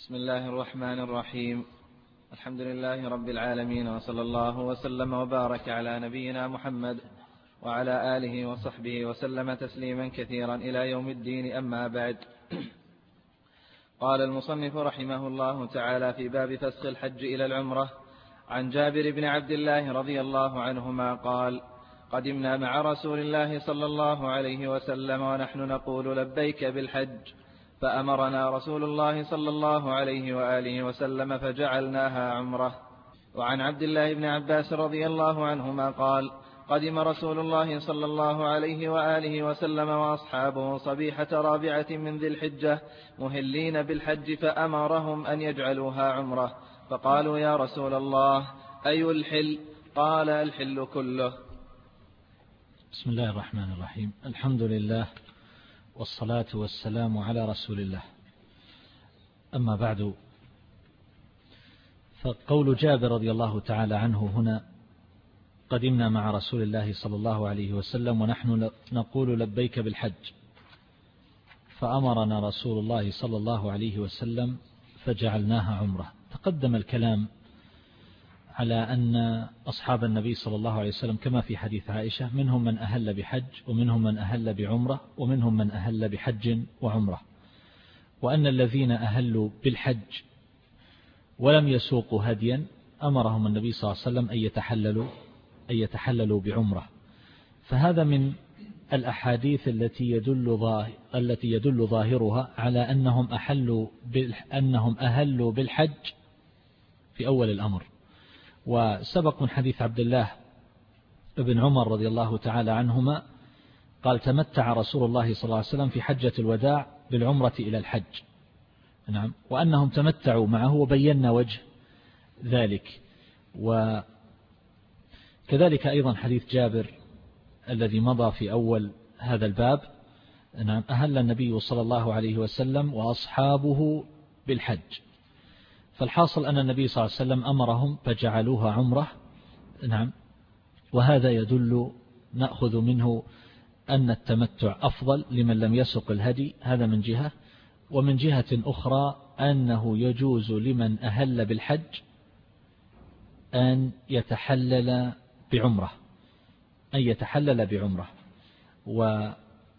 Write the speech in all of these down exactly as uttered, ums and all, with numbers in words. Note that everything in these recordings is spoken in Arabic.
بسم الله الرحمن الرحيم. الحمد لله رب العالمين، وصلى الله وسلم وبارك على نبينا محمد وعلى آله وصحبه وسلم تسليما كثيرا إلى يوم الدين. أما بعد، قال المصنف رحمه الله تعالى في باب فسخ الحج إلى العمرة: عن جابر بن عبد الله رضي الله عنهما قال: قدمنا مع رسول الله صلى الله عليه وسلم ونحن نقول لبيك بالحج، فأمرنا رسول الله صلى الله عليه وآله وسلم فجعلناها عمرة. وعن عبد الله بن عباس رضي الله عنهما قال: قدم رسول الله صلى الله عليه وآله وسلم وأصحابه صبيحة رابعة من ذي الحجة مهلين بالحج، فأمرهم أن يجعلوها عمرة، فقالوا: يا رسول الله، أي الحل؟ قال: الحل كله. بسم الله الرحمن الرحيم. الحمد لله والصلاة والسلام على رسول الله. أما بعد، فقول جابر رضي الله تعالى عنه هنا: قدمنا مع رسول الله صلى الله عليه وسلم ونحن نقول لبيك بالحج، فأمرنا رسول الله صلى الله عليه وسلم فجعلناها عمرة. تقدم الكلام على أن أصحاب النبي صلى الله عليه وسلم كما في حديث عائشة منهم من أهل بحج ومنهم من أهل بعمرة ومنهم من أهل بحج وعمرة، وأن الذين أهلوا بالحج ولم يسوقوا هديا أمرهم النبي صلى الله عليه وسلم أن يتحللوا أن يتحللوا بعمرة. فهذا من الأحاديث التي يدل ظاهر التي يدل ظاهرها على أنهم أحلوا أنهم أهلوا بالحج في أول الأمر. وسبق من حديث عبد الله بن عمر رضي الله تعالى عنهما قال: تمتع رسول الله صلى الله عليه وسلم في حجة الوداع بالعمرة إلى الحج. نعم، وأنهم تمتعوا معه، وبينا وجه ذلك. وكذلك أيضا حديث جابر الذي مضى في أول هذا الباب: نعم، أهل النبي صلى الله عليه وسلم وأصحابه بالحج. فالحاصل أن النبي صلى الله عليه وسلم أمرهم فجعلوها عمرة. نعم، وهذا يدل نأخذ منه أن التمتع أفضل لمن لم يسق الهدي، هذا من جهة. ومن جهة أخرى أنه يجوز لمن أهل بالحج أن يتحلل بعمرة أن يتحلل بعمرة وهذا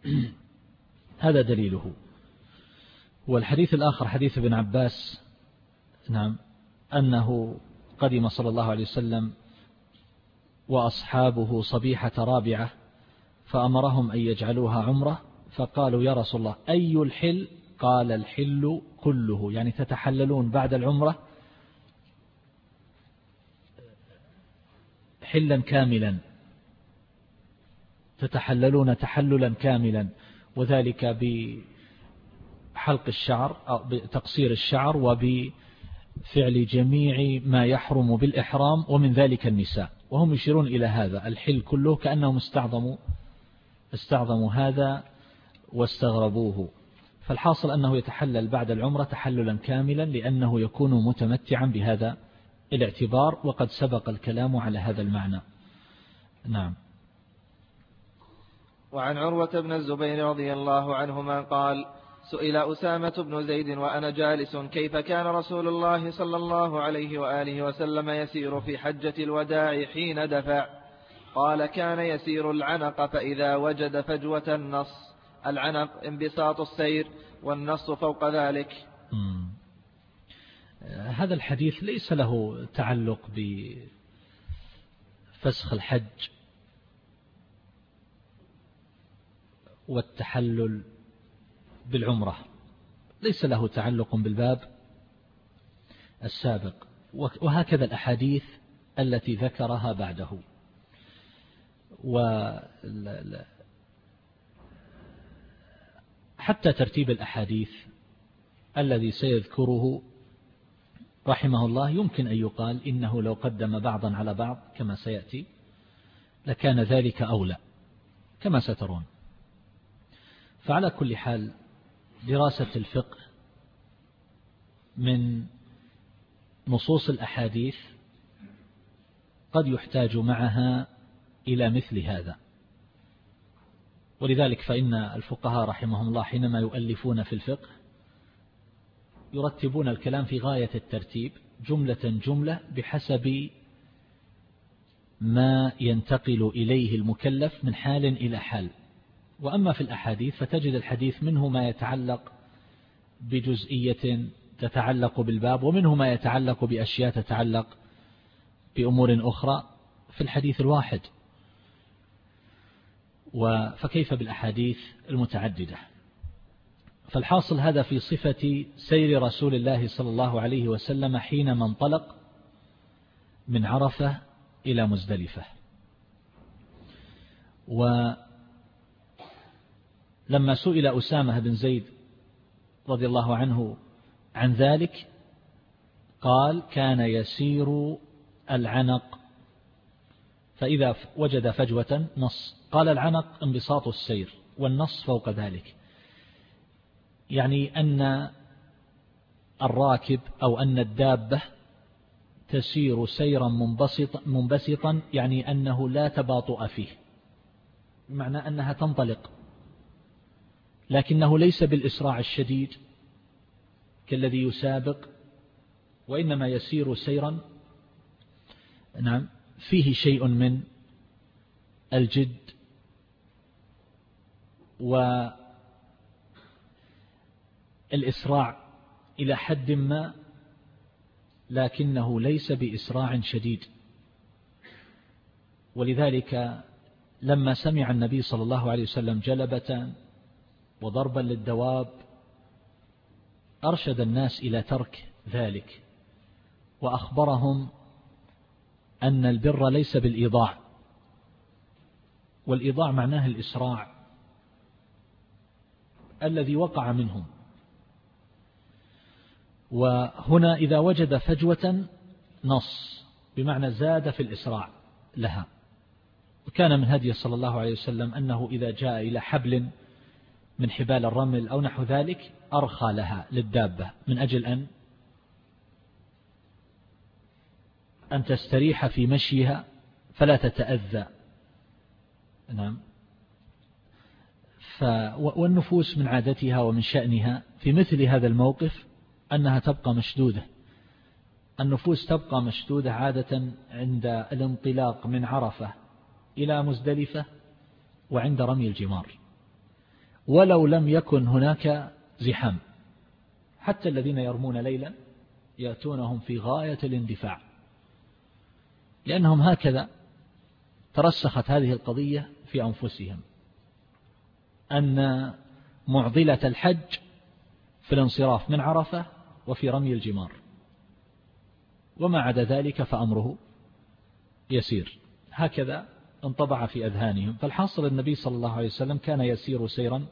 دليله. والحديث الآخر حديث ابن عباس، نعم، أنه قدم صلى الله عليه وسلم وأصحابه صبيحة رابعة فأمرهم أن يجعلوها عمرة، فقالوا: يا رسول الله، أي الحل؟ قال: الحل كله، يعني تتحللون بعد العمرة حلا كاملا، تتحللون تحللا كاملا، وذلك بحلق الشعر أو بتقصير الشعر وبفعل جميع ما يحرم بالإحرام، ومن ذلك النساء. وهم يشيرون إلى هذا الحل كله كأنهم استعظموا استعظموا هذا واستغربوه. فالحاصل أنه يتحلل بعد العمرة تحللا كاملا لأنه يكون متمتعا بهذا الاعتبار، وقد سبق الكلام على هذا المعنى. نعم. وعن عروة بن الزبير رضي الله عنهما قال: سئل أسامة بن زيد وأنا جالس: كيف كان رسول الله صلى الله عليه وآله وسلم يسير في حجة الوداع حين دفع؟ قال: كان يسير العنق، فإذا وجد فجوة النص. العنق انبساط السير، والنص فوق ذلك. مم. هذا الحديث ليس له تعلق بفسخ الحج والتحلل بالعمرة، ليس له تعلق بالباب السابق، وهكذا الأحاديث التي ذكرها بعده. وحتى ترتيب الأحاديث الذي سيذكره رحمه الله يمكن أن يقال إنه لو قدم بعضا على بعض كما سيأتي لكان ذلك أولى كما سترون. فعلى كل حال، دراسة الفقه من نصوص الأحاديث قد يحتاج معها إلى مثل هذا، ولذلك فإن الفقهاء رحمهم الله حينما يؤلفون في الفقه يرتبون الكلام في غاية الترتيب جملة جملة بحسب ما ينتقل إليه المكلف من حال إلى حال. وأما في الأحاديث فتجد الحديث منه ما يتعلق بجزئية تتعلق بالباب، ومنه ما يتعلق بأشياء تتعلق بأمور أخرى في الحديث الواحد، فكيف بالأحاديث المتعددة؟ فالحاصل هذا في صفة سير رسول الله صلى الله عليه وسلم حينما انطلق من عرفة إلى مزدلفة. ولما سئل أسامة بن زيد رضي الله عنه عن ذلك قال: كان يسير العنق فإذا وجد فجوة نص. قال: العنق انبساط السير، والنص فوق ذلك، يعني أن الراكب أو أن الدابة تسير سيرا منبسطا, منبسطا يعني أنه لا تباطؤ فيه، بمعنى أنها تنطلق، لكنه ليس بالإسراع الشديد كالذي يسابق، وإنما يسير سيرا نعم فيه شيء من الجد والإسراع إلى حد ما، لكنه ليس بإسراع شديد. ولذلك لما سمع النبي صلى الله عليه وسلم جلبة وضربا للدواب أرشد الناس إلى ترك ذلك، وأخبرهم أن البر ليس بالإيضاع، والإيضاع معناه الإسراع الذي وقع منهم. وهنا إذا وجد فجوة نص، بمعنى زاد في الإسراع لها. وكان من هدي صلى الله عليه وسلم أنه إذا جاء إلى حبل من حبال الرمل أو نحو ذلك أرخى لها للدابة من أجل أن أن تستريح في مشيها فلا تتأذى. نعم. والنفوس من عادتها ومن شأنها في مثل هذا الموقف أنها تبقى مشدودة. النفوس تبقى مشدودة عادة عند الانطلاق من عرفة إلى مزدلفة وعند رمي الجمار، ولو لم يكن هناك زحام. حتى الذين يرمون ليلا يأتونهم في غاية الاندفاع، لأنهم هكذا ترسخت هذه القضية في أنفسهم، أن معضلة الحج في الانصراف من عرفة وفي رمي الجمار، وما عدا ذلك فأمره يسير. هكذا انطبع في أذهانهم. فالحاصل النبي صلى الله عليه وسلم كان يسير سيرا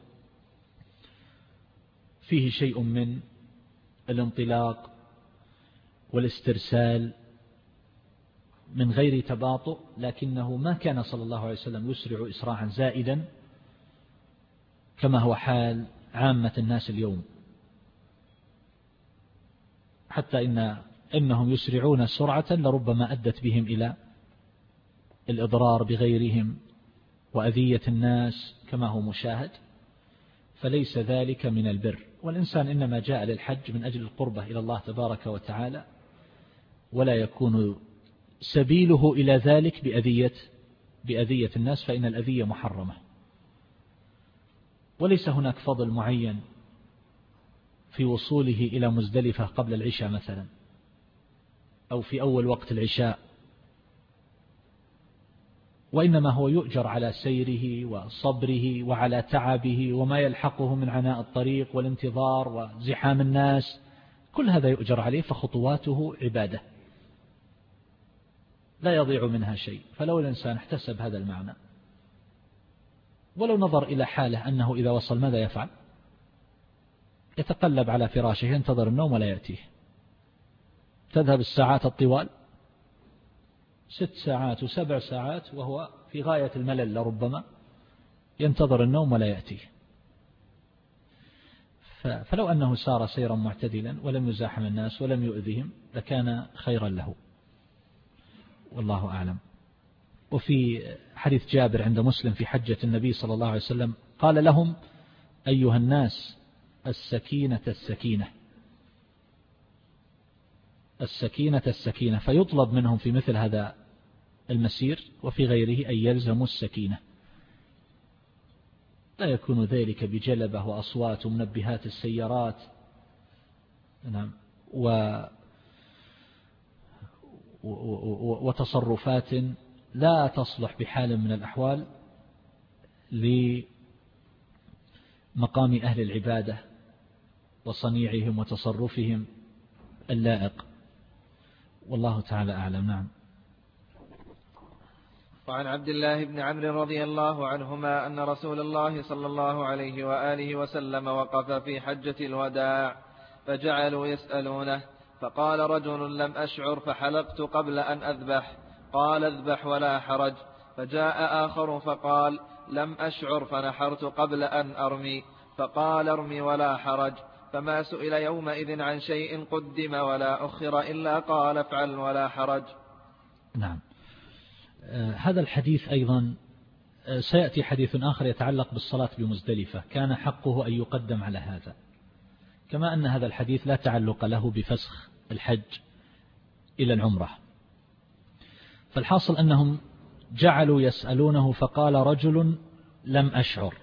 فيه شيء من الانطلاق والاسترسال من غير تباطؤ، لكنه ما كان صلى الله عليه وسلم يسرع إسراعا زائدا كما هو حال عامة الناس اليوم، حتى إن إنهم يسرعون سرعة لربما أدت بهم إلى الإضرار بغيرهم وأذية الناس كما هو مشاهد. فليس ذلك من البر، والإنسان إنما جاء للحج من أجل القربة إلى الله تبارك وتعالى، ولا يكون سبيله إلى ذلك بأذية بأذية الناس، فإن الأذية محرمة. وليس هناك فضل معين في وصوله إلى مزدلفة قبل العشاء مثلا، أو في أول وقت العشاء، وإنما هو يؤجر على سيره وصبره وعلى تعبه وما يلحقه من عناء الطريق والانتظار وزحام الناس، كل هذا يؤجر عليه، فخطواته عبادة لا يضيع منها شيء. فلو الإنسان احتسب هذا المعنى، ولو نظر إلى حاله أنه إذا وصل ماذا يفعل؟ يتقلب على فراشه ينتظر النوم ولا يأتيه. تذهب الساعات الطوال، ست ساعات وسبع ساعات وهو في غاية الملل لربما، ينتظر النوم ولا يأتيه. فلو أنه سار سيرا معتدلا ولم يزاحم الناس ولم يؤذهم لكان خيرا له، والله أعلم. وفي حديث جابر عند مسلم في حجة النبي صلى الله عليه وسلم قال لهم: أيها الناس السكينة السكينة، السكينة السكينة، فيطلب منهم في مثل هذا المسير وفي غيره أن يلزموا السكينة، لا يكون ذلك بجلبة وأصوات ومنبهات السيارات نعم و وتصرفات لا تصلح بحال من الأحوال لمقام أهل العبادة وصنيعهم وتصرفهم اللائق، والله تعالى أعلم. نعم. وعن عبد الله بن عمرو رضي الله عنهما أن رسول الله صلى الله عليه وآله وسلم وقف في حجة الوداع فجعلوا يسألونه، فقال رجل: لم أشعر فحلقت قبل أن أذبح. قال: اذبح ولا حرج. فجاء آخر فقال: لم أشعر فنحرت قبل أن أرمي. فقال: ارمي ولا حرج. فما سئل يومئذ عن شيء قدم ولا أخر إلا قال: افعل ولا حرج. نعم. آه هذا الحديث أيضا آه سيأتي حديث آخر يتعلق بالصلاة بمزدلفة كان حقه أن يقدم على هذا، كما أن هذا الحديث لا تعلق له بفسخ الحج إلى العمرة. فالحاصل أنهم جعلوا يسألونه فقال رجل: لم أشعر.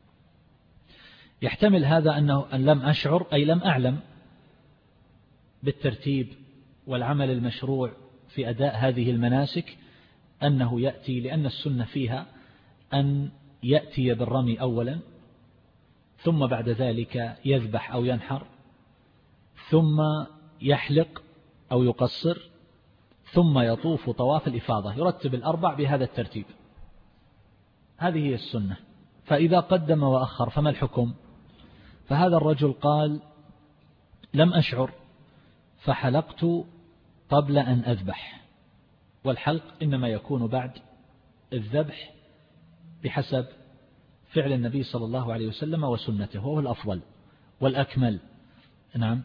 يحتمل هذا أنه أن لم أشعر أي لم أعلم بالترتيب والعمل المشروع في أداء هذه المناسك، أنه يأتي لأن السنة فيها أن يأتي بالرمي أولا، ثم بعد ذلك يذبح أو ينحر، ثم يحلق أو يقصر، ثم يطوف طواف الإفاضة، يرتب الأربع بهذا الترتيب. هذه هي السنة. فإذا قدم وأخر فما الحكم؟ فهذا الرجل قال: لم أشعر فحلقت قبل أن أذبح، والحلق إنما يكون بعد الذبح بحسب فعل النبي صلى الله عليه وسلم وسنته، وهو الأفضل والأكمل. نعم.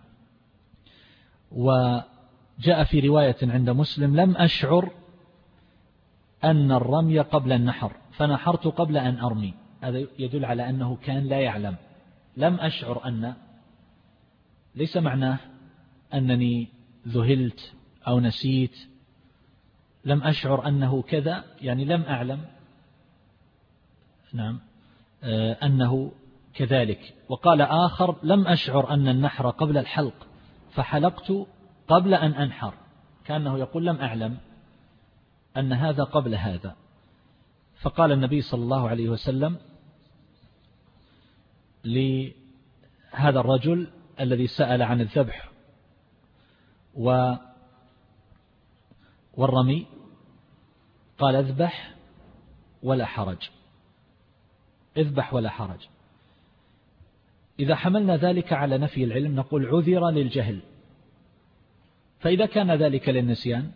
وجاء في رواية عند مسلم: لم أشعر أن الرمي قبل النحر فنحرت قبل أن أرمي. هذا يدل على أنه كان لا يعلم. لم أشعر أن ليس معناه أنني ذهلت أو نسيت، لم أشعر أنه كذا يعني لم أعلم نعم أنه كذلك. وقال آخر: لم أشعر أن النحر قبل الحلق فحلقت قبل أن أنحر، كأنه يقول لم أعلم أن هذا قبل هذا. فقال النبي صلى الله عليه وسلم لهذا الرجل الذي سأل عن الذبح والرمي، قال: اذبح ولا حرج، اذبح ولا حرج. إذا حملنا ذلك على نفي العلم نقول عذر للجهل، فإذا كان ذلك للنسيان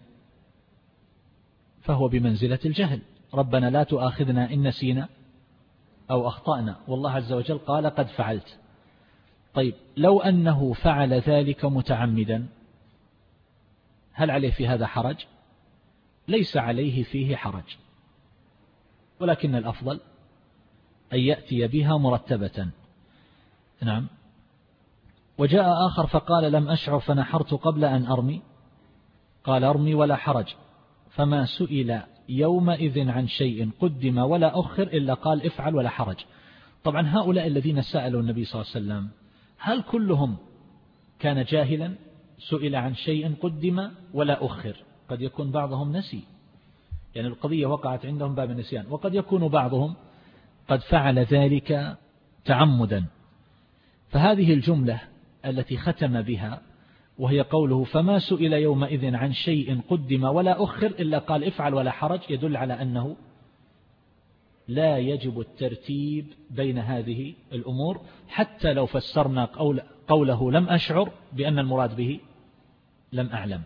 فهو بمنزلة الجهل. ربنا لا تؤاخذنا إن نسينا أو أخطأنا، والله عز وجل قال: قد فعلت. طيب، لو أنه فعل ذلك متعمدا هل عليه في هذا حرج؟ ليس عليه فيه حرج، ولكن الأفضل أن يأتي بها مرتبة. نعم. وجاء آخر فقال: لم أشعر فنحرت قبل أن أرمي. قال: ارمي ولا حرج. فما سئل يومئذ عن شيء قدم ولا أخر إلا قال: افعل ولا حرج. طبعا هؤلاء الذين سألوا النبي صلى الله عليه وسلم هل كلهم كان جاهلا سئل عن شيء قدم ولا أخر؟ قد يكون بعضهم نسي، يعني القضية وقعت عندهم باب النسيان، وقد يكون بعضهم قد فعل ذلك تعمدا. فهذه الجملة التي ختم بها وهي قوله: فما سئل يومئذ عن شيء قدم ولا أخر إلا قال: افعل ولا حرج، يدل على أنه لا يجب الترتيب بين هذه الأمور، حتى لو فسرنا قوله لم أشعر بأن المراد به لم أعلم.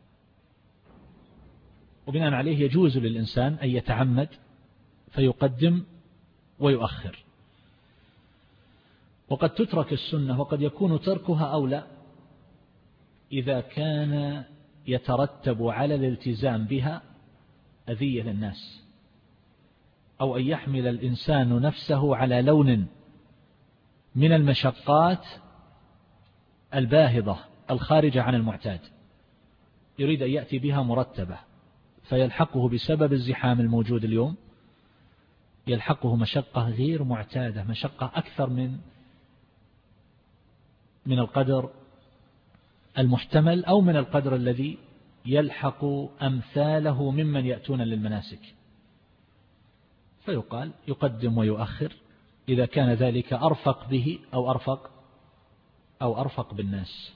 وبناء عليه يجوز للإنسان أن يتعمد فيقدم ويؤخر. وقد تترك السنة وقد يكون تركها أولى إذا كان يترتب على الالتزام بها أذية للناس، أو أن يحمل الإنسان نفسه على لون من المشقات الباهظة الخارجة عن المعتاد. يريد أن يأتي بها مرتبة، فيلحقه بسبب الزحام الموجود اليوم يلحقه مشقة غير معتادة، مشقة أكثر من من القدر المحتمل أو من القدر الذي يلحق أمثاله ممن يأتون للمناسك، فيقال يقدم ويؤخر إذا كان ذلك أرفق به أو أرفق أو أرفق بالناس.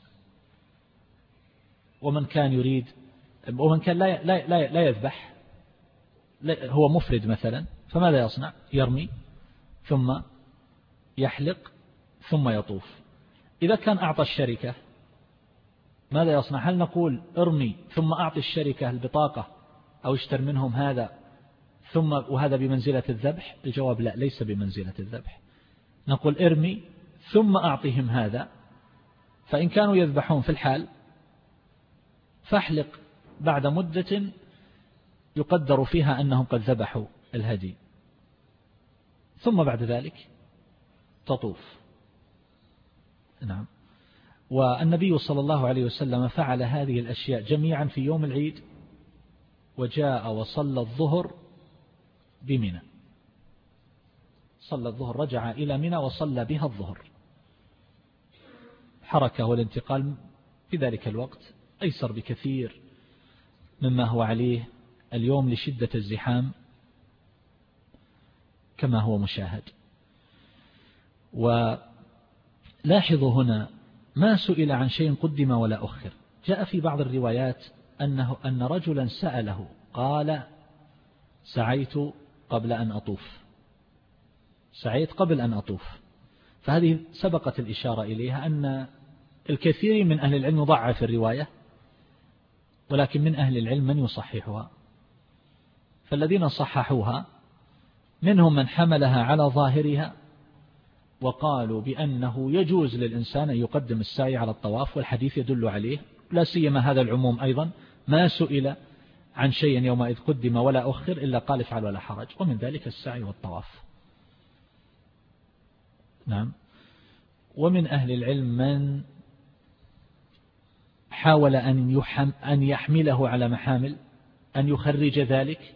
ومن كان يريد ومن كان لا لا لا, لا يذبح، هو مفرد مثلا، فماذا يصنع؟ يرمي ثم يحلق ثم يطوف. إذا كان أعطى الشركة ماذا يصنع؟ هل نقول ارمي ثم أعطي الشركة البطاقة أو اشتر منهم هذا ثم وهذا بمنزلة الذبح؟ الجواب لا، ليس بمنزلة الذبح. نقول ارمي ثم أعطهم هذا، فإن كانوا يذبحون في الحال فاحلق بعد مدة يقدر فيها أنهم قد ذبحوا الهدي، ثم بعد ذلك تطوف. نعم. والنبي صلى الله عليه وسلم فعل هذه الأشياء جميعا في يوم العيد، وجاء وصلى الظهر بمنى، صلى الظهر، رجع إلى منى وصلى بها الظهر. حركة والانتقال في ذلك الوقت أيسر بكثير مما هو عليه اليوم لشدة الزحام كما هو مشاهد. ولاحظوا هنا ما سئل عن شيء قدم ولا أخر. جاء في بعض الروايات أنه أن رجلا سأله قال سعيت قبل أن أطوف، سعيت قبل أن أطوف. فهذه سبقت الإشارة إليها أن الكثير من أهل العلم ضعف الرواية، ولكن من أهل العلم من يصححها. فالذين صححوها منهم من حملها على ظاهرها وقالوا بأنه يجوز للإنسان أن يقدم السعي على الطواف، والحديث يدل عليه، لا سيما هذا العموم أيضا ما سئل عن شيء يومئذ قدم ولا أخر إلا قال افعل ولا حرج، ومن ذلك السعي والطواف. نعم. ومن أهل العلم من حاول أن يحم أن يحمله على محامل، أن يخرج ذلك،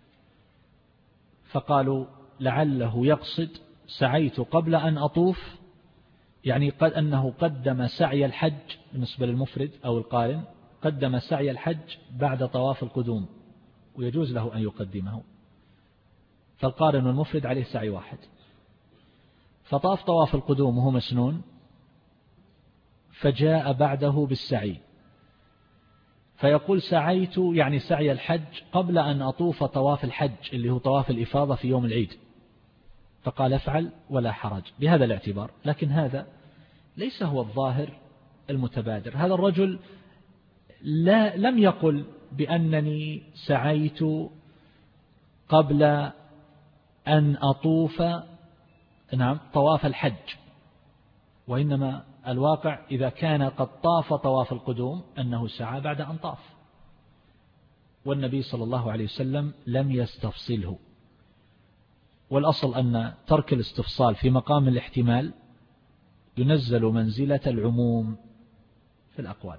فقالوا لعله يقصد سعيت قبل أن أطوف، يعني قد أنه قدم سعي الحج بالنسبة للمفرد أو القارن، قدم سعي الحج بعد طواف القدوم، ويجوز له أن يقدمه. فالقارن والمفرد عليه سعي واحد، فطاف طواف القدوم وهو مسنون، فجاء بعده بالسعي، فيقول سعيت يعني سعي الحج قبل أن أطوف طواف الحج اللي هو طواف الإفاضة في يوم العيد، فقال افعل ولا حرج بهذا الاعتبار. لكن هذا ليس هو الظاهر المتبادر. هذا الرجل لا لم يقل بأنني سعيت قبل أن أطوف نعم طواف الحج، وإنما الواقع إذا كان قد طاف طواف القدوم أنه سعى بعد أن طاف، والنبي صلى الله عليه وسلم لم يستفصله. والأصل أن ترك الاستفصال في مقام الاحتمال ينزل منزلة العموم في الأقوال.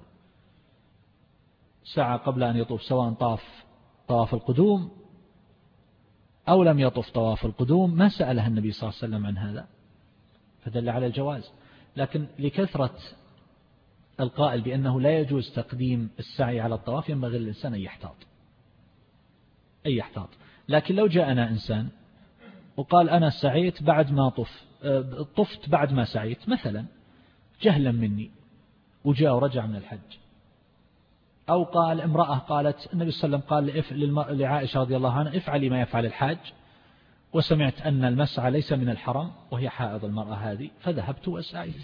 سعى قبل أن يطوف سواء طاف طواف القدوم أو لم يطف طواف القدوم، ما سألها النبي صلى الله عليه وسلم عن هذا، فدل على الجواز. لكن لكثرة القائل بأنه لا يجوز تقديم السعي على الطواف ينبغي للإنسان أن يحتاط أن يحتاط. لكن لو جاءنا إنسان وقال أنا سعيت بعد ما طف طفت بعد ما سعيت مثلا جهلا مني، وجاء ورجع من الحج، أو قال امرأة قالت النبي صلى الله عليه وسلم قال لعائشة رضي الله عنها افعلي ما يفعل الحاج، وسمعت أن المسعى ليس من الحرم وهي حائض المرأة هذه، فذهبت وسعيت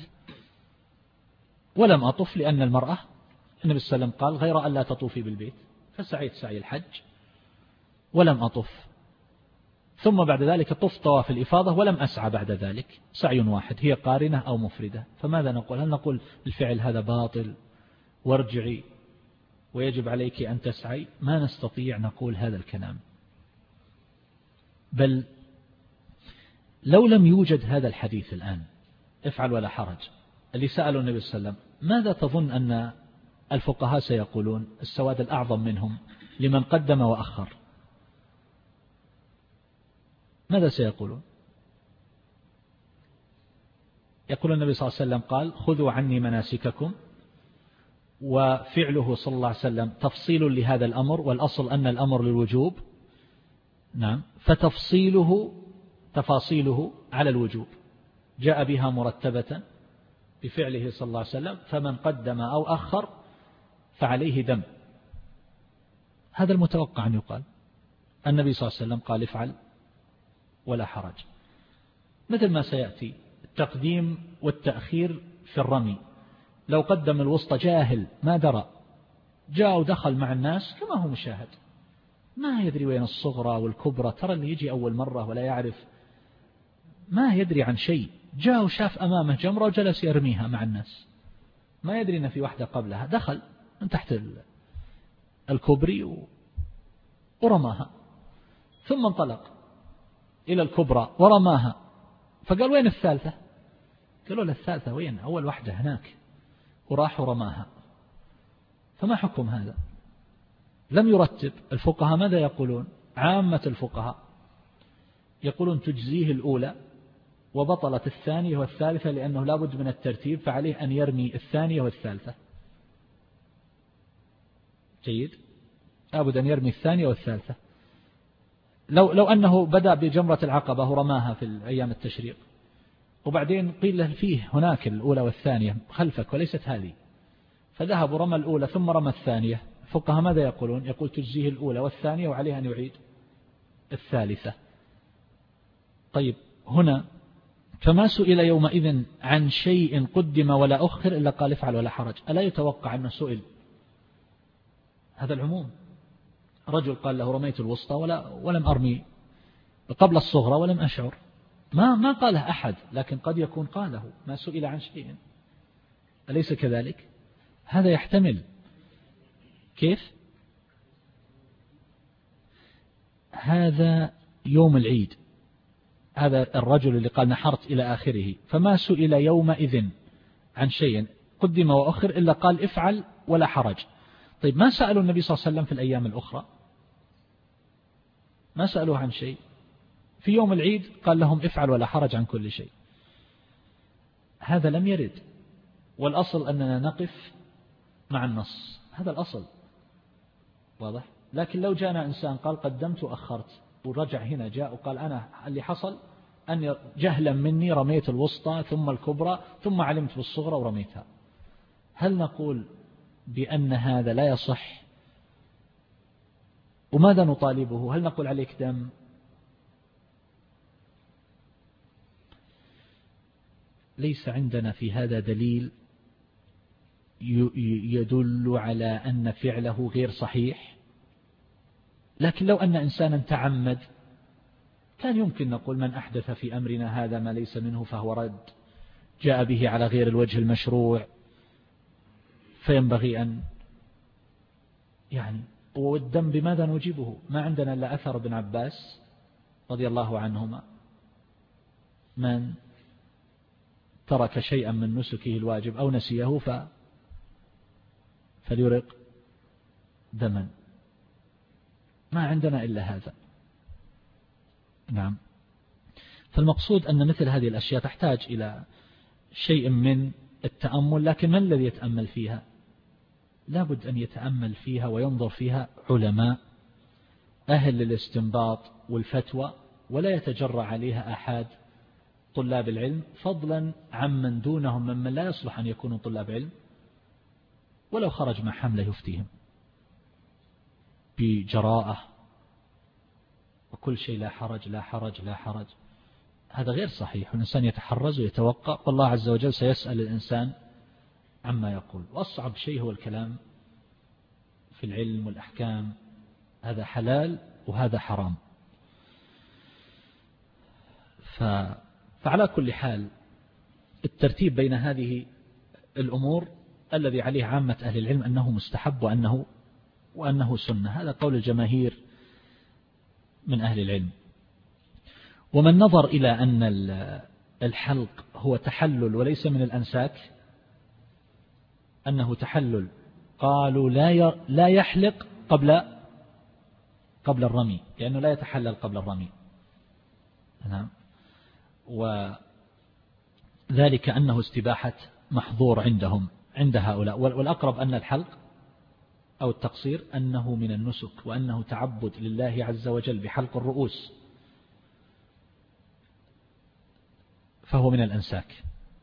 ولم أطف، لأن المرأة النبي صلى الله عليه وسلم قال غير أن لا تطوفي بالبيت، فسعيت سعي الحج ولم أطف. ثم بعد ذلك طف طواف الإفاضة ولم أسعى بعد ذلك، سعي واحد، هي قارنة أو مفردة. فماذا نقول؟ هل نقول الفعل هذا باطل وارجعي ويجب عليك أن تسعي؟ ما نستطيع نقول هذا الكلام. بل لو لم يوجد هذا الحديث الآن افعل ولا حرج اللي سأله النبي صلى الله عليه وسلم، ماذا تظن أن الفقهاء سيقولون السواد الأعظم منهم لمن قدم وأخر، ماذا سيقولون؟ يقول النبي صلى الله عليه وسلم قال خذوا عني مناسككم، وفعله صلى الله عليه وسلم تفصيل لهذا الأمر، والأصل أن الأمر للوجوب، نعم، فتفصيله تفاصيله على الوجوب، جاء بها مرتبة بفعله صلى الله عليه وسلم، فمن قدم أو أخر فعليه دم. هذا المتوقع أن يقال. النبي صلى الله عليه وسلم قال افعل ولا حرج، مثل ما سيأتي التقديم والتأخير في الرمي. لو قدم الوسطى جاهل ما درى، جاء ودخل مع الناس كما هو مشاهد، ما يدري وين الصغرى والكبرى، ترى اللي يجي أول مرة ولا يعرف، ما يدري عن شيء، جاء وشاف أمامه جمرة وجلس يرميها مع الناس، ما يدري أن في واحدة قبلها، دخل من تحت الكوبري ورماها، ثم انطلق إلى الكبرى ورماها، فقال وين الثالثة؟ قالوا له الثالثة وين؟ أول واحدة هناك، وراح ورماها. فما حكم هذا؟ لم يرتب. الفقهاء ماذا يقولون؟ عامة الفقهاء يقولون تجزيه الأولى وبطلت الثانية والثالثة، لأنه لا بد من الترتيب، فعليه أن يرمي الثانية والثالثة. جيد، لا بد أن يرمي الثانية والثالثة. لو لو أنه بدأ بجمرة العقبة ورماها في أيام التشريق، وبعدين قيل له فيه هناك الأولى والثانية خلفك وليست هذه، فذهب ورمى الأولى ثم رمى الثانية، الفقهاء ماذا يقولون؟ يقول تجزيه الأولى والثانية وعليه أن يعيد الثالثة. طيب هنا فما سئل يومئذ عن شيء قدم ولا أخر إلا قال افعل ولا حرج. ألا يتوقع أنه سئل؟ هذا العموم. رجل قال له رميت الوسطى ولا ولم أرمي قبل الصغرى ولم أشعر، ما ما قاله أحد، لكن قد يكون قاله، ما سئل عن شيء، أليس كذلك؟ هذا يحتمل. كيف؟ هذا يوم العيد، هذا الرجل اللي قال نحرت إلى آخره، فما سئل يومئذ عن شيء قدم وأخر إلا قال افعل ولا حرج. طيب ما سألوا النبي صلى الله عليه وسلم في الأيام الأخرى؟ ما سألوه عن شيء. في يوم العيد قال لهم افعل ولا حرج عن كل شيء. هذا لم يرد، والأصل أننا نقف مع النص، هذا الأصل، واضح؟ لكن لو جاءنا إنسان قال قدمت وأخرت، ورجع هنا جاء وقال أنا اللي حصل أن جهلا مني رميت الوسطى ثم الكبرى ثم علمت بالصغرى ورميتها، هل نقول بأن هذا لا يصح؟ وماذا نطالبه؟ هل نقول عليك دم؟ ليس عندنا في هذا دليل يدل على أن فعله غير صحيح، لكن لو أن إنسانا تعمد كان يمكن نقول من أحدث في أمرنا هذا ما ليس منه فهو رد، جاء به على غير الوجه المشروع، فينبغي أن يعني. والدم بماذا نجيبه؟ ما عندنا إلا أثر ابن عباس رضي الله عنهما، من ترك شيئا من نسكه الواجب أو نسيه ف فليرق دما، ما عندنا إلا هذا. نعم. فالمقصود أن مثل هذه الأشياء تحتاج إلى شيء من التأمل، لكن من الذي يتأمل فيها؟ لابد أن يتأمل فيها وينظر فيها علماء أهل للاستنباط والفتوى، ولا يتجرع عليها أحد طلاب العلم، فضلا عمن دونهم ممن لا يصلح أن يكونوا طلاب علم، ولو خرج مع حملة يفتيهم بجراءة وكل شيء لا حرج لا حرج لا حرج، هذا غير صحيح. والإنسان يتحرز ويتوقع، والله عز وجل سيسأل الإنسان عما يقول. وأصعب شيء هو الكلام في العلم والأحكام، هذا حلال وهذا حرام. ف... فعلى كل حال الترتيب بين هذه الأمور الذي عليه عامة أهل العلم أنه مستحب وأنه, وأنه سنة، هذا قول الجماهير من أهل العلم. ومن نظر إلى أن الحلق هو تحلل وليس من الأنساك، أنه تحلل قالوا لا لا يحلق قبل قبل الرمي، لأنه لا يتحلل قبل الرمي. نعم. وذلك أنه استباحة محظور عندهم عند هؤلاء. والأقرب أن الحلق أو التقصير أنه من النسك، وأنه تعبد لله عز وجل بحلق الرؤوس، فهو من الأنساك.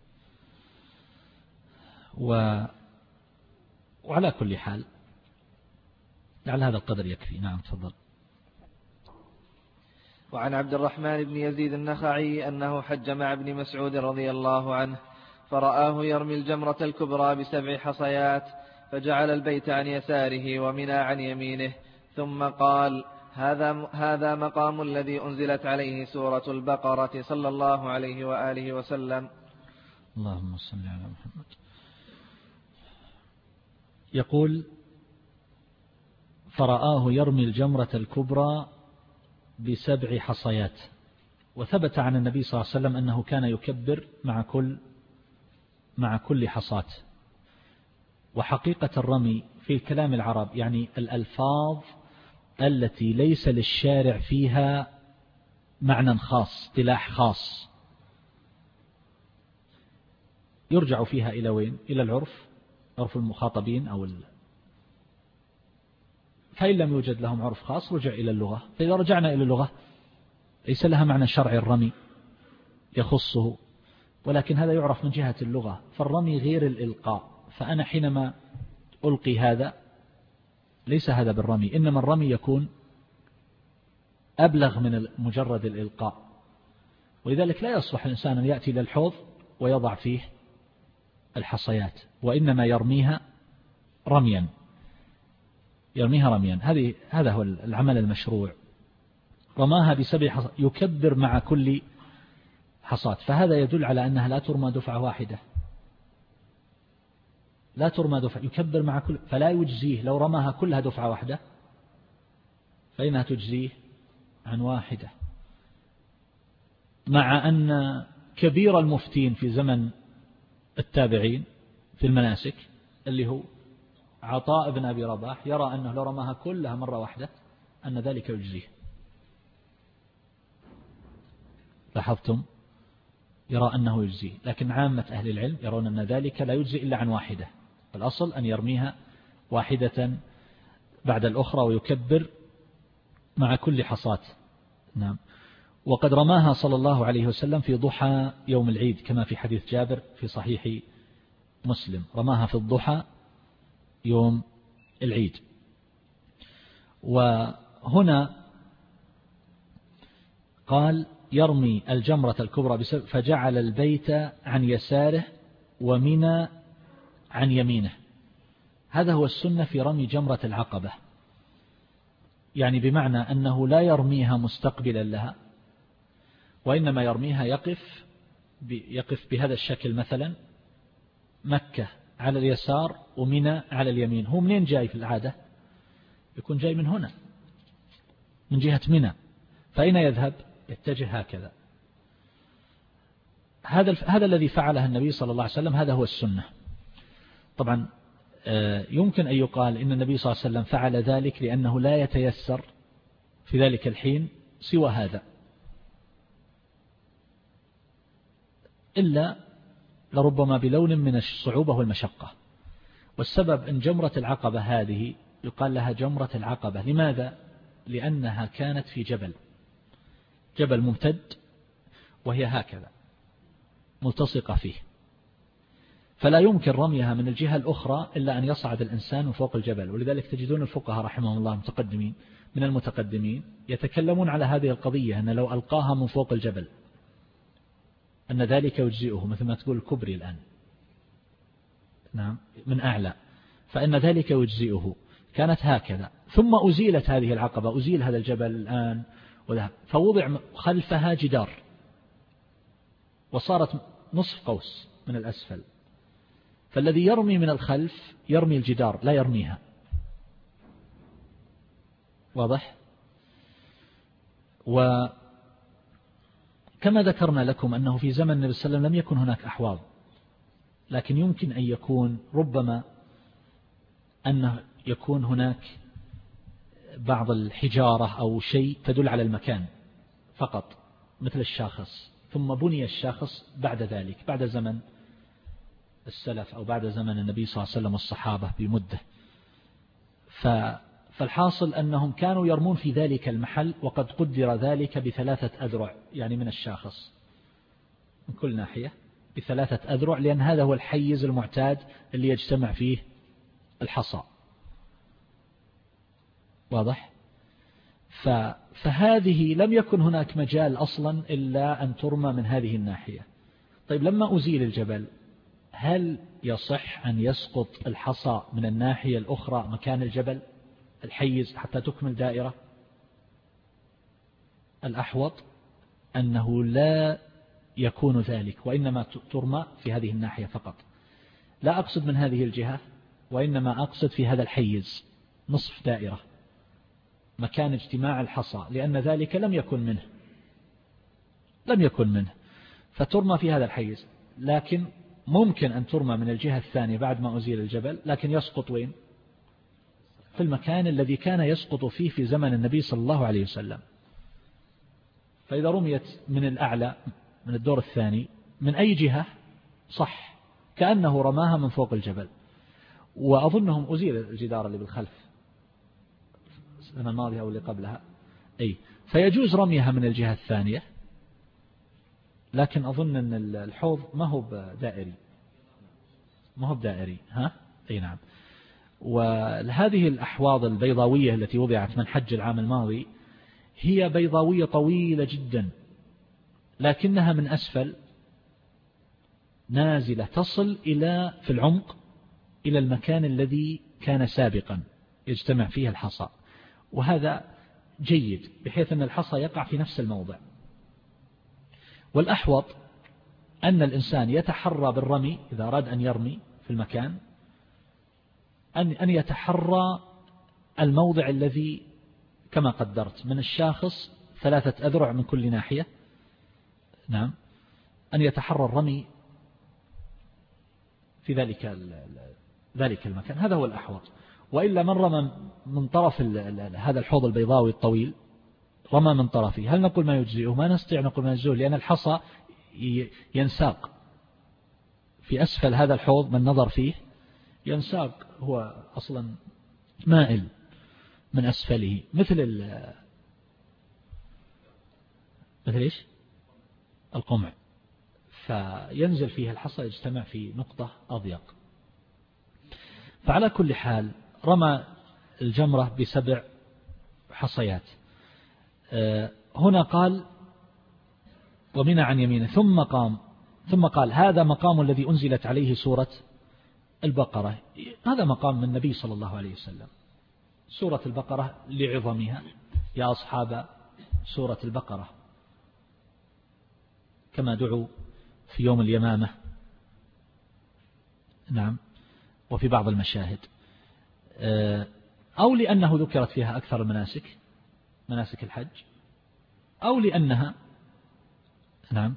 و وعلى كل حال لعل هذا القدر يكفي. نعم تفضل. وعن عبد الرحمن بن يزيد النخعي أنه حج مع ابن مسعود رضي الله عنه فرآه يرمي الجمرة الكبرى بسبع حصيات، فجعل البيت عن يساره ومنى عن يمينه، ثم قال: هذا هذا مقام الذي أنزلت عليه سورة البقرة صلى الله عليه وآله وسلم. اللهم صل على محمد. يقول: فرآه يرمي الجمرة الكبرى بسبع حصيات. وثبت عن النبي صلى الله عليه وسلم أنه كان يكبر مع كل مع كل حصاة. وحقيقة الرمي في كلام العرب يعني الألفاظ التي ليس للشارع فيها معنى خاص، اصطلاح خاص، يرجع فيها إلى وين؟ إلى العرف، عرف المخاطبين أو ال... فإن لم يوجد لهم عرف خاص رجع إلى اللغة. فإذا رجعنا إلى اللغة ليس لها معنى شرعي الرمي يخصه، ولكن هذا يعرف من جهة اللغة. فالرمي غير الإلقاء، فأنا حينما ألقي هذا ليس هذا بالرمي، إنما الرمي يكون أبلغ من مجرد الإلقاء. ولذلك لا يصلح الإنسان أن يأتي إلى الحوض ويضع فيه الحصيات، وإنما يرميها رميا يرميها رميا هذه هذا هو العمل المشروع. رماها بسبع حصات يكبر مع كل حصاة، فهذا يدل على أنها لا ترمى دفعة واحدة، لا ترمى دفعة، يكبر مع كل، فلا يجزيه لو رماها كلها دفعة واحدة فإنها تجزيه عن واحدة. مع أن كبير المفتين في زمن التابعين في المناسك اللي هو عطاء بن أبي رباح يرى أنه لو رماها كلها مرة واحدة أن ذلك يجزيه. لاحظتم؟ يرى أنه يجزيه، لكن عامة أهل العلم يرون أن ذلك لا يجزي إلا عن واحدة. الأصل أن يرميها واحدة بعد الأخرى ويكبر مع كل حصاة. نعم. وقد رماها صلى الله عليه وسلم في ضحى يوم العيد كما في حديث جابر في صحيح مسلم، رماها في الضحى يوم العيد. وهنا قال يرمي الجمرة الكبرى فجعل البيت عن يساره ومنى عن يمينه. هذا هو السنة في رمي جمرة العقبة، يعني بمعنى أنه لا يرميها مستقبلا لها، وإنما يرميها يقف يقف بهذا الشكل، مثلا مكة على اليسار ومنى على اليمين. هو منين جاي في العادة؟ يكون جاي من هنا من جهة منى، فأين يذهب؟ يتجه هكذا. هذا هذا الذي فعله النبي صلى الله عليه وسلم، هذا هو السنة. طبعا يمكن أن يقال إن النبي صلى الله عليه وسلم فعل ذلك لأنه لا يتيسر في ذلك الحين سوى هذا، إلا لربما بلون من الصعوبة والمشقة. والسبب أن جمرة العقبة هذه يقال لها جمرة العقبة. لماذا؟ لأنها كانت في جبل جبل ممتد، وهي هكذا ملتصقة فيه، فلا يمكن رميها من الجهة الأخرى إلا أن يصعد الإنسان من فوق الجبل. ولذلك تجدون الفقهاء رحمهم الله المتقدمين من المتقدمين يتكلمون على هذه القضية، أن لو ألقاها من فوق الجبل أن ذلك يجزئه، مثل ما تقول الكبري الآن، نعم، من أعلى، فإن ذلك يجزئه. كانت هكذا، ثم أزيلت هذه العقبة، أزيل هذا الجبل الآن وذهب، فوضع خلفها جدار وصارت نصف قوس من الأسفل، فالذي يرمي من الخلف يرمي الجدار لا يرميها. واضح؟ وكما ذكرنا لكم أنه في زمن النبي صلى الله عليه وسلم لم يكن هناك أحواض، لكن يمكن أن يكون ربما أنه يكون هناك بعض الحجارة أو شيء تدل على المكان فقط مثل الشاخص، ثم بني الشاخص بعد ذلك بعد زمن السلف أو بعد زمن النبي صلى الله عليه وسلم والصحابة بمدة. فالحاصل أنهم كانوا يرمون في ذلك المحل وقد قدر ذلك بثلاثة أذرع، يعني من الشاخص من كل ناحية بثلاثة أذرع، لأن هذا هو الحيز المعتاد اللي يجتمع فيه الحصى. واضح؟ فهذه لم يكن هناك مجال أصلا إلا أن ترمى من هذه الناحية. طيب لما أزيل الجبل هل يصح أن يسقط الحصى من الناحية الأخرى مكان الجبل الحيز حتى تكمل دائرة؟ الأحوط أنه لا يكون ذلك، وإنما ترمى في هذه الناحية فقط. لا أقصد من هذه الجهة، وإنما أقصد في هذا الحيز نصف دائرة مكان اجتماع الحصى، لأن ذلك لم يكن منه لم يكن منه فترمى في هذا الحيز. لكن ممكن أن ترمى من الجهة الثانية بعد ما أزيل الجبل، لكن يسقط وين؟ في المكان الذي كان يسقط فيه في زمن النبي صلى الله عليه وسلم. فإذا رميت من الأعلى من الدور الثاني من أي جهة صح، كأنه رماها من فوق الجبل. وأظنهم أزيل الجدار اللي بالخلف السنة الماضية أو اللي قبلها، أي فيجوز رميها من الجهة الثانية، لكن أظن أن الحوض ما هو دائري ما هو دائري ها أي نعم. وهذه الأحواض البيضاوية التي وضعت من حج العام الماضي هي بيضاوية طويلة جدا، لكنها من أسفل نازلة تصل إلى في العمق إلى المكان الذي كان سابقا يجتمع فيه الحصى، وهذا جيد بحيث أن الحصى يقع في نفس الموضع. والأحوط أن الإنسان يتحرى بالرمي إذا أراد أن يرمي في المكان أن أن يتحرى الموضع الذي كما قدرت من الشاخص ثلاثة أذرع من كل ناحية، نعم، أن يتحرى الرمي في ذلك ذلك المكان، هذا هو الأحوط. وإلا من رمى من طرف هذا الحوض البيضاوي الطويل رمى من طرفه، هل نقول ما يجزئه؟ ما نستطيع نقول ما يجزئه، لأن الحصى ينساق في أسفل هذا الحوض من نظر فيه، ينساق هو أصلا مائل من أسفله مثل ال مثل إيش القمع، فينزل فيها الحصى يجتمع في نقطة أضيق. فعلى كل حال رمى الجمرة بسبع حصيات. هنا قال ومنى عن يمينه ثم قام ثم قال هذا مقام الذي أنزلت عليه سورة البقرة. هذا مقام من النبي صلى الله عليه وسلم. سورة البقرة لعظمها يا أصحاب سورة البقرة، كما دعوا في يوم اليمامة، نعم، وفي بعض المشاهد، أو لأنه ذكرت فيها أكثر المناسك مناسك الحج، أو لأنها نعم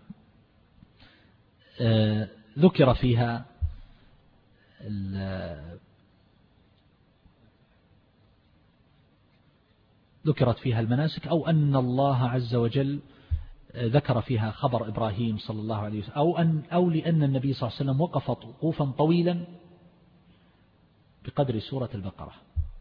ذكر فيها ذكرت فيها المناسك، أو أن الله عز وجل ذكر فيها خبر إبراهيم صلى الله عليه وسلم، أو أن أو لأن النبي صلى الله عليه وسلم وقف وقوفا طويلا بقدر سورة البقرة،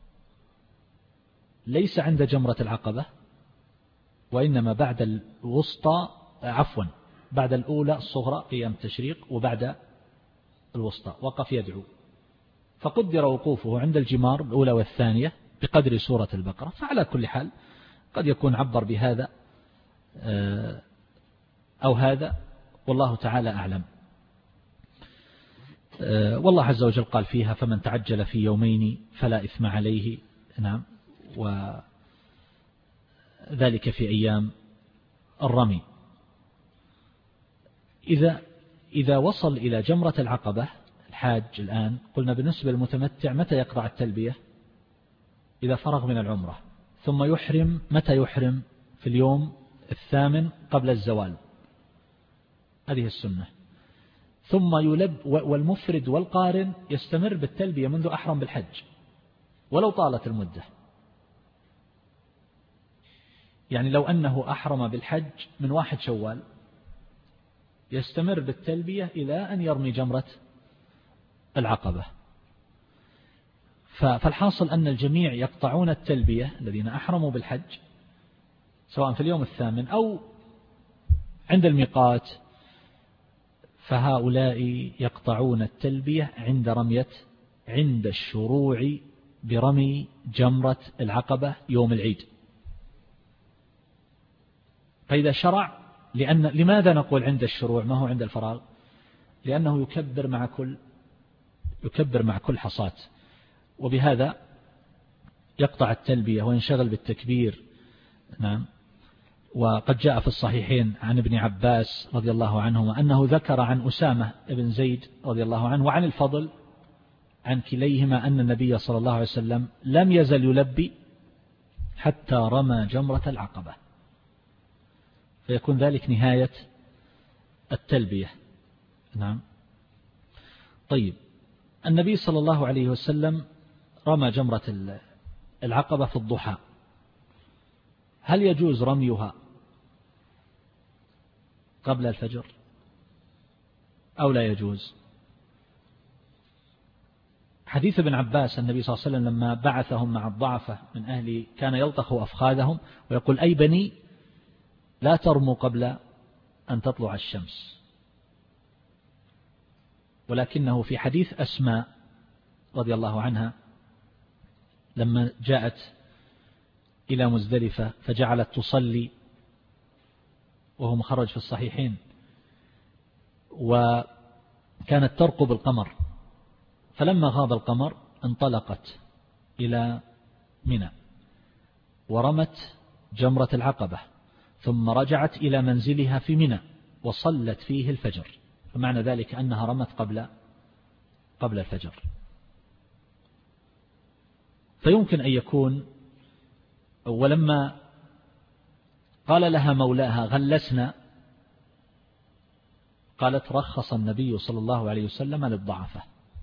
ليس عند جمرة العقبة، وإنما بعد الوسطى، عفوا بعد الأولى الصغرى أيام التشريق، وبعد الوسطى وقف يدعو، فقدر وقوفه عند الجمار الأولى والثانية بقدر سورة البقرة. فعلى كل حال قد يكون عبر بهذا أو هذا، والله تعالى أعلم. والله عز وجل قال فيها فمن تعجل في يومين فلا إثم عليه، نعم، وذلك في أيام الرمي. إذا إذا وصل إلى جمرة العقبة الحاج الآن، قلنا بالنسبة للمتمتع متى يقرأ التلبية؟ إذا فرغ من العمرة، ثم يحرم متى يحرم؟ في اليوم الثامن قبل الزوال، هذه السنة. ثم يلب، والمفرد والقارن يستمر بالتلبية منذ أحرم بالحج ولو طالت المدة. يعني لو أنه أحرم بالحج من واحد شوال يستمر بالتلبية إلى أن يرمي جمرة العقبة. فالحاصل أن الجميع يقطعون التلبية الذين أحرموا بالحج سواء في اليوم الثامن أو عند الميقات، فهؤلاء يقطعون التلبية عند رمية عند الشروع برمي جمرة العقبة يوم العيد. فإذا شرع، لأن لماذا نقول عند الشروع ما هو عند الفراغ؟ لأنه يكبر مع كل يكبر مع كل حصاة، وبهذا يقطع التلبية وينشغل بالتكبير. نعم. وقد جاء في الصحيحين عن ابن عباس رضي الله عنهما أنه ذكر عن أسامة بن زيد رضي الله عنه وعن الفضل عن كليهما أن النبي صلى الله عليه وسلم لم يزل يلبي حتى رمى جمرة العقبة، فيكون ذلك نهاية التلبية. نعم. طيب، النبي صلى الله عليه وسلم رمى جمرة العقبة في الضحى، هل يجوز رميها قبل الفجر أو لا يجوز؟ حديث ابن عباس النبي صلى الله عليه وسلم لما بعثهم مع الضعفة من أهل كان يلطخ أفخاذهم ويقول أي بني لا ترموا قبل أن تطلع الشمس. ولكنه في حديث أسماء رضي الله عنها لما جاءت إلى مزدلفة فجعلت تصلي وهو مخرج في الصحيحين، وكانت ترقب القمر، فلما غاب القمر انطلقت إلى منى ورمت جمرة العقبة، ثم رجعت إلى منزلها في منى وصلت فيه الفجر، فمعنى ذلك أنها رمت قبل قبل الفجر. فيمكن أن يكون ولما قال لها مولاها غلسنا قالت رخص النبي صلى الله عليه وسلم للضعفة.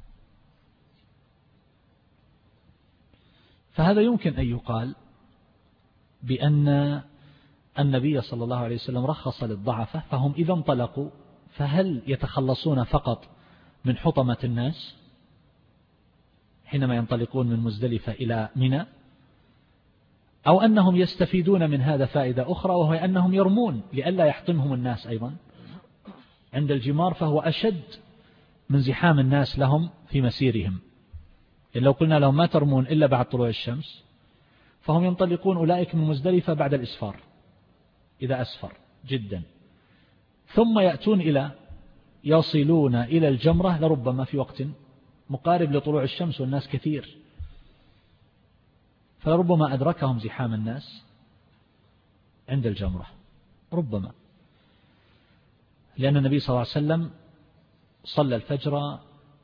فهذا يمكن أن يقال بأن النبي صلى الله عليه وسلم رخص للضعفة، فهم إذا انطلقوا فهل يتخلصون فقط من حطمة الناس حينما ينطلقون من مزدلفة إلى منى، أو أنهم يستفيدون من هذا فائدة أخرى، وهو أنهم يرمون لئلا يحطمهم الناس أيضا عند الجمار، فهو أشد من زحام الناس لهم في مسيرهم. لو قلنا لهم ما ترمون إلا بعد طلوع الشمس فهم ينطلقون أولئك من مزدلفة بعد الإسفار إذا أسفر جدا، ثم يأتون إلى يصلون إلى الجمرة لربما في وقت مقارب لطلوع الشمس والناس كثير، فلربما أدركهم زحام الناس عند الجمرة ربما، لأن النبي صلى الله عليه وسلم صلى الفجر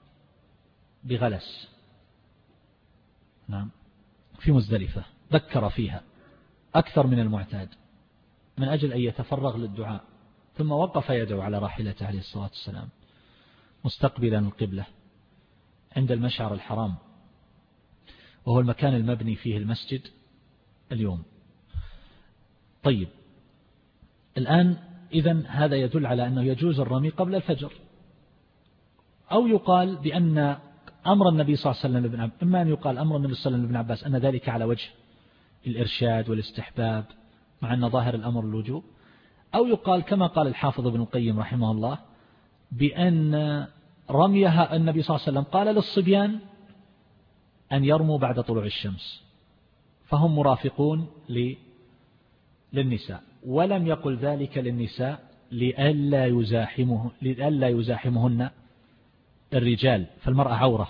بغلس نعم في مزدلفة، ذكر فيها أكثر من المعتاد من أجل أن يتفرغ للدعاء، ثم وقف يدعو على راحلته عليه الصلاة والسلام مستقبلا القبلة عند المشعر الحرام، وهو المكان المبني فيه المسجد اليوم. طيب، الآن إذن هذا يدل على أنه يجوز الرمي قبل الفجر، أو يقال بأن أمر النبي صلى الله عليه وسلم لابن عباس، إما أن يقال أمر النبي صلى الله عليه وسلم لابن عباس أن ذلك على وجه الإرشاد والاستحباب مع أن ظاهر الأمر الوجوب، أو يقال كما قال الحافظ ابن القيم رحمه الله بأن رميها النبي صلى الله عليه وسلم قال للصبيان أن يرموا بعد طلوع الشمس، فهم مرافقون للنساء، ولم يقل ذلك للنساء لئلا يزاحمه لئلا يزاحمهن الرجال، فالمرأة عورة،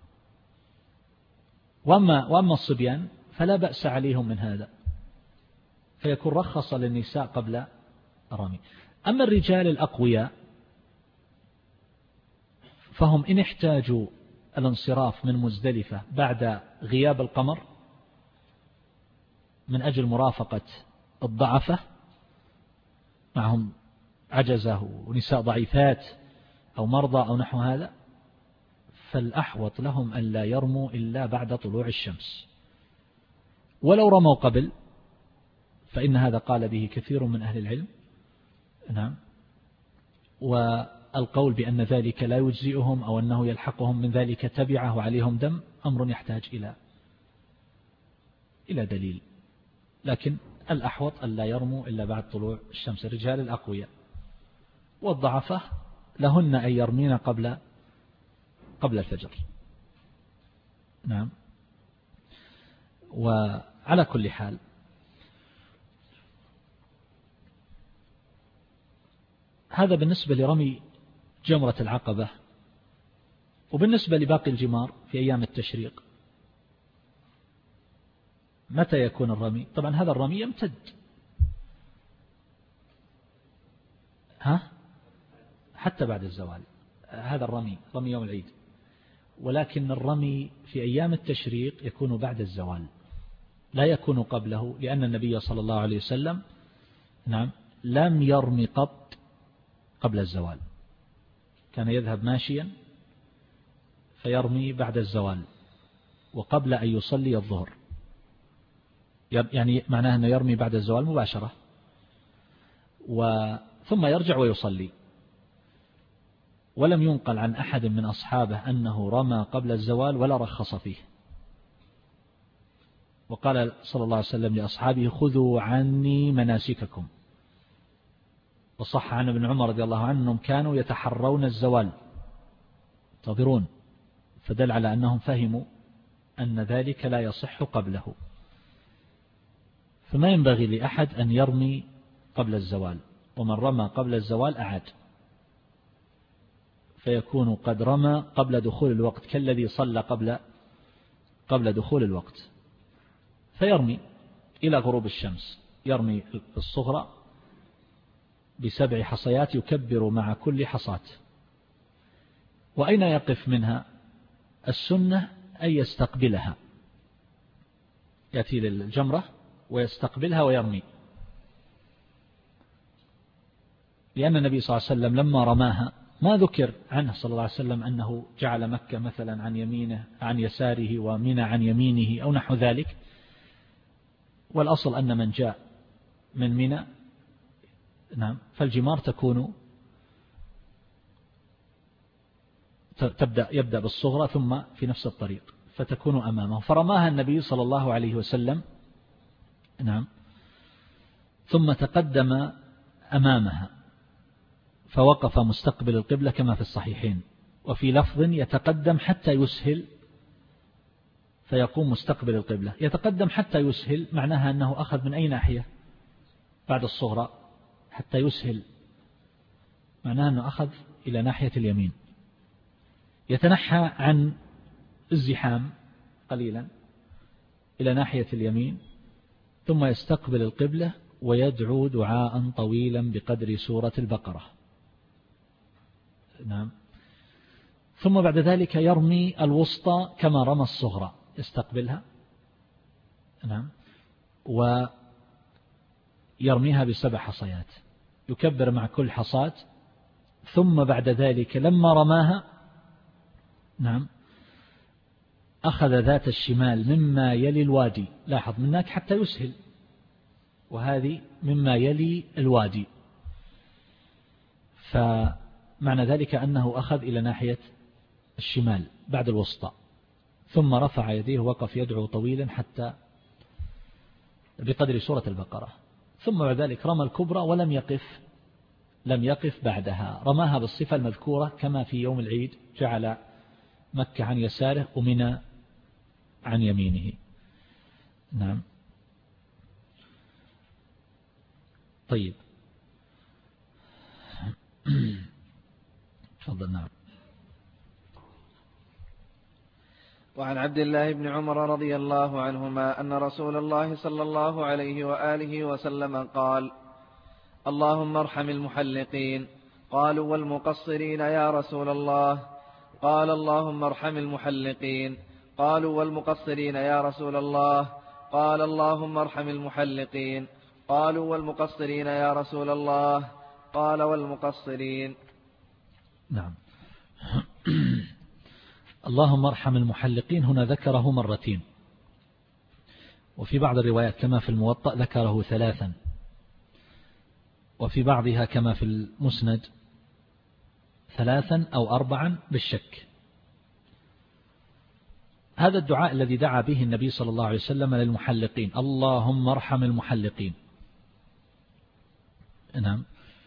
وأما وأما الصبيان فلا بأس عليهم من هذا، فيكون رخص للنساء قبل الرمي. أما الرجال الأقوياء فهم إن احتاجوا الانصراف من مزدلفة بعد غياب القمر من أجل مرافقة الضعفة، معهم عجزة ونساء ضعيفات أو مرضى أو نحو هذا، فالأحوط لهم أن لا يرموا إلا بعد طلوع الشمس، ولو رموا قبل فإن هذا قال به كثير من أهل العلم. نعم. والقول بأن ذلك لا يجزئهم أو أنه يلحقهم من ذلك تبعه وعليهم دم أمر يحتاج إلى إلى دليل، لكن الأحوط أن لا يرموا إلا بعد طلوع الشمس الرجال الأقوياء، والضعفاء لهن أن يرمين قبل قبل الفجر. نعم. وعلى كل حال هذا بالنسبة لرمي جمرة العقبة. وبالنسبة لباقي الجمار في أيام التشريق متى يكون الرمي؟ طبعا هذا الرمي يمتد، ها حتى بعد الزوال، هذا الرمي رمي يوم العيد، ولكن الرمي في أيام التشريق يكون بعد الزوال لا يكون قبله، لأن النبي صلى الله عليه وسلم نعم لم يرمي قط قبل الزوال، كان يذهب ماشيا فيرمي بعد الزوال وقبل أن يصلي الظهر، يعني معناه أنه يرمي بعد الزوال مباشرة ثم يرجع ويصلي. ولم ينقل عن أحد من أصحابه أنه رمى قبل الزوال ولا رخص فيه. وقال صلى الله عليه وسلم لأصحابه: خذوا عني مناسككم. وصح عن ابن عمر رضي الله عنهم كانوا يتحرون الزوال ينتظرون، فدل على أنهم فهموا أن ذلك لا يصح قبله، فما ينبغي لأحد أن يرمي قبل الزوال، ومن رمى قبل الزوال أعاد، فيكون قد رمى قبل دخول الوقت كالذي صلى قبل قبل دخول الوقت، فيرمي إلى غروب الشمس، يرمي الصغرى بسبع حصيات يكبر مع كل حصاة. وأين يقف منها؟ السنة أن يستقبلها، يأتي للجمرة ويستقبلها ويرمي، لأن النبي صلى الله عليه وسلم لما رماها ما ذكر عنه صلى الله عليه وسلم أنه جعل مكة مثلا عن يمينه عن يساره ومنى عن يمينه أو نحو ذلك، والأصل أن من جاء من منى نعم فالجمار تكون تبدأ يبدأ بالصغرى ثم في نفس الطريق فتكون أمامه، فرماها النبي صلى الله عليه وسلم نعم ثم تقدم أمامها فوقف مستقبل القبلة كما في الصحيحين، وفي لفظ يتقدم حتى يسهل فيقوم مستقبل القبلة. يتقدم حتى يسهل معناها أنه أخذ من أي ناحية بعد الصغرى حتى يسهل، معناها أنه أخذ إلى ناحية اليمين، يتنحى عن الزحام قليلا إلى ناحية اليمين ثم يستقبل القبلة ويدعو دعاء طويلا بقدر سورة البقرة. نعم. ثم بعد ذلك يرمي الوسطى كما رمى الصغرى، يستقبلها نعم ويرميها بسبع حصيات، يكبر مع كل حصاة، ثم بعد ذلك لما رماها نعم أخذ ذات الشمال مما يلي الوادي، لاحظ منك حتى يسهل، وهذه مما يلي الوادي، فمعنى ذلك أنه أخذ إلى ناحية الشمال بعد الوسطى، ثم رفع يديه وقف يدعو طويلا حتى بقدر سورة البقرة، ثم بعد ذلك رمى الكبرى ولم يقف لم يقف بعدها، رماها بالصفة المذكورة كما في يوم العيد، جعل مكة عن يساره ومنى عن يمينه. نعم. طيب تفضل. نعم. وعن عبد الله بن عمر رضي الله عنهما أن رسول الله صلى الله عليه وآله وسلم قال: اللهم ارحم المحلقين. قالوا: والمقصرين يا رسول الله؟ قال: اللهم ارحم المحلقين. قالوا: والمقصرين يا رسول الله؟ قال: اللهم ارحم المحلقين. قالوا: والمقصرين يا رسول الله؟ قال: والمقصرين. نعم. اللهم ارحم المحلقين هنا ذكره مرتين، وفي بعض الروايات كما في الموطأ ذكره ثلاثا، وفي بعضها كما في المسند ثلاثا أو أربعا بالشك. هذا الدعاء الذي دعا به النبي صلى الله عليه وسلم للمحلقين، اللهم ارحم المحلقين. نعم.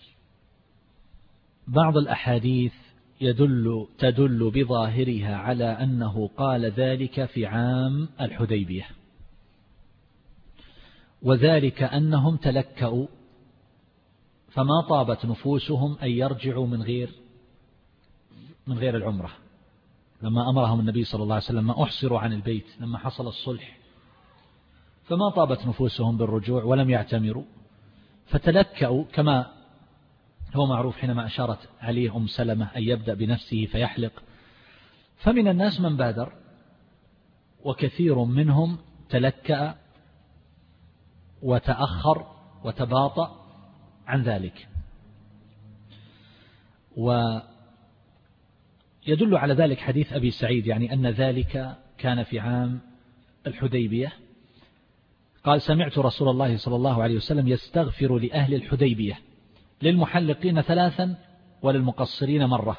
بعض الأحاديث يدل تدل بظاهرها على أنه قال ذلك في عام الحديبية، وذلك أنهم تلكأوا فما طابت نفوسهم أن يرجعوا من غير من غير العمرة، لما أمرهم النبي صلى الله عليه وسلم ما أحصروا عن البيت لما حصل الصلح، فما طابت نفوسهم بالرجوع ولم يعتمروا، فتلكأوا كما هو معروف حينما أشارت عليه أم سلمة أن يبدأ بنفسه فيحلق. فمن الناس من بادر، وكثير منهم تلكأ وتأخر وتباطأ عن ذلك. ويدل على ذلك حديث أبي سعيد، يعني أن ذلك كان في عام الحديبية. قال سمعت رسول الله صلى الله عليه وسلم يستغفر لأهل الحديبية للمحلقين ثلاثا وللمقصرين مرة.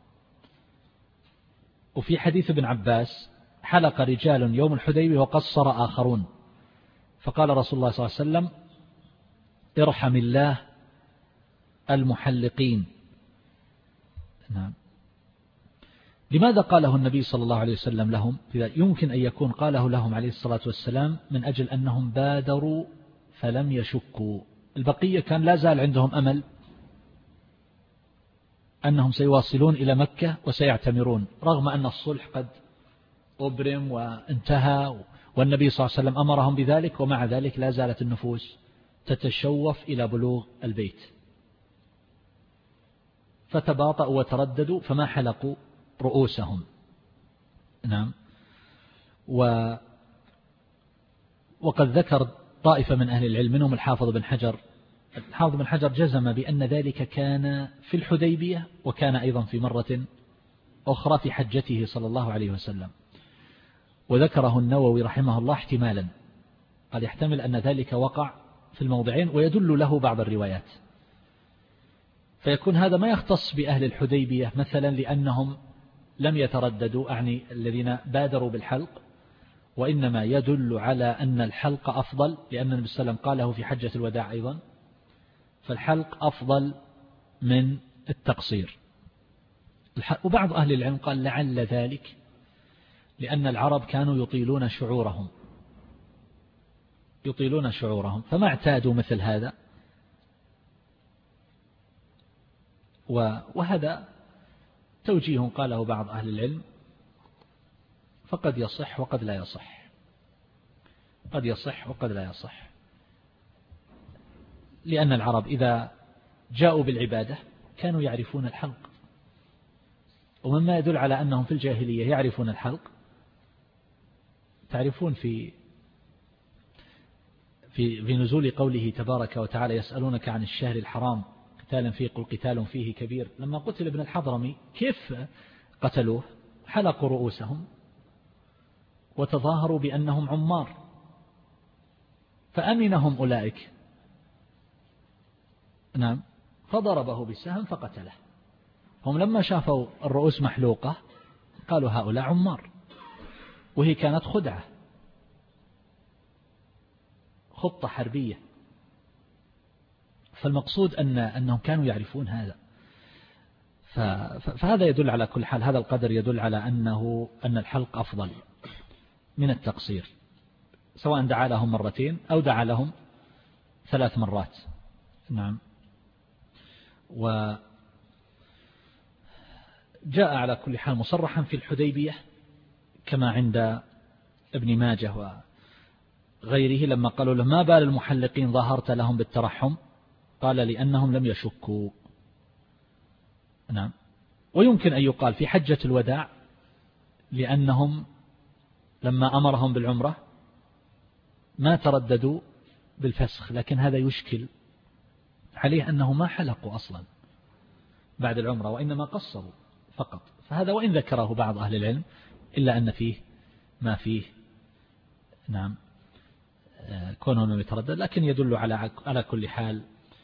وفي حديث ابن عباس حلق رجال يوم الحديبية وقصر آخرون، فقال رسول الله صلى الله عليه وسلم ارحم الله المحلقين. نعم. لماذا قاله النبي صلى الله عليه وسلم لهم؟ يمكن أن يكون قاله لهم عليه الصلاة والسلام من أجل أنهم بادروا فلم يشكوا، البقية كان لا زال عندهم أمل أنهم سيواصلون إلى مكة وسيعتمرون، رغم أن الصلح قد أبرم وانتهى والنبي صلى الله عليه وسلم أمرهم بذلك، ومع ذلك لا زالت النفوس تتشوف إلى بلوغ البيت، فتباطؤوا وترددوا فما حلقوا رؤوسهم. نعم. و وقد ذكر طائفة من أهل العلم منهم الحافظ بن حجر الحافظ بن حجر جزم بأن ذلك كان في الحديبية، وكان أيضا في مرة أخرى في حجته صلى الله عليه وسلم. وذكره النووي رحمه الله احتمالا، قد يحتمل أن ذلك وقع في الموضعين، ويدل له بعض الروايات، فيكون هذا ما يختص بأهل الحديبية مثلا لأنهم لم يترددوا، أعني الذين بادروا بالحلق، وإنما يدل على أن الحلق أفضل، لأن النبي صلى الله عليه وسلم قاله في حجة الوداع أيضا، فالحلق أفضل من التقصير. وبعض أهل العلم قال لعل ذلك لأن العرب كانوا يطيلون شعورهم يطيلون شعورهم فما اعتادوا مثل هذا، وهذا توجيه قاله بعض أهل العلم، فقد يصح وقد لا يصح، قد يصح وقد لا يصح، لأن العرب إذا جاءوا بالعبادة كانوا يعرفون الحلق، ومما يدل على أنهم في الجاهلية يعرفون الحلق، تعرفون في في في نزول قوله تبارك وتعالى يسألونك عن الشهر الحرام قتال فيه قل قتال فيه كبير، لما قتل ابن الحضرمي كيف قتلوه؟ حلقوا رؤوسهم وتظاهروا بأنهم عمار، فأمنهم أولئك. نعم. فضربه بالسهم فقتله. هم لما شافوا الرؤوس محلوقة قالوا هؤلاء عمار، وهي كانت خدعة، خطة حربية. فالمقصود أن أنهم كانوا يعرفون هذا، فهذا يدل على كل حال، هذا القدر يدل على أنه أن الحلق أفضل من التقصير، سواء دعا لهم مرتين أو دعا لهم ثلاث مرات. نعم. وجاء على كل حال مصرحا في الحديبية كما عند ابن ماجه وغيره، لما قالوا له ما بال المحلقين ظاهرت لهم بالترحم؟ قال لأنهم لم يشكوا. نعم. ويمكن أن يقال في حجة الوداع لأنهم لما أمرهم بالعمرة ما ترددوا بالفسخ، لكن هذا يشكل عليه أنه ما حلقوا أصلا بعد العمرة، وإنما قصروا فقط، فهذا وإن ذكره بعض أهل العلم إلا أن فيه ما فيه نعم كونه يتردد، لكن يدل على على كل حال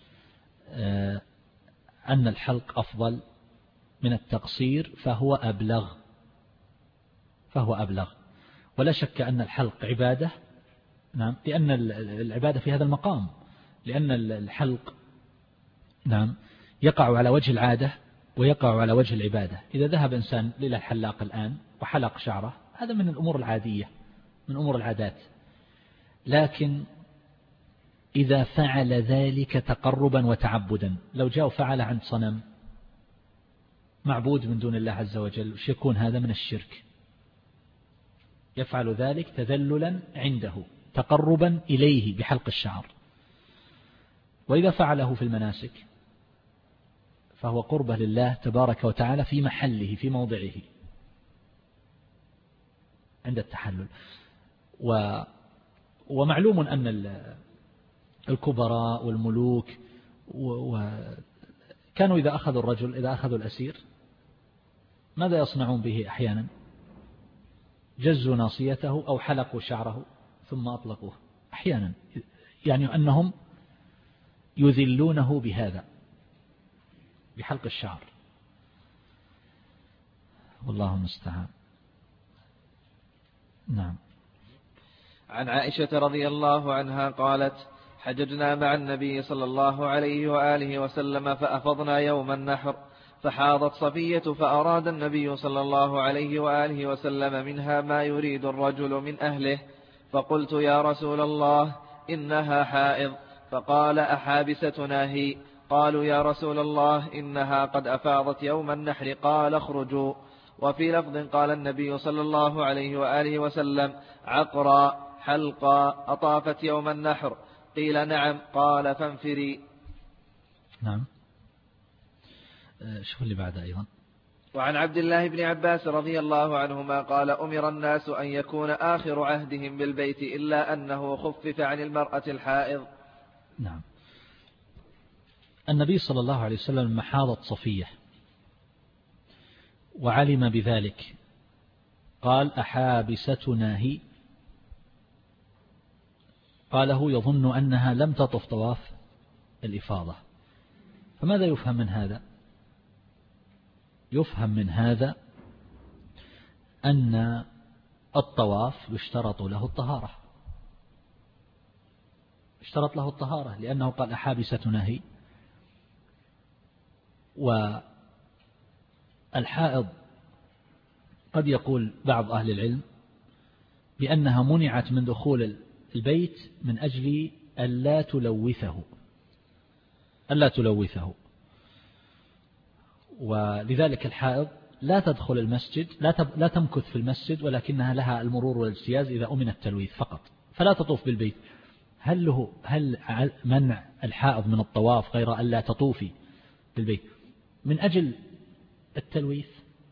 أن الحلق أفضل من التقصير، فهو أبلغ فهو أبلغ ولا شك أن الحلق عبادة، نعم، لأن العبادة في هذا المقام، لأن الحلق نعم يقع على وجه العادة ويقع على وجه العبادة. إذا ذهب إنسان إلى الحلاق الآن وحلق شعره هذا من الأمور العادية، من أمور العادات، لكن إذا فعل ذلك تقربا وتعبدا، لو جاء وفعل عند صنم معبود من دون الله عز وجل، وش يكون هذا؟ من الشرك. يفعل ذلك تذللا عنده تقربا إليه بحلق الشعر. وإذا فعله في المناسك فهو قربة لله تبارك وتعالى في محله في موضعه عند التحلل. و ومعلوم أن الكبراء والملوك كانوا إذا أخذوا الرجل إذا أخذوا الأسير ماذا يصنعون به أحيانا؟ جزوا ناصيته أو حلقوا شعره ثم أطلقوه أحيانا، يعني أنهم يذلونه بهذا بحلق الشعر، والله المستعان. نعم. عن عائشة رضي الله عنها قالت: حججنا مع النبي صلى الله عليه وآله وسلم فأفضنا يوم النحر، فحاضت صفية فأراد النبي صلى الله عليه وآله وسلم منها ما يريد الرجل من أهله، فقلت: يا رسول الله إنها حائض. فقال: أحابستنا هي؟ قالوا: يا رسول الله إنها قد أفاضت يوم النحر. قال: اخرجوا. وفي لفظ قال النبي صلى الله عليه وآله وسلم: عقرا حلقا أطافت يوم النحر؟ قيل: نعم. قال: فانفري. نعم. شوف اللي بعد أيضا. وعن عبد الله بن عباس رضي الله عنهما قال: أمر الناس أن يكون آخر عهدهم بالبيت إلا أنه خفف عن المرأة الحائض. نعم. النبي صلى الله عليه وسلم لما حاضت صفية وعلم بذلك قال: أحابستنا هي؟ قاله يظن أنها لم تطف طواف الإفاضة. فماذا يفهم من هذا؟ يفهم من هذا أن الطواف يشترط له الطهارة، اشترط له الطهارة لأنه قال: أحابستنا هي. والحائض قد يقول بعض أهل العلم بأنها منعت من دخول البيت من أجل ألا تلوثه ألا تلوثه ولذلك الحائض لا تدخل المسجد، لا لا تمكث في المسجد، ولكنها لها المرور والاجتياز إذا أمن التلويث فقط، فلا تطوف بالبيت. هل له هل منع الحائض من الطواف غير ألا تطوفي بالبيت من أجل التلويث؟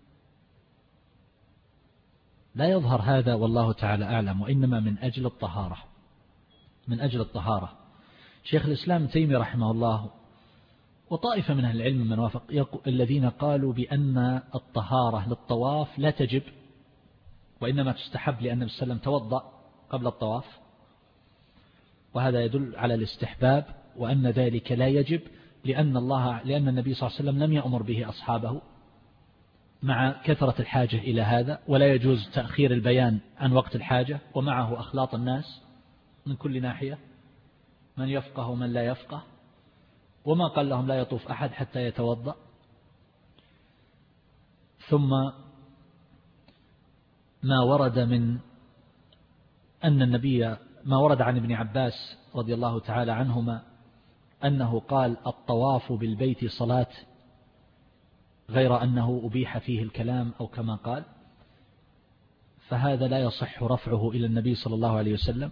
لا يظهر هذا والله تعالى أعلم، وإنما من أجل الطهارة من أجل الطهارة. شيخ الإسلام تيمي رحمه الله وطائفة من أهل العلم من وافق الذين قالوا بأن الطهارة للطواف لا تجب، وإنما تستحب، لأن النبي صلى الله عليه وسلم توضأ قبل الطواف، وهذا يدل على الاستحباب، وأن ذلك لا يجب لأن الله لأن النبي صلى الله عليه وسلم لم يأمر به أصحابه مع كثرة الحاجة إلى هذا، ولا يجوز تأخير البيان عن وقت الحاجة، ومعه أخلاط الناس من كل ناحية، من يفقه ومن لا يفقه، وما قال لهم لا يطوف أحد حتى يتوضأ. ثم ما ورد من أن النبي ما ورد عن ابن عباس رضي الله تعالى عنهما أنه قال: الطواف بالبيت صلاة، غير أنه أبيح فيه الكلام أو كما قال، فهذا لا يصح رفعه إلى النبي صلى الله عليه وسلم،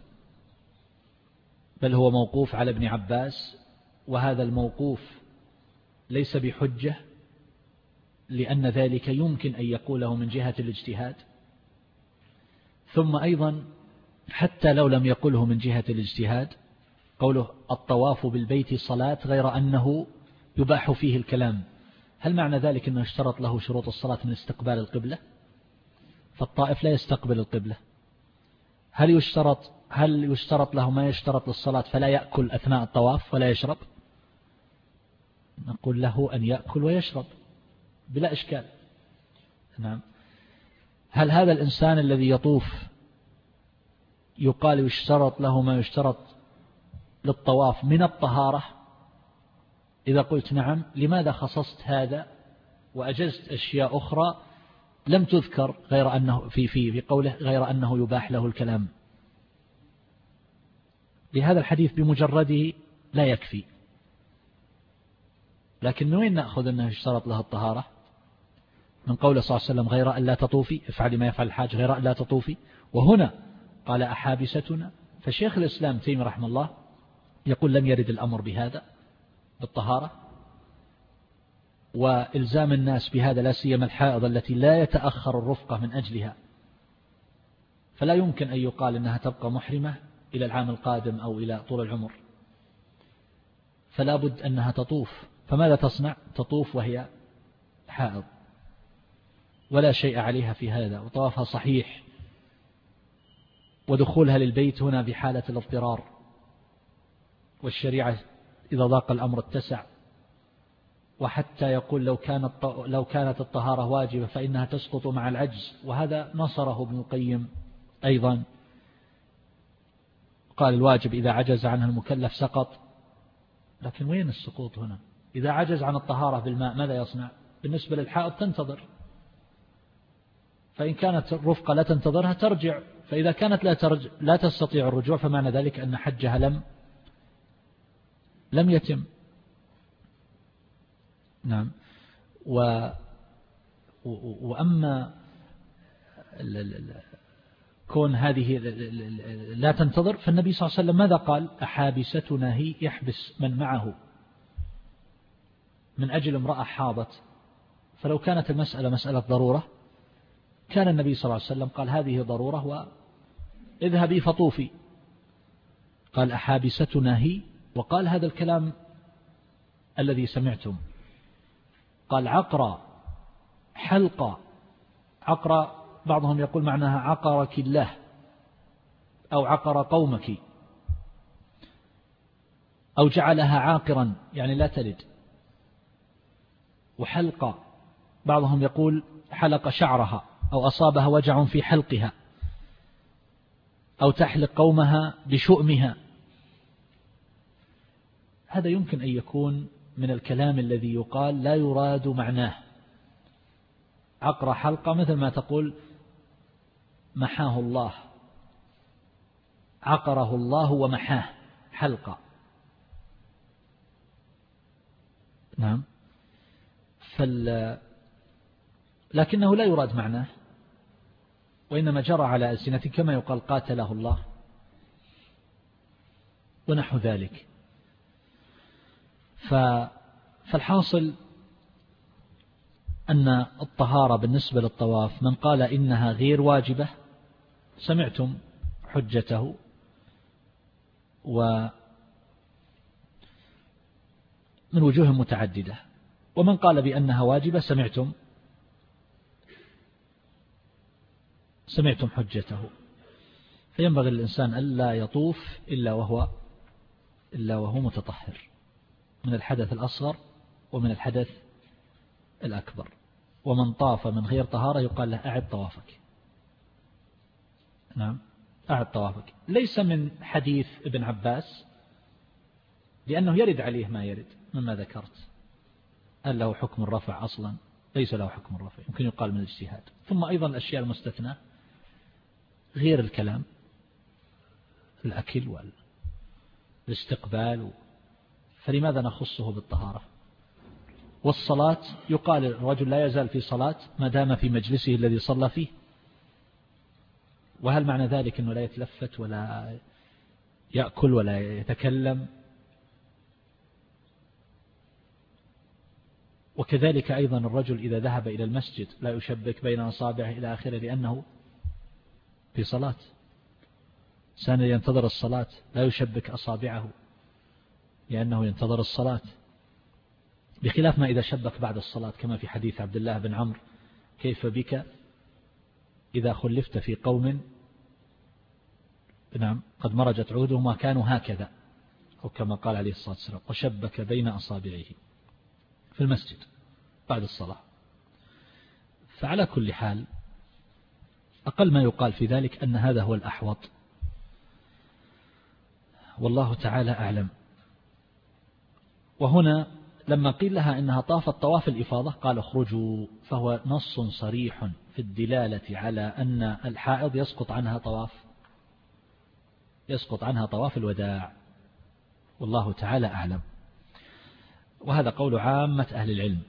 بل هو موقوف على ابن عباس، وهذا الموقوف ليس بحجة، لأن ذلك يمكن أن يقوله من جهة الاجتهاد. ثم أيضا حتى لو لم يقله من جهة الاجتهاد، قوله الطواف بالبيت صلاة غير أنه يباح فيه الكلام، هل معنى ذلك أنه اشترط له شروط الصلاة من استقبال القبلة؟ فالطائف لا يستقبل القبلة. هل يشترط هل يشترط له ما يشترط للصلاة فلا يأكل أثناء الطواف ولا يشرب؟ نقول له أن يأكل ويشرب بلا إشكال. نعم. هل هذا الإنسان الذي يطوف يقال يشترط له ما يشترط للطواف من الطهارة؟ إذا قلت نعم، لماذا خصصت هذا وأجزت أشياء أخرى لم تذكر غير أنه في في في قوله غير أنه يباح له الكلام؟ لهذا الحديث بمجرده لا يكفي. لكن من وين نأخذ أنه اشترط له الطهارة؟ من قوله صلى الله عليه وسلم غير أن لا تطوفي، افعلي ما يفعل الحاج غير أن لا تطوفي. وهنا قال أحابستنا. فشيخ الإسلام تيمية رحمه الله يقول لم يرد الأمر بهذا بالطهارة، وإلزام الناس بهذا لا سيما الحائض التي لا يتأخر الرفقة من أجلها، فلا يمكن أن يقال أنها تبقى محرمة إلى العام القادم أو إلى طول العمر، فلا بد أنها تطوف. فماذا تصنع؟ تطوف وهي حائض ولا شيء عليها في هذا، وطوافها صحيح، ودخولها للبيت هنا بحالة الاضطرار، والشريعة إذا ضاق الأمر اتسع. وحتى يقول لو كانت لو كانت الطهارة واجبة فإنها تسقط مع العجز، وهذا نصره ابن القيم أيضا، قال الواجب إذا عجز عنه المكلف سقط. لكن وين السقوط هنا؟ إذا عجز عن الطهارة بالماء ماذا يصنع؟ بالنسبة للحائض تنتظر، فإن كانت الرفقة لا تنتظرها ترجع، فإذا كانت لا, ترجع لا تستطيع الرجوع فمعنى ذلك أن حجها لم لم يتم. نعم. و وأما كون هذه لا تنتظر، فالنبي صلى الله عليه وسلم ماذا قال؟ أحابستنا هي، يحبس من معه من أجل امرأة حاضت. فلو كانت المسألة مسألة ضرورة كان النبي صلى الله عليه وسلم قال هذه ضرورة واذهبي فطوفي. قال أحابستنا هي، وقال هذا الكلام الذي سمعتم، قال عقرى حلقة. عقرى بعضهم يقول معناها عقرك الله أو عقر قومك، أو جعلها عاقرا يعني لا تلد. وحلقة بعضهم يقول حلق شعرها أو أصابها وجع في حلقها، أو تحلق قومها بشؤمها. هذا يمكن أن يكون من الكلام الذي يقال لا يراد معناه. عقر حلقة مثل ما تقول محاه الله، عقره الله ومحاه حلقة. نعم. فال لكنه لا يراد معناه، وإنما جرى على ألسنة كما يقال قاتله الله ونحو ذلك. فالحاصل أن الطهارة بالنسبة للطواف من قال إنها غير واجبة سمعتم حجته، ومن وجوه متعددة. ومن قال بأنها واجبة سمعتم سمعتم حجته. فينبغي للإنسان ألا يطوف إلا وهو إلا وهو متطهر من الحدث الأصغر ومن الحدث الأكبر. ومن طاف من غير طهارة يقال له أعد طوافك. نعم، أعد طوافك. ليس من حديث ابن عباس، لأنه يرد عليه ما يرد مما ذكرت. هل له حكم الرفع أصلا؟ ليس له حكم الرفع، يمكن يقال من الاجتهاد. ثم أيضا الأشياء المستثنى غير الكلام، الأكل والاستقبال، فلماذا نخصه بالطهارة؟ والصلاة يقال الرجل لا يزال في صلاة ما دام في مجلسه الذي صلى فيه. وهل معنى ذلك أنه لا يتلفت ولا يأكل ولا يتكلم؟ وكذلك أيضا الرجل إذا ذهب إلى المسجد لا يشبك بين أصابعه إلى آخره لأنه في صلاة. سان ينتظر الصلاة لا يشبك أصابعه لأنه ينتظر الصلاة. بخلاف ما إذا شبك بعد الصلاة كما في حديث عبد الله بن عمرو: كيف بك إذا خلفت في قوم نعم قد مرجت عودهم وكانوا هكذا، أو كما قال عليه الصلاة والسلام: وشبك بين أصابعه في المسجد بعد الصلاة. فعلى كل حال أقل ما يقال في ذلك أن هذا هو الأحوط، والله تعالى أعلم. وهنا لما قيل لها إنها طافت طواف الإفاضة قال: اخرجوا، فهو نص صريح في الدلالة على أن الحائض يسقط عنها طواف يسقط عنها طواف الوداع، والله تعالى أعلم. وهذا قول عامة أهل العلم.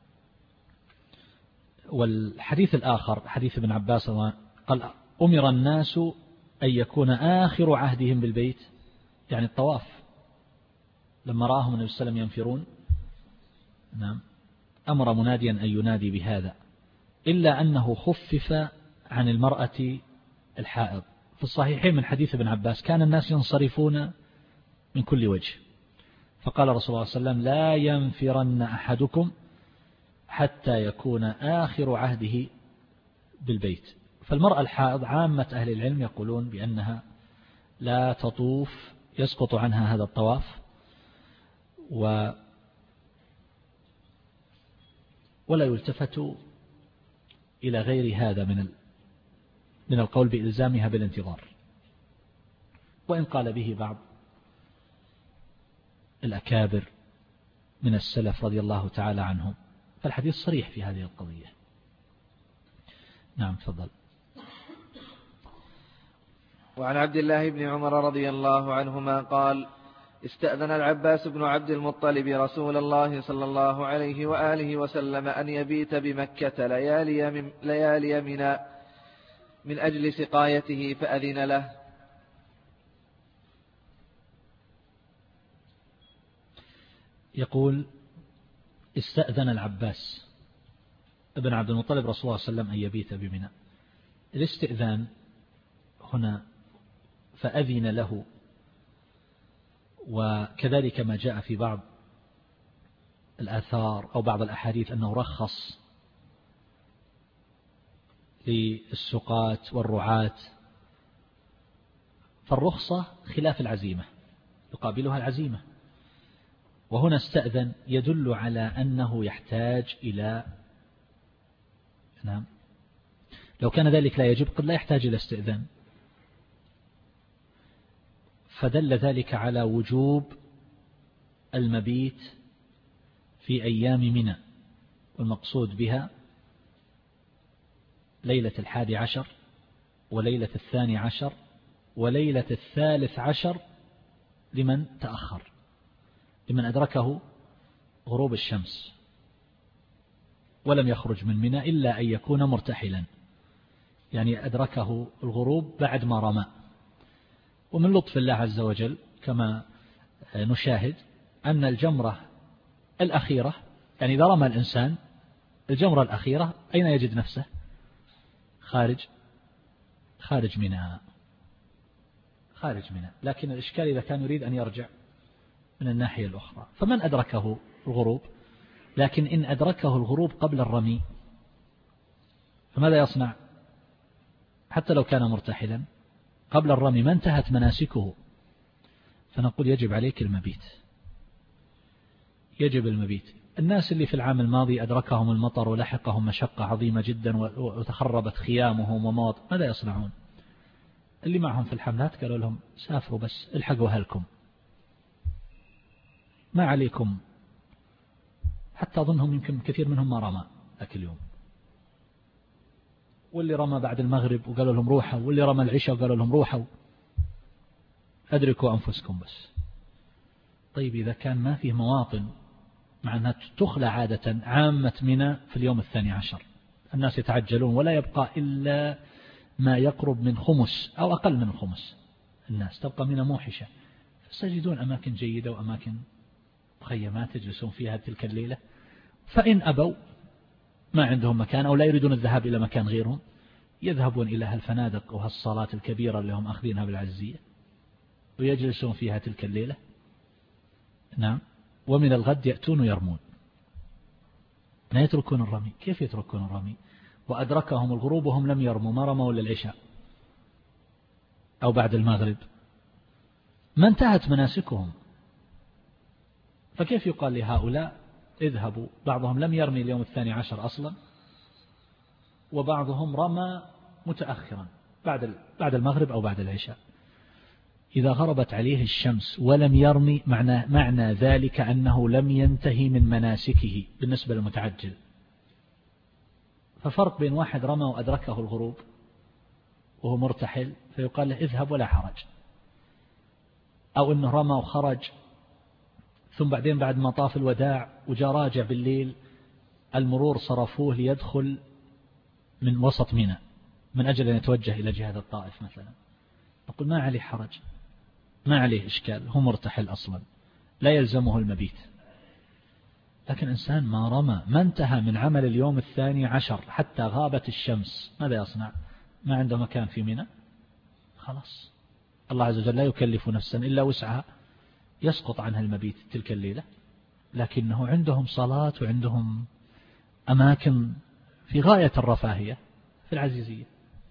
والحديث الآخر حديث ابن عباس قال: أمر الناس أن يكون آخر عهدهم بالبيت، يعني الطواف، لما رآهم النبي صلى الله عليه وسلم ينفرون نعم أمر مناديا أن ينادي بهذا، إلا أنه خفف عن المرأة الحائض. في الصحيحين من حديث ابن عباس: كان الناس ينصرفون من كل وجه، فقال رسول الله صلى الله عليه وسلم: لا ينفرن أحدكم حتى يكون آخر عهده بالبيت. فالمرأة الحائض عامة أهل العلم يقولون بأنها لا تطوف، يسقط عنها هذا الطواف، و ولا يلتفت إلى غير هذا من من القول بإلزامها بالانتظار. وإن قال به بعض الأكابر من السلف رضي الله تعالى عنهم، فالحديث صريح في هذه القضية. نعم تفضل. وعن عبد الله بن عمر رضي الله عنهما قال: استأذن العباس بن عبد المطلب رسول الله صلى الله عليه وآله وسلم أن يبيت بمكة ليالي من, ليالي من, من أجل سقايته فأذن له. يقول: استأذن العباس ابن عبد المطلب رسول الله صلى الله عليه وسلم أن يبيت بمنى. الاستئذان هنا فأذن له، وكذلك ما جاء في بعض الآثار أو بعض الأحاديث أنه رخص للسقاة والرعاة، فالرخصة خلاف العزيمة، يقابلها العزيمة. وهنا استأذن يدل على أنه يحتاج إلى نعم لو كان ذلك لا يجب قد لا يحتاج إلى استئذان، فدل ذلك على وجوب المبيت في أيام منى، والمقصود بها ليلة الحادي عشر وليلة الثاني عشر وليلة الثالث عشر لمن تأخر، لمن أدركه غروب الشمس ولم يخرج من منى إلا أن يكون مرتحلا، يعني أدركه الغروب بعد ما رمى. ومن لطف الله عز وجل كما نشاهد أن الجمرة الأخيرة، يعني إذا رمى الإنسان الجمرة الأخيرة أين يجد نفسه؟ خارج خارج منى خارج منى لكن الإشكال إذا كان يريد أن يرجع من الناحية الأخرى، فمن أدركه الغروب، لكن إن أدركه الغروب قبل الرمي فماذا يصنع؟ حتى لو كان مرتحلا قبل الرمي ما انتهت مناسكه، فنقول يجب عليك المبيت، يجب المبيت. الناس اللي في العام الماضي أدركهم المطر ولحقهم مشقة عظيمة جدا وتخربت خيامهم ومواطن، ماذا يصنعون؟ اللي معهم في الحملات قالوا لهم سافروا بس الحقوا أهلكم، ما عليكم. حتى أظنهم يمكن كثير منهم ما رمى ذاك اليوم، واللي رمى بعد المغرب وقالوا لهم روحوا، واللي رمى العشاء وقالوا لهم روحوا، أدركوا أنفسكم بس. طيب إذا كان ما فيه مواطن، مع أنها تخلى عادة عامة منى في اليوم الثاني عشر، الناس يتعجلون ولا يبقى إلا ما يقرب من خمس أو أقل من خمس، الناس تبقى منى موحشة، فستجدون أماكن جيدة وأماكن مخيمات يجلسون فيها تلك الليلة. فإن أبوا ما عندهم مكان أو لا يريدون الذهاب إلى مكان غيرهم، يذهبون إلى هالفنادق وهالصالات الكبيرة اللي هم أخذينها بالعزية ويجلسون فيها تلك الليلة. نعم. ومن الغد يأتون ويرمون. لا يتركون الرمي. كيف يتركون الرمي وأدركهم الغروب وهم لم يرموا؟ ما رموا للعشاء أو بعد المغرب، ما انتهت مناسكهم، فكيف يقال لهؤلاء اذهبوا؟ بعضهم لم يرمي اليوم الثاني عشر أصلا، وبعضهم رمى متأخرا بعد بعد المغرب أو بعد العشاء. إذا غربت عليه الشمس ولم يرمي معنى, معنى ذلك أنه لم ينتهي من مناسكه بالنسبة للمتعجل. ففرق بين واحد رمى وأدركه الغروب وهو مرتحل فيقال له اذهب ولا حرج، أو أنه رمى وخرج ثم بعدين بعد ما طاف الوداع وجاء راجع بالليل المرور صرفوه ليدخل من وسط منى من أجل أن يتوجه إلى جهة الطائف مثلا، نقول ما عليه حرج، ما عليه إشكال، هو مرتحل أصلا لا يلزمه المبيت. لكن إنسان ما رمى ما انتهى من عمل اليوم الثاني عشر حتى غابت الشمس، ماذا يصنع؟ ما عنده مكان في منى، خلاص الله عز وجل لا يكلف نفسا إلا وسعها، يسقط عنها المبيت تلك الليلة، لكنه عندهم صلاة وعندهم أماكن في غاية الرفاهية في العزيزية.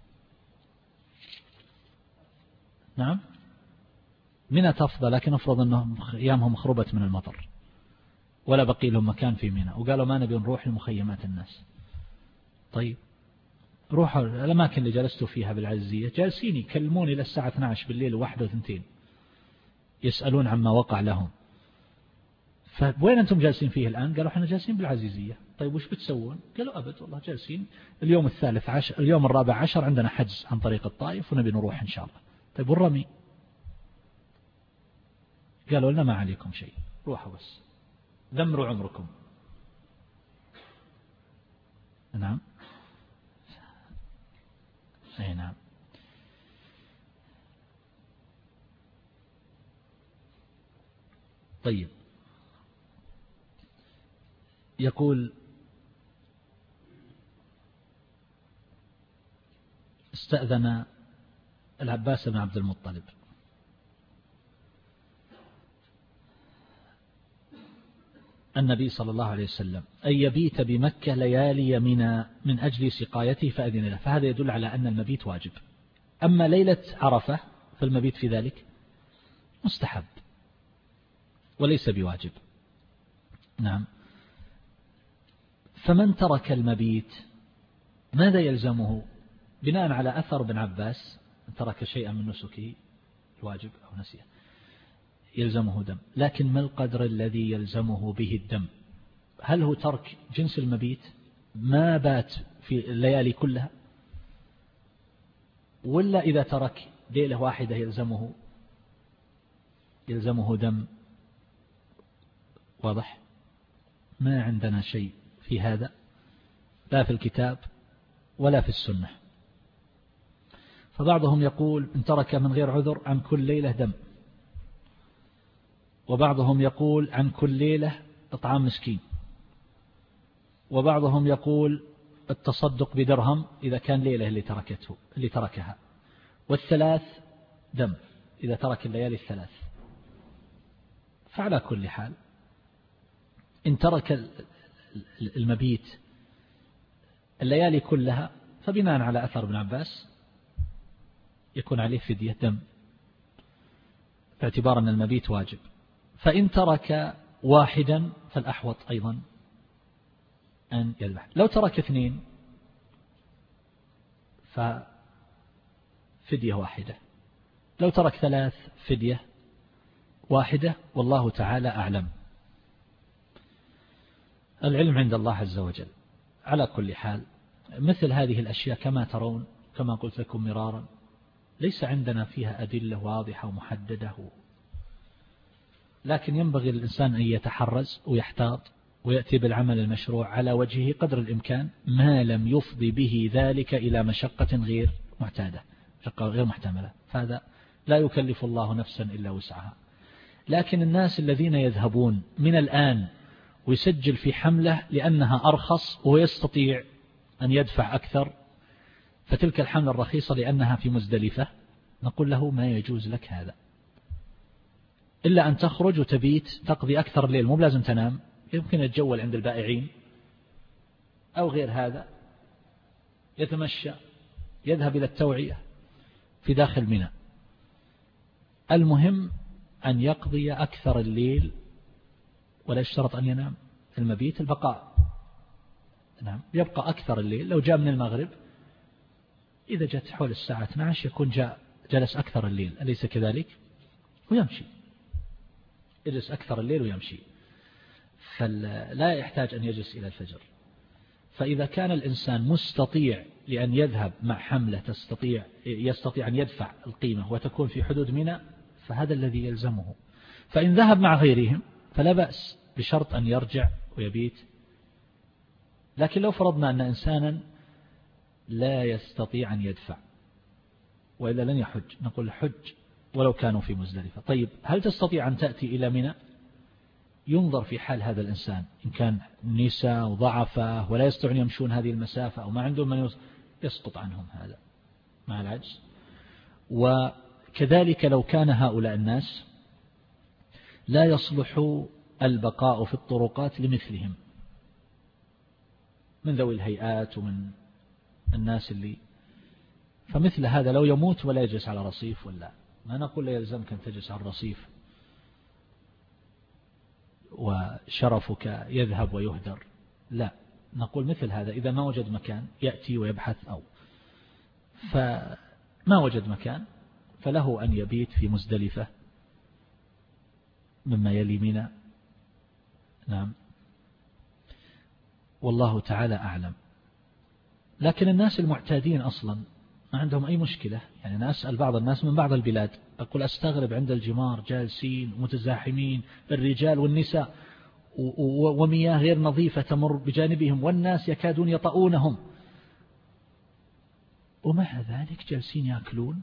نعم منى تفضل، لكن افرض أنهم أيامهم خربت من المطر ولا بقي لهم مكان في منى وقالوا ما نبي نروح لمخيمات الناس، طيب روحوا الأماكن اللي جلستوا فيها بالعزيزية، جالسين يكلمون إلى الساعة اثنتي عشرة بالليل وواحدة وثنتين يسألون عما وقع لهم، فوين أنتم جالسين فيه الآن؟ قالوا احنا جالسين بالعزيزية. طيب وش بتسوون؟ قالوا أبد والله جالسين اليوم الثالث عشر اليوم الرابع عشر عندنا حجز عن طريق الطائف ونبي نروح إن شاء الله. طيب والرمي؟ قالوا لنا ما عليكم شيء، روحوا بس دمروا عمركم. نعم أي نعم. طيب يقول استأذن العباس بن عبد المطلب النبي صلى الله عليه وسلم أن يبيت بمكة ليالي منى من أجل سقايته فأذن له، فهذا يدل على أن المبيت واجب. أما ليلة عرفة فالمبيت في ذلك مستحب وليس بواجب. نعم. فمن ترك المبيت ماذا يلزمه؟ بناء على أثر ابن عباس ترك شيئا من نسكه الواجب أو نسيه يلزمه دم، لكن ما القدر الذي يلزمه به الدم؟ هل هو ترك جنس المبيت ما بات في الليالي كلها، ولا إذا ترك ليلة واحدة يلزمه يلزمه دم؟ واضح؟ ما عندنا شيء في هذا لا في الكتاب ولا في السنة. فبعضهم يقول إن ترك من غير عذر عن كل ليلة دم، وبعضهم يقول عن كل ليلة إطعام مسكين، وبعضهم يقول التصدق بدرهم إذا كان ليلة اللي تركته اللي تركها، والثلاث دم إذا ترك الليالي الثلاث. فعلى كل حال إن ترك المبيت الليالي كلها فبناء على أثر ابن عباس يكون عليه فدية دم باعتبار أن المبيت واجب. فإن ترك واحدا فالأحوط أيضا أن يذبح. لو ترك اثنين ففدية واحدة، لو ترك ثلاث فدية واحدة، والله تعالى أعلم. العلم عند الله عز وجل. على كل حال مثل هذه الأشياء كما ترون كما قلت لكم مرارا ليس عندنا فيها أدلة واضحة ومحددة، لكن ينبغي للإنسان أن يتحرز ويحتاط ويأتي بالعمل المشروع على وجهه قدر الإمكان ما لم يفضي به ذلك إلى مشقة غير معتادة، مشقة غير محتملة، فهذا لا يكلف الله نفسا إلا وسعها. لكن الناس الذين يذهبون من الآن ويسجل في حملة لأنها أرخص ويستطيع أن يدفع أكثر، فتلك الحملة الرخيصة لأنها في مزدلفة، نقول له ما يجوز لك هذا إلا أن تخرج وتبيت تقضي أكثر الليل، مو لازم تنام، يمكن تتجول عند البائعين أو غير هذا يتمشى يذهب إلى التوعية في داخل منى. المهم أن يقضي أكثر الليل ولا يشترط أن ينام. المبيت البقاء، نعم، يبقى أكثر الليل. لو جاء من المغرب إذا جاءت حول الساعة اثنتي عشرة يكون جاء جلس أكثر الليل، أليس كذلك؟ ويمشي، يجلس أكثر الليل ويمشي، فلا يحتاج أن يجلس إلى الفجر. فإذا كان الإنسان مستطيع لأن يذهب مع حملة تستطيع يستطيع أن يدفع القيمة وتكون في حدود منى فهذا الذي يلزمه. فإن ذهب مع غيرهم فلا بأس بشرط أن يرجع ويبيت. لكن لو فرضنا أن إنسانا لا يستطيع أن يدفع وإذا لن يحج، نقول حج ولو كانوا في مزدلفة. طيب هل تستطيع أن تأتي إلى منى؟ ينظر في حال هذا الإنسان، إن كان نساء وضعفة ولا يستطيعون يمشون هذه المسافة أو ما عندهم من يسقط عنهم هذا مع العجز. وكذلك لو كان هؤلاء الناس لا يصلح البقاء في الطرقات لمثلهم من ذوي الهيئات ومن الناس اللي، فمثل هذا لو يموت ولا يجلس على رصيف، ولا ما نقول لا يلزمك أن تجلس على الرصيف وشرفك يذهب ويهدر، لا، نقول مثل هذا إذا ما وجد مكان يأتي ويبحث، أو فما وجد مكان فله أن يبيت في مزدلفة مما يلي منى. نعم، والله تعالى أعلم. لكن الناس المعتادين أصلا ما عندهم أي مشكلة. يعني أنا أسأل بعض الناس من بعض البلاد أقول أستغرب عند الجمار جالسين متزاحمين الرجال والنساء ومياه غير نظيفة تمر بجانبهم والناس يكادون يطؤونهم، ومع ذلك جالسين يأكلون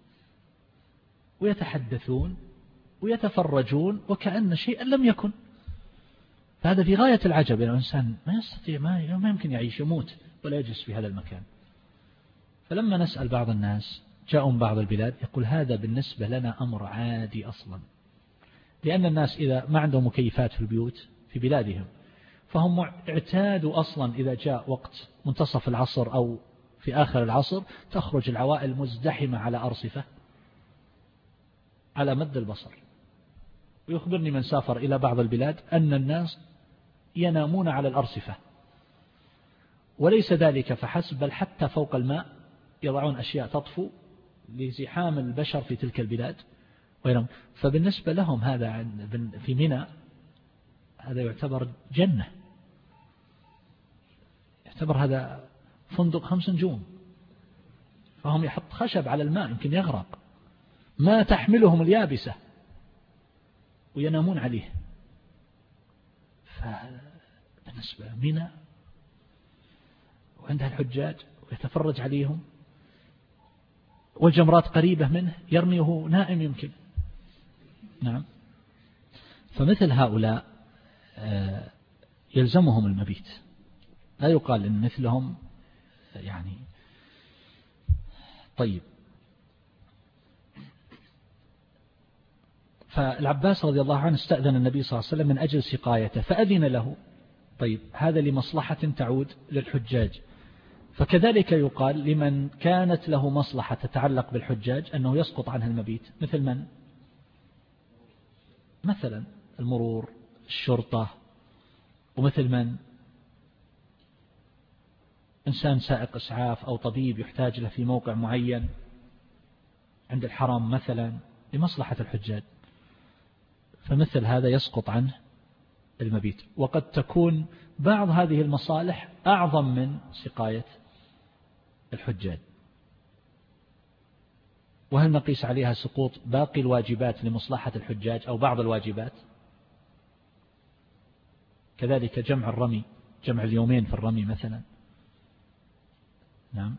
ويتحدثون ويتفرجون وكأن شيئا لم يكن. فهذا في غاية العجب. يعني الإنسان ما يستطيع، ما يمكن يعيش، يموت ولا يجلس في هذا المكان. فلما نسأل بعض الناس جاءوا من بعض البلاد يقول هذا بالنسبة لنا أمر عادي أصلا، لأن الناس إذا ما عندهم مكيفات في البيوت في بلادهم فهم اعتادوا أصلا إذا جاء وقت منتصف العصر أو في آخر العصر تخرج العوائل مزدحمة على أرصفة على مد البصر. ويخبرني من سافر إلى بعض البلاد أن الناس ينامون على الأرصفة، وليس ذلك فحسب بل حتى فوق الماء يضعون أشياء تطفو لزحام البشر في تلك البلاد وينام. فبالنسبة لهم هذا في منى هذا يعتبر جنة، يعتبر هذا فندق خمس نجوم. فهم يحط خشب على الماء يمكن يغرق، ما تحملهم اليابسة وينامون عليه. فبالنسبة منى وعندها الحجاج ويتفرج عليهم والجمرات قريبة منه يرميه نائم يمكن. نعم، فمثل هؤلاء يلزمهم المبيت، لا يقال إن مثلهم يعني. طيب، فالعباس رضي الله عنه استأذن النبي صلى الله عليه وسلم من أجل سقايته فأذن له. طيب، هذا لمصلحة تعود للحجاج. فكذلك يقال لمن كانت له مصلحة تتعلق بالحجاج أنه يسقط عنه المبيت، مثل من؟ مثلا المرور، الشرطة، ومثل من؟ إنسان سائق إسعاف أو طبيب يحتاج له في موقع معين عند الحرم مثلا لمصلحة الحجاج، فمثل هذا يسقط عنه المبيت. وقد تكون بعض هذه المصالح أعظم من سقاية الحجاج. وهل نقيس عليها سقوط باقي الواجبات لمصلحة الحجاج أو بعض الواجبات؟ كذلك جمع الرمي، جمع اليومين في الرمي مثلا. نعم،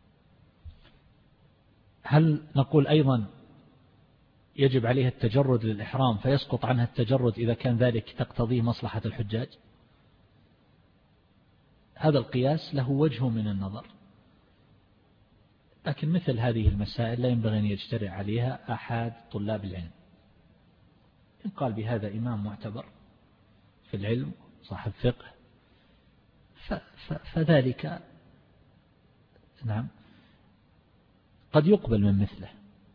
هل نقول أيضا يجب عليها التجرد للإحرام فيسقط عنها التجرد إذا كان ذلك تقتضيه مصلحة الحجاج؟ هذا القياس له وجه من النظر، لكن مثل هذه المسائل لا ينبغي أن يجترئ عليها أحد طلاب العلم. إن قال بهذا إمام معتبر في العلم صاحب فقه فذلك نعم قد يقبل من مثله.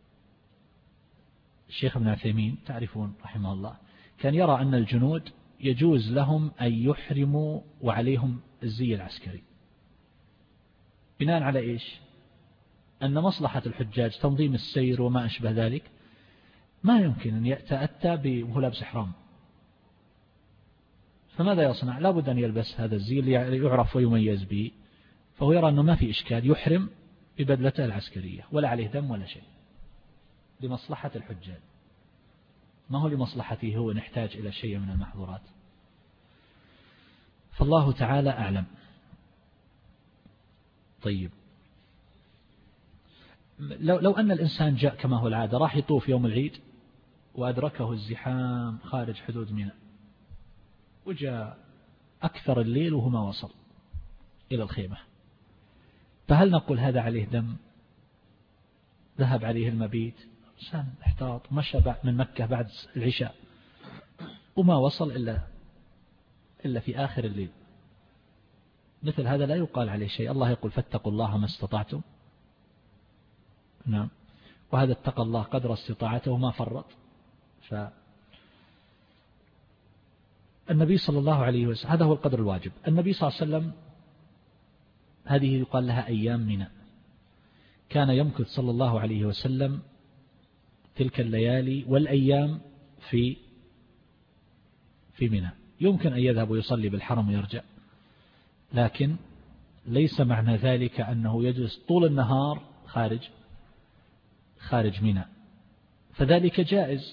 الشيخ ابن عثيمين تعرفون رحمه الله كان يرى أن الجنود يجوز لهم أن يحرموا وعليهم الزي العسكري، بناء على إيش؟ أن مصلحة الحجاج تنظيم السير وما أشبه ذلك ما يمكن أن يتأتى وهو لابس إحرام، فماذا يصنع؟ لا بد أن يلبس هذا الزي اللي يعرف ويميز به، فهو يرى أنه ما في إشكال يحرم ببدلته العسكرية ولا عليه دم ولا شيء، لمصلحة الحجاج، ما هو لمصلحته هو نحتاج إلى شيء من المحظورات. فالله تعالى أعلم. طيب، لو, لو أن الإنسان جاء كما هو العادة راح يطوف يوم العيد وأدركه الزحام خارج حدود منى، وجاء أكثر الليل وهو ما وصل إلى الخيمة، فهل نقول هذا عليه دم؟ ذهب عليه المبيت، إنسان احتاط مشى من مكة بعد العشاء وما وصل إلا إلا في آخر الليل، مثل هذا لا يقال عليه شيء. الله يقول فاتقوا الله ما استطعتم، نعم، وهذا اتقى الله قدر استطاعته وما فرط. فالنبي صلى الله عليه وسلم هذا هو القدر الواجب. النبي صلى الله عليه وسلم هذه يقال لها أيام منى، كان يمكث صلى الله عليه وسلم تلك الليالي والأيام في في منى. يمكن أن يذهب ويصلي بالحرم ويرجع، لكن ليس معنى ذلك أنه يجلس طول النهار خارج خارج منى، فذلك جائز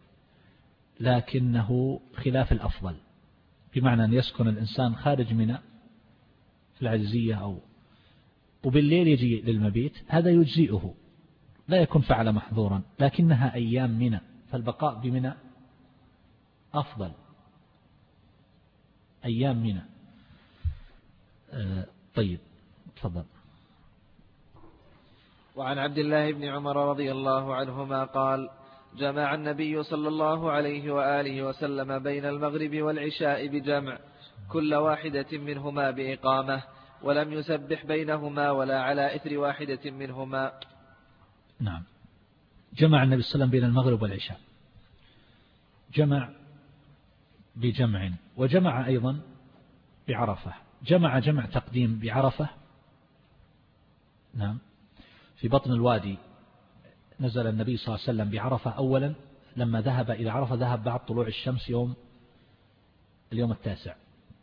لكنه خلاف الأفضل، بمعنى أن يسكن الإنسان خارج منى في العجزية أو وبالليل يجي للمبيت، هذا يجزئه لا يكون فعل محظورا، لكنها أيام منى فالبقاء بمنى أفضل. أيام منى. آه طيب تفضل. وعن عبد الله بن عمر رضي الله عنهما قال: جمع النبي صلى الله عليه وآله وسلم بين المغرب والعشاء بجمع كل واحدة منهما بإقامة، ولم يسبح بينهما ولا على إثر واحدة منهما. نعم، جمع النبي صلى الله عليه وسلم بين المغرب والعشاء، جمع بجمع، وجمع أيضا بعرفة، جمع جمع تقديم بعرفة. نعم، في بطن الوادي نزل النبي صلى الله عليه وسلم بعرفة أولا، لما ذهب إلى عرفة ذهب بعد طلوع الشمس يوم اليوم التاسع،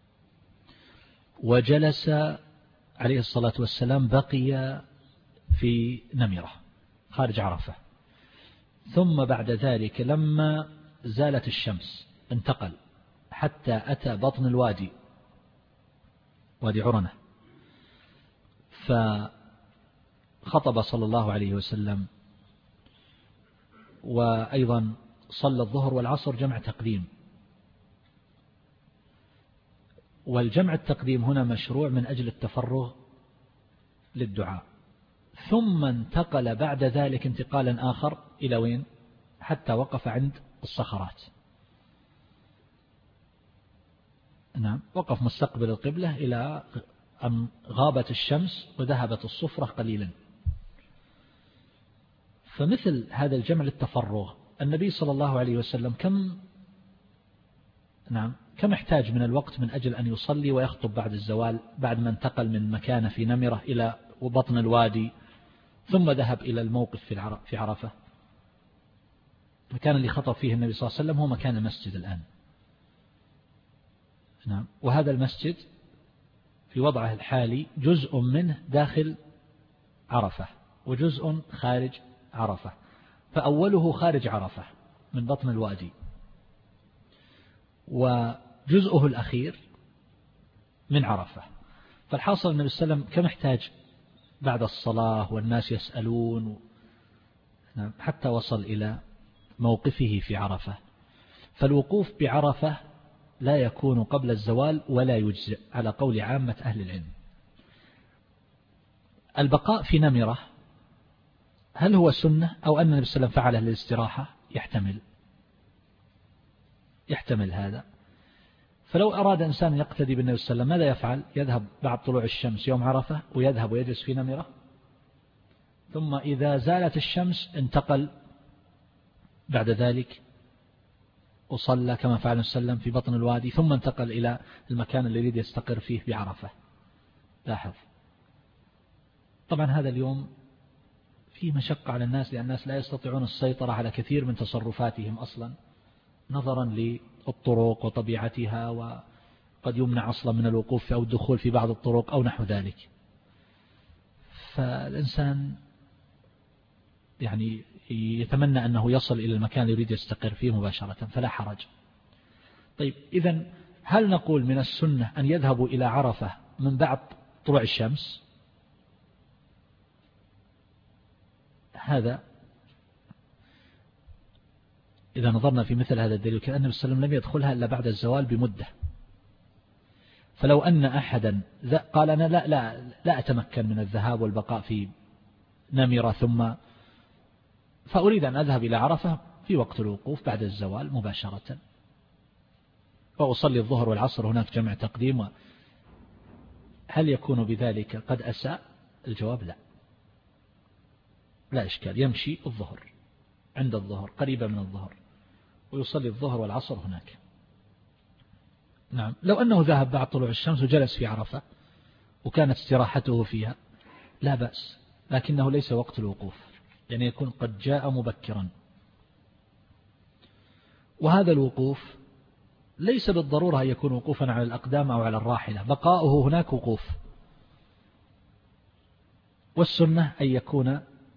وجلس عليه الصلاة والسلام بقي في نمرة خارج عرفة، ثم بعد ذلك لما زالت الشمس انتقل حتى أتى بطن الوادي وادي عرنة، فخطب صلى الله عليه وسلم، وأيضا صلى الظهر والعصر جمع تقديم. والجمع التقديم هنا مشروع من أجل التفرغ للدعاء، ثم انتقل بعد ذلك انتقالا آخر إلى وين؟ حتى وقف عند الصخرات. نعم، وقف مستقبل القبلة إلى أن غابت الشمس وذهبت الصفرة قليلا. فمثل هذا الجمع للتفرغ، النبي صلى الله عليه وسلم كم نعم كم احتاج من الوقت من أجل أن يصلي ويخطب بعد الزوال، بعد ما انتقل من مكانه في نمرة إلى بطن الوادي ثم ذهب إلى الموقف في عرفة. المكان اللي خطب فيه النبي صلى الله عليه وسلم هو مكان المسجد الآن. نعم، وهذا المسجد في وضعه الحالي جزء منه داخل عرفة وجزء خارج عرفة، فأوله خارج عرفة من بطن الوادي، وجزءه الأخير من عرفة. فالحاصل النبي صلى الله عليه وسلم كم احتاج بعد الصلاة والناس يسألون حتى وصل إلى موقفه في عرفة. فالوقوف بعرفة لا يكون قبل الزوال ولا يجزئ على قول عامة أهل العلم. البقاء في نمرة هل هو سنة أو أن النبي صلى الله عليه وسلم فعله للاستراحة؟ يحتمل يحتمل هذا. فلو أراد إنسان يقتدي بالنبي صلى الله عليه وسلم ماذا يفعل؟ يذهب بعد طلوع الشمس يوم عرفة ويذهب ويجلس في نمرة، ثم إذا زالت الشمس انتقل بعد ذلك وصلى كما فعل النبي صلى الله عليه وسلم في بطن الوادي، ثم انتقل إلى المكان اللي يريد يستقر فيه بعرفة. لاحظ طبعا هذا اليوم فيه مشقة على الناس، لأن الناس لا يستطيعون السيطرة على كثير من تصرفاتهم أصلا نظرا للطرق وطبيعتها، وقد يمنع أصلا من الوقوف أو الدخول في بعض الطرق أو نحو ذلك. فالإنسان يعني يتمنى أنه يصل إلى المكان اللي يريد يستقر فيه مباشرة، فلا حرج. طيب إذن هل نقول من السنة أن يذهبوا إلى عرفة من بعد طلوع الشمس؟ هذا إذا نظرنا في مثل هذا الدليل كأن النبي صلى الله عليه وسلم لم يدخلها إلا بعد الزوال بمدة. فلو أن أحدا قال أنا لا, لا, لا أتمكن من الذهاب والبقاء في نمرة ثم فأريد أن أذهب إلى عرفة في وقت الوقوف بعد الزوال مباشرة وأصلي الظهر والعصر هناك جمع تقديم، هل يكون بذلك قد أساء؟ الجواب لا، لا إشكال، يمشي الظهر عند الظهر قريبا من الظهر ويصلي الظهر والعصر هناك. نعم، لو أنه ذهب بعد طلوع الشمس وجلس في عرفة وكانت استراحته فيها لا بأس، لكنه ليس وقت الوقوف، يعني يكون قد جاء مبكرا. وهذا الوقوف ليس بالضرورة أن يكون وقوفا على الأقدام أو على الراحلة، بقاؤه هناك وقوف. والسنة أن يكون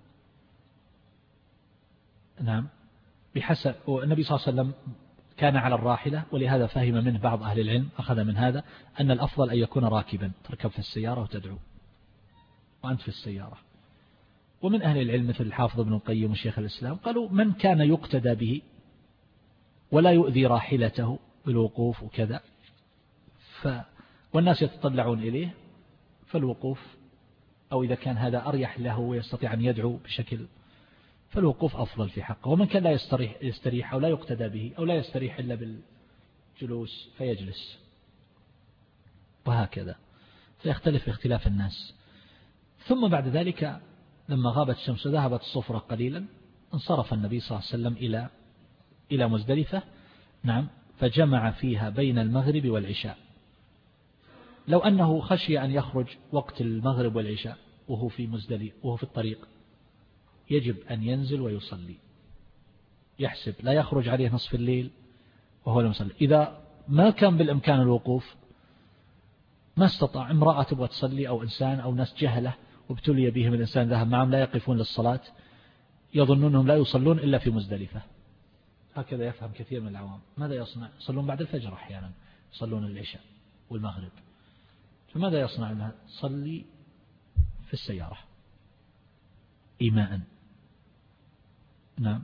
نعم بحسب، والنبي صلى الله عليه وسلم كان على الراحلة، ولهذا فهم منه بعض أهل العلم أخذ من هذا أن الأفضل أن يكون راكبا، تركب في السيارة وتدعو وأنت في السيارة. ومن أهل العلم مثل الحافظ ابن القيم وشيخ الإسلام قالوا من كان يقتدى به ولا يؤذي راحلته بالوقوف وكذا ف والناس يتطلعون إليه فالوقوف، أو إذا كان هذا أريح له ويستطيع أن يدعو بشكل فالوقوف أفضل في حقه. ومن كان لا يستريح, يستريح أو لا يقتدى به أو لا يستريح إلا بالجلوس فيجلس، وهكذا فيختلف باختلاف الناس. ثم بعد ذلك لما غابت الشمس وذهبت الصفرة قليلا انصرف النبي صلى الله عليه وسلم إلى إلى مزدلفة. نعم، فجمع فيها بين المغرب والعشاء. لو أنه خشي أن يخرج وقت المغرب والعشاء وهو في مزدلفة وهو في الطريق يجب أن ينزل ويصلي، يحسب لا يخرج عليه نصف الليل وهو لم يصلي. إذا ما كان بالإمكان الوقوف، ما استطاع، امرأة تبغى تصلي أو إنسان أو ناس جهلة وابتلي بهم الإنسان ذهب معهم لا يقفون للصلاة، يظنونهم لا يصلون إلا في مزدلفة، هكذا يفهم كثير من العوام. ماذا يصنع؟ يصلون بعد الفجر أحيانا، يصلون العشاء والمغرب، فماذا يصنع؟ صلي في السيارة إيماء. نعم،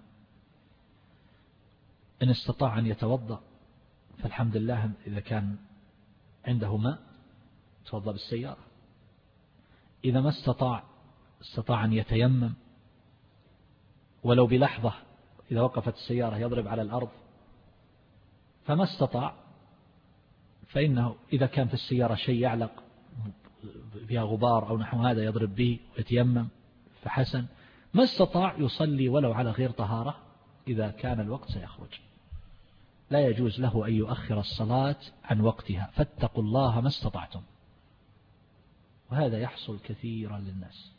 إن استطاع أن يتوضأ فالحمد لله، إذا كان عنده ماء توضأ بالسيارة. إذا ما استطاع استطاع أن يتيمم ولو بلحظة، إذا وقفت السيارة يضرب على الأرض. فما استطاع فإنه إذا كان في السيارة شيء يعلق فيها غبار أو نحو هذا يضرب به ويتيمم فحسن. ما استطاع يصلي ولو على غير طهارة إذا كان الوقت سيخرج. لا يجوز له أن يؤخر الصلاة عن وقتها، فاتقوا الله ما استطعتم. وهذا يحصل كثيرا للناس،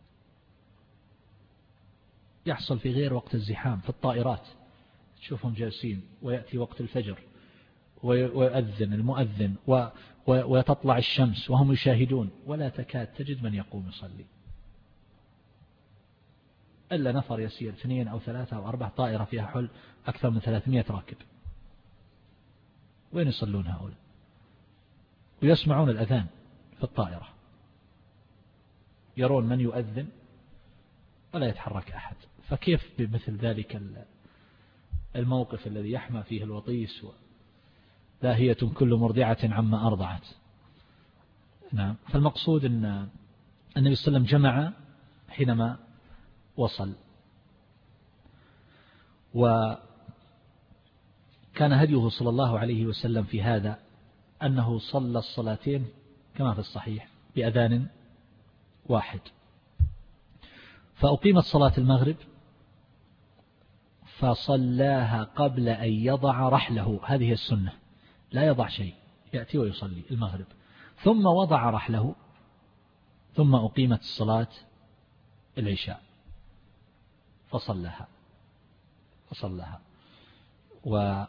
يحصل في غير وقت الزحام في الطائرات، تشوفهم جالسين ويأتي وقت الفجر ويؤذن المؤذن وتطلع الشمس وهم يشاهدون، ولا تكاد تجد من يقوم يصلي إلا نفر يسير، اثنين أو ثلاثة أو أربع، طائرة فيها حل أكثر من ثلاثمائة راكب. وين يصلون هؤلاء؟ ويسمعون الأذان في الطائرة، يرون من يؤذن ولا يتحرك أحد. فكيف بمثل ذلك الموقف الذي يحمى فيه الوطيس لاهية كل مرضعة عما أرضعت؟ نعم، فالمقصود أن النبي صلى الله عليه وسلم جمع حينما وصل. وكان هديه صلى الله عليه وسلم في هذا أنه صلى الصلاتين كما في الصحيح بأذان واحد. فأقيمت صلاة المغرب فصلاها قبل أن يضع رحله، هذه السنة، لا يضع شيء، يأتي ويصلي المغرب، ثم وضع رحله، ثم أقيمت الصلاة العشاء فصلها فصلها وبعد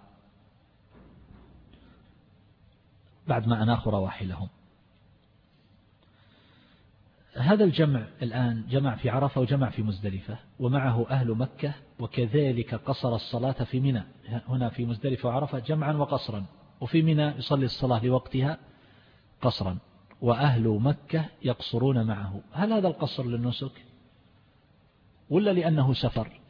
ما أناخوا رواحلهم. هذا الجمع الآن جمع في عرفة وجمع في مزدلفة، ومعه أهل مكة، وكذلك قصر الصلاة في منى. هنا في مزدلفة وعرفة جمعا وقصرا، وفي منى يصلي الصلاة لوقتها قصرا، وأهل مكة يقصرون معه. هل هذا القصر للنسك ولا لأنه سفر؟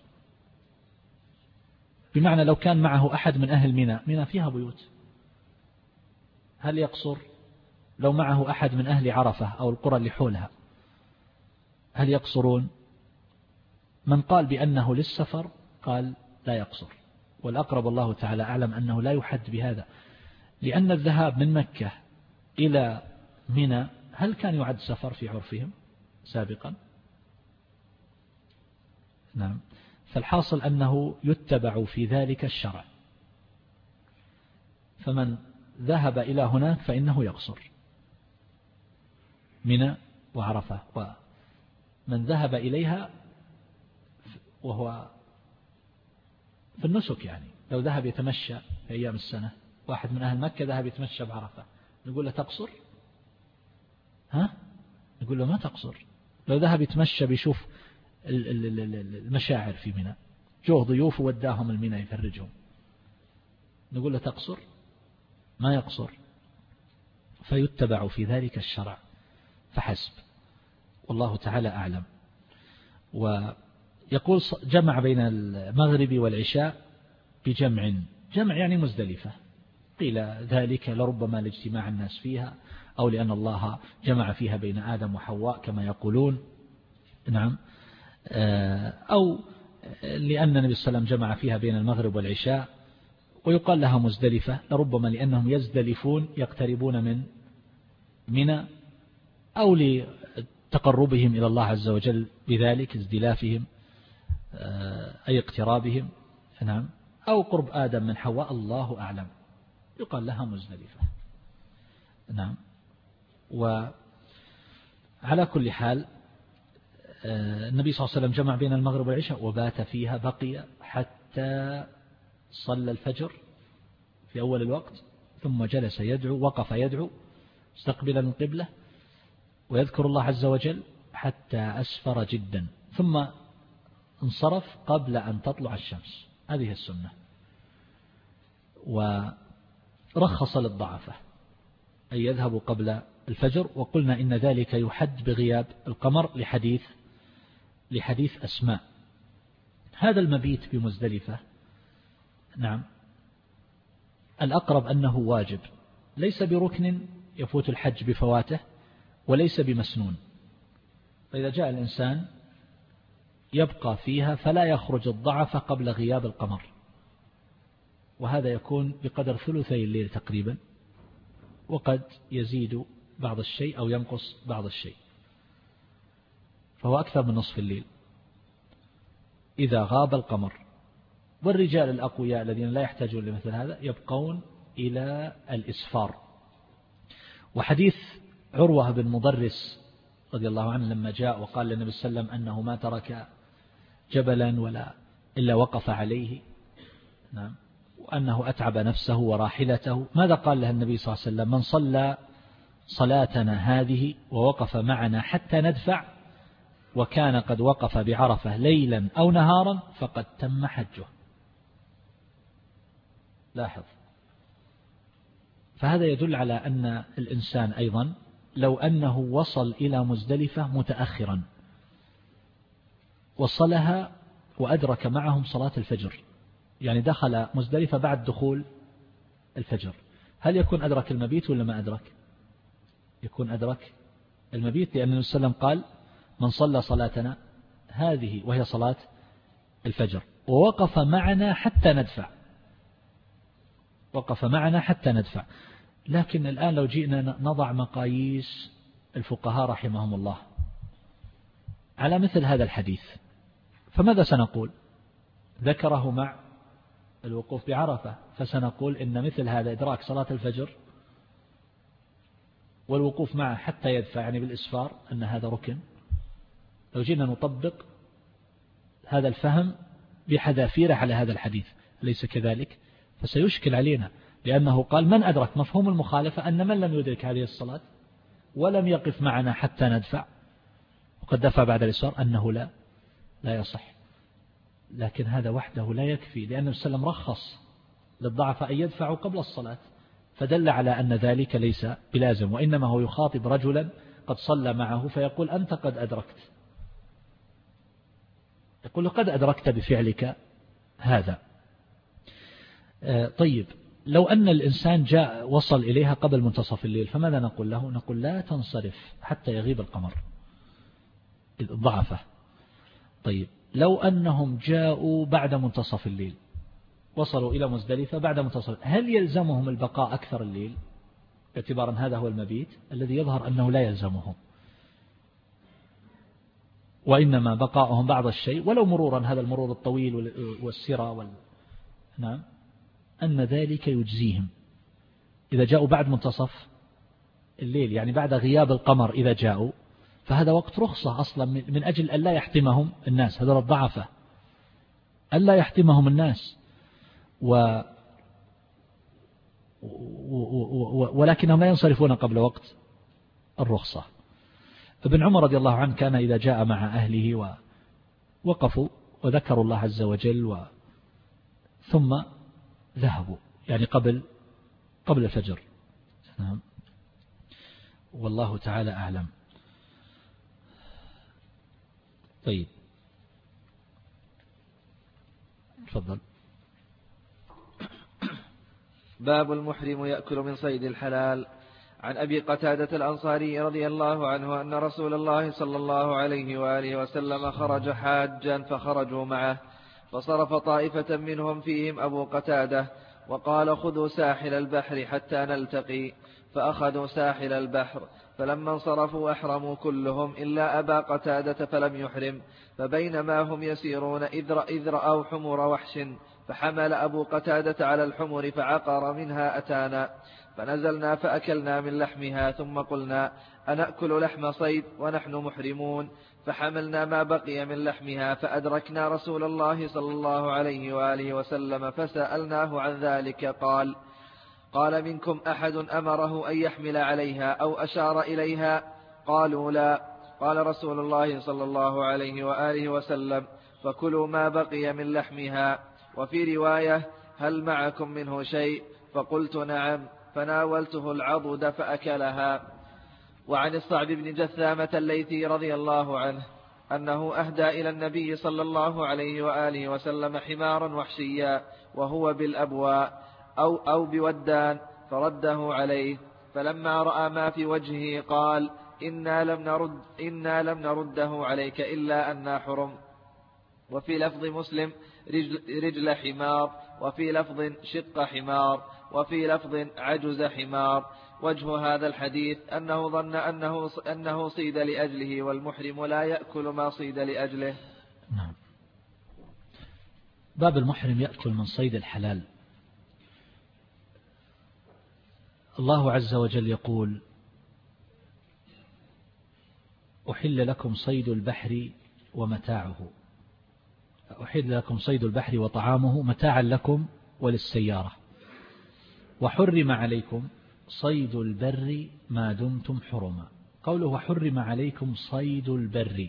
بمعنى لو كان معه أحد من أهل منى، منى فيها بيوت، هل يقصر؟ لو معه أحد من أهل عرفة أو القرى اللي حولها هل يقصرون؟ من قال بأنه للسفر قال لا يقصر، والأقرب الله تعالى أعلم أنه لا يحد بهذا، لأن الذهاب من مكة إلى منى هل كان يعد سفر في عرفهم سابقا؟ نعم. فالحاصل أنه يتبع في ذلك الشرع، فمن ذهب إلى هناك فإنه يقصر منى وعرفة، ومن ذهب إليها وهو في النسك، يعني لو ذهب يتمشى في أيام السنة، واحد من أهل مكة ذهب يتمشى بعرفة، نقول له تقصر؟ ها؟ نقول له ما تقصر. لو ذهب يتمشى بيشوف المشاعر في منى، جوه ضيوف وداهم المنى يفرجهم، نقول له تقصر؟ ما يقصر. فيتبع في ذلك الشرع فحسب، والله تعالى أعلم. ويقول جمع بين المغرب والعشاء بجمع، جمع يعني مزدلفة، قيل ذلك لربما لاجتماع الناس فيها، أو لأن الله جمع فيها بين آدم وحواء كما يقولون، نعم، أو لأن النبي صلى الله عليه وسلم جمع فيها بين المغرب والعشاء. ويقال لها مزدلفة لربما لأنهم يزدلفون يقتربون من منى، أو لتقربهم إلى الله عز وجل بذلك ازدلافهم أي اقترابهم، نعم، أو قرب آدم من حواء، الله أعلم، يقال لها مزدلفة، نعم. وعلى كل حال النبي صلى الله عليه وسلم جمع بين المغرب والعشاء وبات فيها، بقي حتى صلى الفجر في أول الوقت، ثم جلس يدعو، وقف يدعو مستقبلا القبلة ويذكر الله عز وجل حتى أسفر جدا، ثم انصرف قبل أن تطلع الشمس، هذه السنة. ورخص للضعفة أن يذهبوا قبل الفجر، وقلنا إن ذلك يحد بغياب القمر لحديث لحديث أسماء. هذا المبيت بمزدلفة، نعم، الأقرب أنه واجب، ليس بركن يفوت الحج بفواته، وليس بمسنون. فإذا جاء الإنسان يبقى فيها فلا يخرج الضعف قبل غياب القمر، وهذا يكون بقدر ثلثي الليل تقريبا، وقد يزيد بعض الشيء أو ينقص بعض الشيء، فهو أكثر من نصف الليل إذا غاب القمر. والرجال الأقوياء الذين لا يحتاجون لمثل هذا يبقون إلى الإسفار. وحديث عروة بن مضرس رضي الله عنه لما جاء وقال للنبي صلى الله عليه وسلم أنه ما ترك جبلا ولا إلا وقف عليه، نعم، وأنه أتعب نفسه وراحلته، ماذا قال له النبي صلى الله عليه وسلم؟ من صلى صلاتنا هذه ووقف معنا حتى ندفع، وكان قد وقف بعرفة ليلا أو نهارا فقد تم حجه. لاحظ، فهذا يدل على أن الإنسان أيضا لو أنه وصل إلى مزدلفة متأخرا وصلها وأدرك معهم صلاة الفجر، يعني دخل مزدلفة بعد دخول الفجر، هل يكون أدرك المبيت ولا ما أدرك؟ يكون أدرك المبيت، لأن النبي صلى الله عليه وسلم قال من صلى صلاتنا هذه وهي صلاة الفجر ووقف معنا حتى ندفع، وقف معنا حتى ندفع. لكن الآن لو جئنا نضع مقاييس الفقهاء رحمهم الله على مثل هذا الحديث، فماذا سنقول؟ ذكره مع الوقوف بعرفة، فسنقول إن مثل هذا إدراك صلاة الفجر والوقوف معه حتى يدفع، يعني بالإسفار، أن هذا ركن. لو جينا نطبق هذا الفهم بحذافيره على هذا الحديث أليس كذلك؟ فسيشكل علينا، لأنه قال من أدرك، مفهوم المخالفة أن من لم يدرك هذه الصلاة ولم يقف معنا حتى ندفع وقد دفع بعد الإسفار أنه لا لا يصح. لكن هذا وحده لا يكفي، لأن النبي صلى الله عليه وسلم رخص للضعفاء أن يدفعوا قبل الصلاة، فدل على أن ذلك ليس بلازم، وإنما هو يخاطب رجلا قد صلى معه فيقول أنت قد أدركت، يقول له قد أدركت بفعلك هذا. طيب لو أن الإنسان جاء وصل إليها قبل منتصف الليل فماذا نقول له؟ نقول لا تنصرف حتى يغيب القمر ضعفه. طيب لو أنهم جاءوا بعد منتصف الليل، وصلوا إلى مزدلفة بعد منتصف، هل يلزمهم البقاء أكثر الليل باعتبارا هذا هو المبيت؟ الذي يظهر أنه لا يلزمهم، وإنما بقاؤهم بعض الشيء ولو مرورا، هذا المرور الطويل والسرى وال... نعم، أن ذلك يجزيهم إذا جاءوا بعد منتصف الليل، يعني بعد غياب القمر إذا جاءوا، فهذا وقت رخصة أصلا من أجل أن لا يحتمهم الناس، هذول الضعفة أن لا يحتمهم الناس، و... و... ولكنهم لا ينصرفون قبل وقت الرخصة. ابن عمر رضي الله عنه كان إذا جاء مع أهله ووقفوا وذكروا الله عز وجل و... ثم ذهبوا، يعني قبل قبل الفجر. نعم، والله تعالى أعلم. طيب تفضل. باب المحرم يأكل من صيد الحلال. عن أبي قتادة الأنصاري رضي الله عنه أن رسول الله صلى الله عليه وآله وسلم خرج حاجا فخرجوا معه، فصرف طائفة منهم فيهم أبو قتادة وقال خذوا ساحل البحر حتى نلتقي، فأخذوا ساحل البحر، فلما انصرفوا أحرموا كلهم إلا أبا قتادة فلم يحرم، فبينما هم يسيرون إذ رأوا حمر وحش، فحمل أبو قتادة على الحمر فعقر منها أتانا، فنزلنا فأكلنا من لحمها، ثم قلنا أنأكل لحم صيد ونحن محرمون، فحملنا ما بقي من لحمها فأدركنا رسول الله صلى الله عليه وآله وسلم فسألناه عن ذلك، قال قال منكم أحد أمره أن يحمل عليها أو أشار إليها؟ قالوا لا. قال رسول الله صلى الله عليه وآله وسلم فكلوا ما بقي من لحمها. وفي رواية هل معكم منه شيء؟ فقلت نعم، فناولته العضد فأكلها. وعن الصعب بن جثامة الليثي رضي الله عنه أنه أهدى إلى النبي صلى الله عليه وآله وسلم حمارا وحشيا وهو بالأبواء أو, أو بودان، فرده عليه، فلما رأى ما في وجهه قال إنا لم نرد إنا لم نرده عليك إلا أن حرم. وفي لفظ مسلم رجل, رجل حمار، وفي لفظ شق حمار، وفي لفظ عجز حمار. وجه هذا الحديث أنه ظن أنه, أنه صيد لأجله، والمحرم لا يأكل ما صيد لأجله. نعم. باب المحرم يأكل من صيد الحلال. الله عز وجل يقول أحل لكم صيد البحر ومتاعه، أحل لكم صيد البحر وطعامه متاعا لكم وللسيارة، وحرم عليكم صيد البر ما دمتم حرما. قوله وحرم عليكم صيد البر،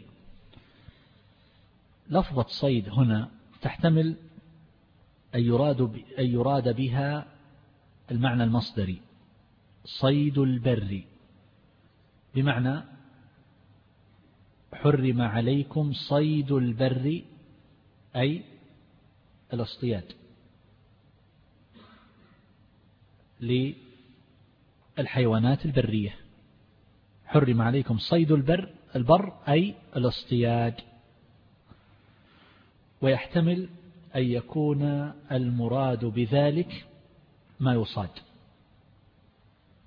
لفظة صيد هنا تحتمل أن يراد, أن يراد بها المعنى المصدري صيد البر، بمعنى حرم عليكم صيد البر أي الاصطياد للحيوانات البرية. حرم عليكم صيد البر البر أي الاصطياد. ويحتمل أن يكون المراد بذلك ما يصاد،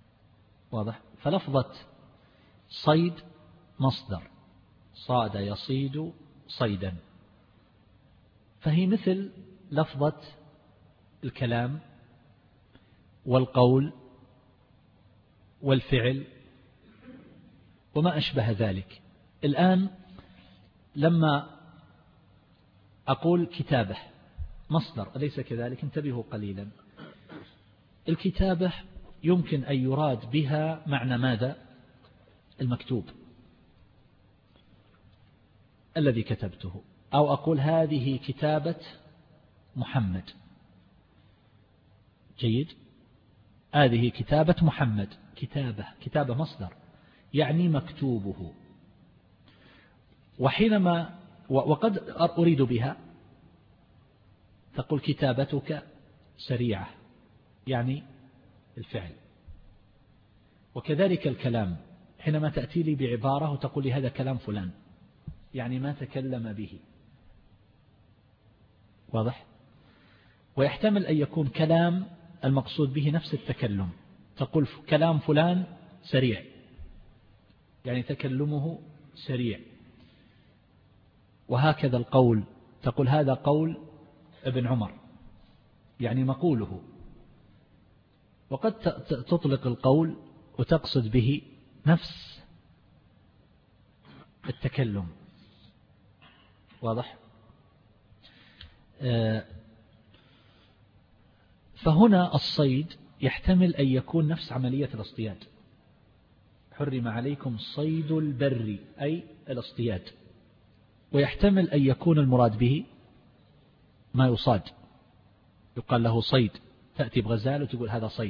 واضح؟ فلفظة صيد مصدر، صاد يصيد صيدا، فهي مثل لفظة الكلام والقول والفعل وما أشبه ذلك. الآن لما أقول كتابة مصدر، أليس كذلك؟ انتبهوا قليلا. الكتابة يمكن أن يراد بها معنى ماذا؟ المكتوب الذي كتبته، أو أقول هذه كتابة محمد. جيد، هذه كتابة محمد. كتابة كتابة مصدر يعني مكتوبه. وحينما وقد أريد بها تقول كتابتك سريعة يعني الفعل. وكذلك الكلام، حينما تأتي لي بعبارة وتقول لي هذا كلام فلان يعني ما تكلم به. واضح؟ ويحتمل أن يكون كلام المقصود به نفس التكلم، تقول كلام فلان سريع يعني تكلمه سريع. وهكذا القول، تقول هذا قول ابن عمر يعني مقوله. وقد تطلق القول وتقصد به نفس التكلم. واضح؟ فهنا الصيد يحتمل أن يكون نفس عملية الاصطياد. حرم عليكم صيد البر أي الاصطياد. ويحتمل أن يكون المراد به ما يصاد، يقال له صيد، تأتي بغزال وتقول هذا صيد.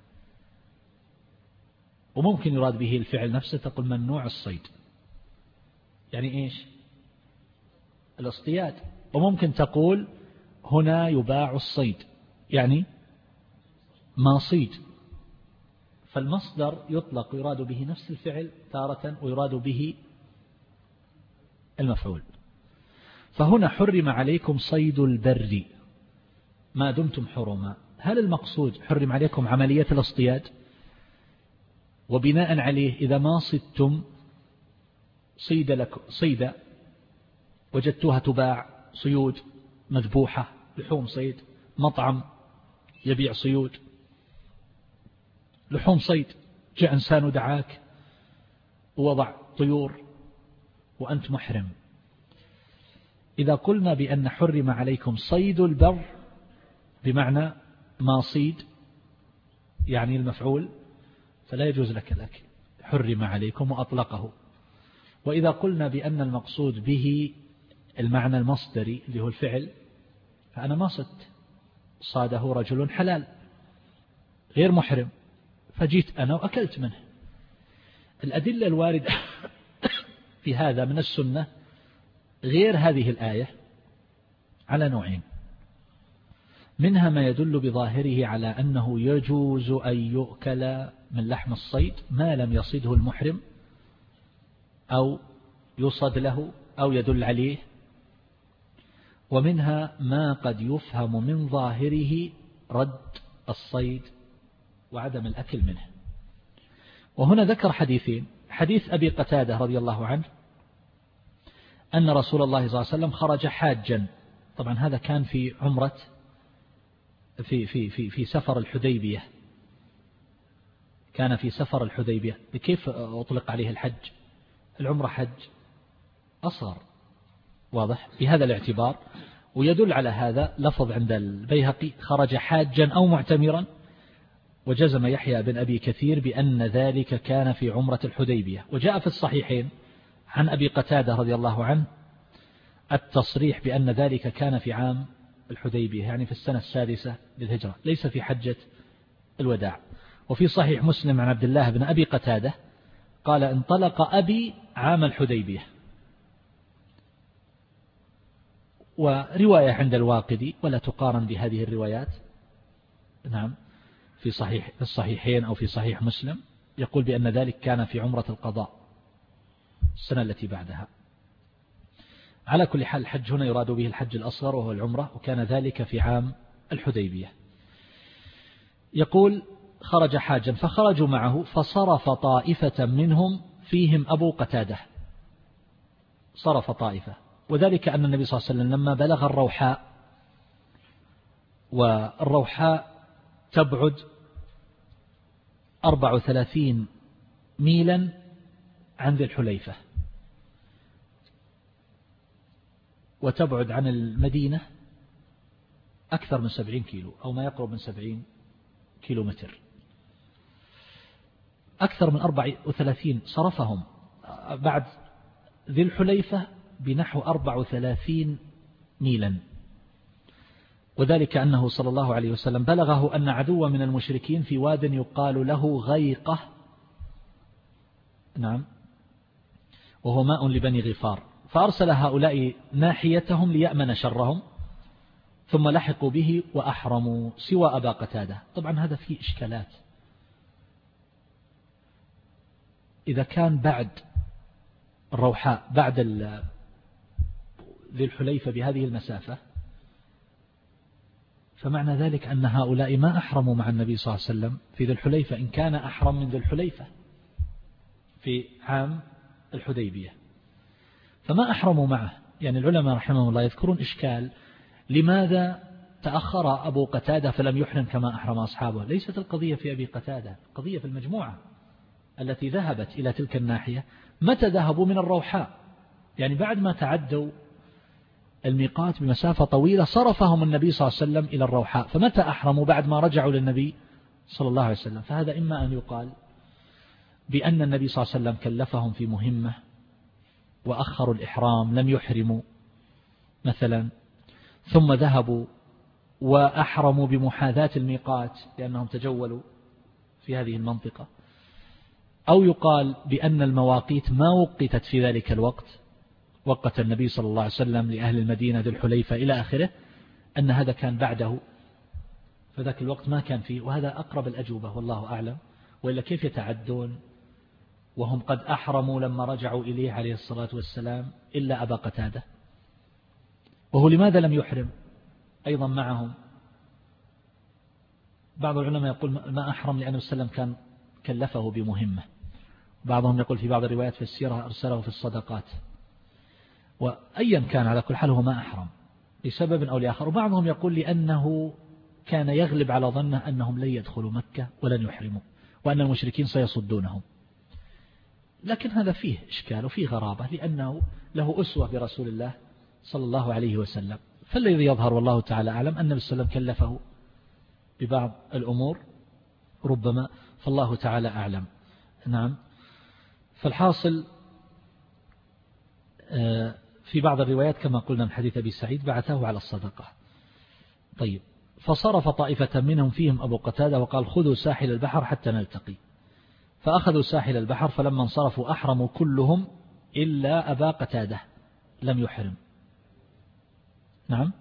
وممكن يراد به الفعل نفسه، تقول ممنوع الصيد يعني إيش؟ الاصطياد. وممكن تقول هنا يباع الصيد يعني ما صيد. فالمصدر يطلق ويراد به نفس الفعل تارة ويراد به المفعول. فهنا حرم عليكم صيد البر ما دمتم حرما. هل المقصود حرم عليكم عملية الاصطياد وبناء عليه إذا ما صدتم صيد لك صيد وجدتوها تباع صيود مذبوحة لحوم صيد، مطعم يبيع صيود لحوم صيد، جاء إنسان ودعاك ووضع طيور وأنت محرم. إذا قلنا بأن حرم عليكم صيد البر بمعنى ما صيد يعني المفعول، فلا يجوز لك الأكل، حرم عليكم وأطلقه. وإذا قلنا بأن المقصود به المعنى المصدري اللي هو الفعل، فأنا ما صدت، صاده رجل حلال غير محرم فجيت أنا وأكلت منه. الأدلة الواردة في هذا من السنة غير هذه الآية على نوعين. منها ما يدل بظاهره على أنه يجوز أن يؤكل من لحم الصيد ما لم يصده المحرم أو يصد له أو يدل عليه. ومنها ما قد يفهم من ظاهره رد الصيد وعدم الأكل منه. وهنا ذكر حديثين: حديث أبي قتادة رضي الله عنه أن رسول الله صلى الله عليه وسلم خرج حاجا، طبعا هذا كان في عمرة في في في في سفر الحديبية، كان في سفر الحديبية. بكيف أطلق عليه الحج؟ العمرة حج أصغر، واضح بهذا الاعتبار. ويدل على هذا لفظ عند البيهقي خرج حاجا أو معتمرا، وجزم يحيى بن أبي كثير بأن ذلك كان في عمرة الحديبية. وجاء في الصحيحين عن أبي قتادة رضي الله عنه التصريح بأن ذلك كان في عام الحديبية، يعني في السنة السادسة للهجرة، ليس في حجة الوداع. وفي صحيح مسلم عن عبد الله بن أبي قتادة قال: انطلق أبي عام الحديبية. ورواية عند الواقدي ولا تقارن بهذه الروايات، نعم، في صحيح في الصحيحين أو في صحيح مسلم يقول بأن ذلك كان في عمرة القضاء السنة التي بعدها. على كل حال الحج هنا يراد به الحج الأصغر وهو العمرة، وكان ذلك في عام الحديبية. يقول خرج حاجا فخرجوا معه فصرف طائفة منهم فيهم أبو قتادة، صرف طائفة، وذلك أن النبي صلى الله عليه وسلم لما بلغ الروحاء، والروحاء تبعد أربع وثلاثين ميلا عن ذي الحليفة، وتبعد عن المدينة أكثر من سبعين كيلو أو ما يقرب من سبعين كيلو متر، أكثر من أربع وثلاثين صرفهم بعد ذي الحليفة بنحو أربع وثلاثين ميلا، وذلك أنه صلى الله عليه وسلم بلغه أن عدوا من المشركين في واد يقال له غيقة، نعم، وهو ماء لبني غفار، فأرسل هؤلاء ناحيتهم ليأمن شرهم، ثم لحقوا به وأحرموا سوى أبا قتادة. طبعا هذا فيه إشكالات، إذا كان بعد الروحاء بعد ذي الحليفة بهذه المسافة، فمعنى ذلك أن هؤلاء ما أحرموا مع النبي صلى الله عليه وسلم في ذي الحليفة إن كان أحرم من ذي الحليفة في عام الحديبية، فما أحرموا معه. يعني العلماء رحمهم الله يذكرون إشكال، لماذا تأخر أبو قتادة فلم يحرم كما أحرم أصحابه؟ ليست القضية في أبي قتادة، القضية في المجموعة التي ذهبت إلى تلك الناحية. متى ذهبوا من الروحاء؟ يعني بعد ما تعدوا الميقات بمسافة طويلة صرفهم النبي صلى الله عليه وسلم إلى الروحاء، فمتى أحرموا؟ بعد ما رجعوا للنبي صلى الله عليه وسلم. فهذا إما أن يقال بأن النبي صلى الله عليه وسلم كلفهم في مهمة وأخروا الإحرام لم يحرموا مثلا، ثم ذهبوا وأحرموا بمحاذاة الميقات لأنهم تجولوا في هذه المنطقة، أو يقال بأن المواقيت ما وقتت في ذلك الوقت، وقت النبي صلى الله عليه وسلم لأهل المدينة ذي الحليفة إلى آخره، أن هذا كان بعده، فذاك الوقت ما كان فيه. وهذا أقرب الأجوبة والله أعلم، وإلا كيف يتعدون وهم قد أحرموا لما رجعوا إليه عليه الصلاة والسلام إلا أبا قتادة؟ وهو لماذا لم يحرم أيضا معهم؟ بعض العلماء يقول ما أحرم لأنه السلام كان كلفه بمهمة، بعضهم يقول في بعض الروايات في السيرة أرسله في الصدقات، وأيا كان على كل حال هو ما أحرم لسبب أو لآخر. وبعضهم يقول لأنه كان يغلب على ظنه أنهم لن يدخلوا مكة ولن يحرموا، وأن المشركين سيصدونهم. لكن هذا فيه إشكال وفيه غرابة، لأنه له أسوة برسول الله صلى الله عليه وسلم. فالذي يظهر والله تعالى أعلم أن النبي صلى الله عليه وسلم كلفه ببعض الأمور ربما، فالله تعالى أعلم. نعم. فالحاصل في بعض الروايات كما قلنا من حديث أبي سعيد بعثه على الصدقة. طيب، فصرف طائفة منهم فيهم أبو قتادة وقال خذوا ساحل البحر حتى نلتقي، فأخذوا ساحل البحر، فلما انصرفوا أحرموا كلهم إلا أبا قتادة لم يحرم. نعم.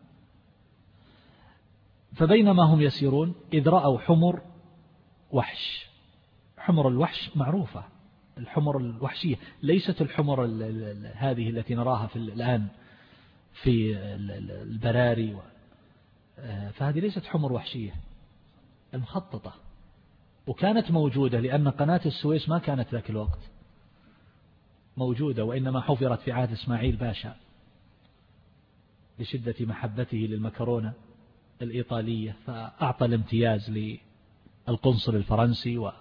فبينما هم يسيرون إذ رأوا حمر وحش. حمر الوحش معروفة، الحمر الوحشية، ليست الحمر هذه التي نراها في الآن في البراري، فهذه ليست حمر وحشية، المخططة، وكانت موجودة لأن قناة السويس ما كانت ذاك الوقت موجودة، وإنما حفرت في عهد إسماعيل باشا لشدة محبته للمكرونة الإيطالية، فأعطى الامتياز للقنصل الفرنسي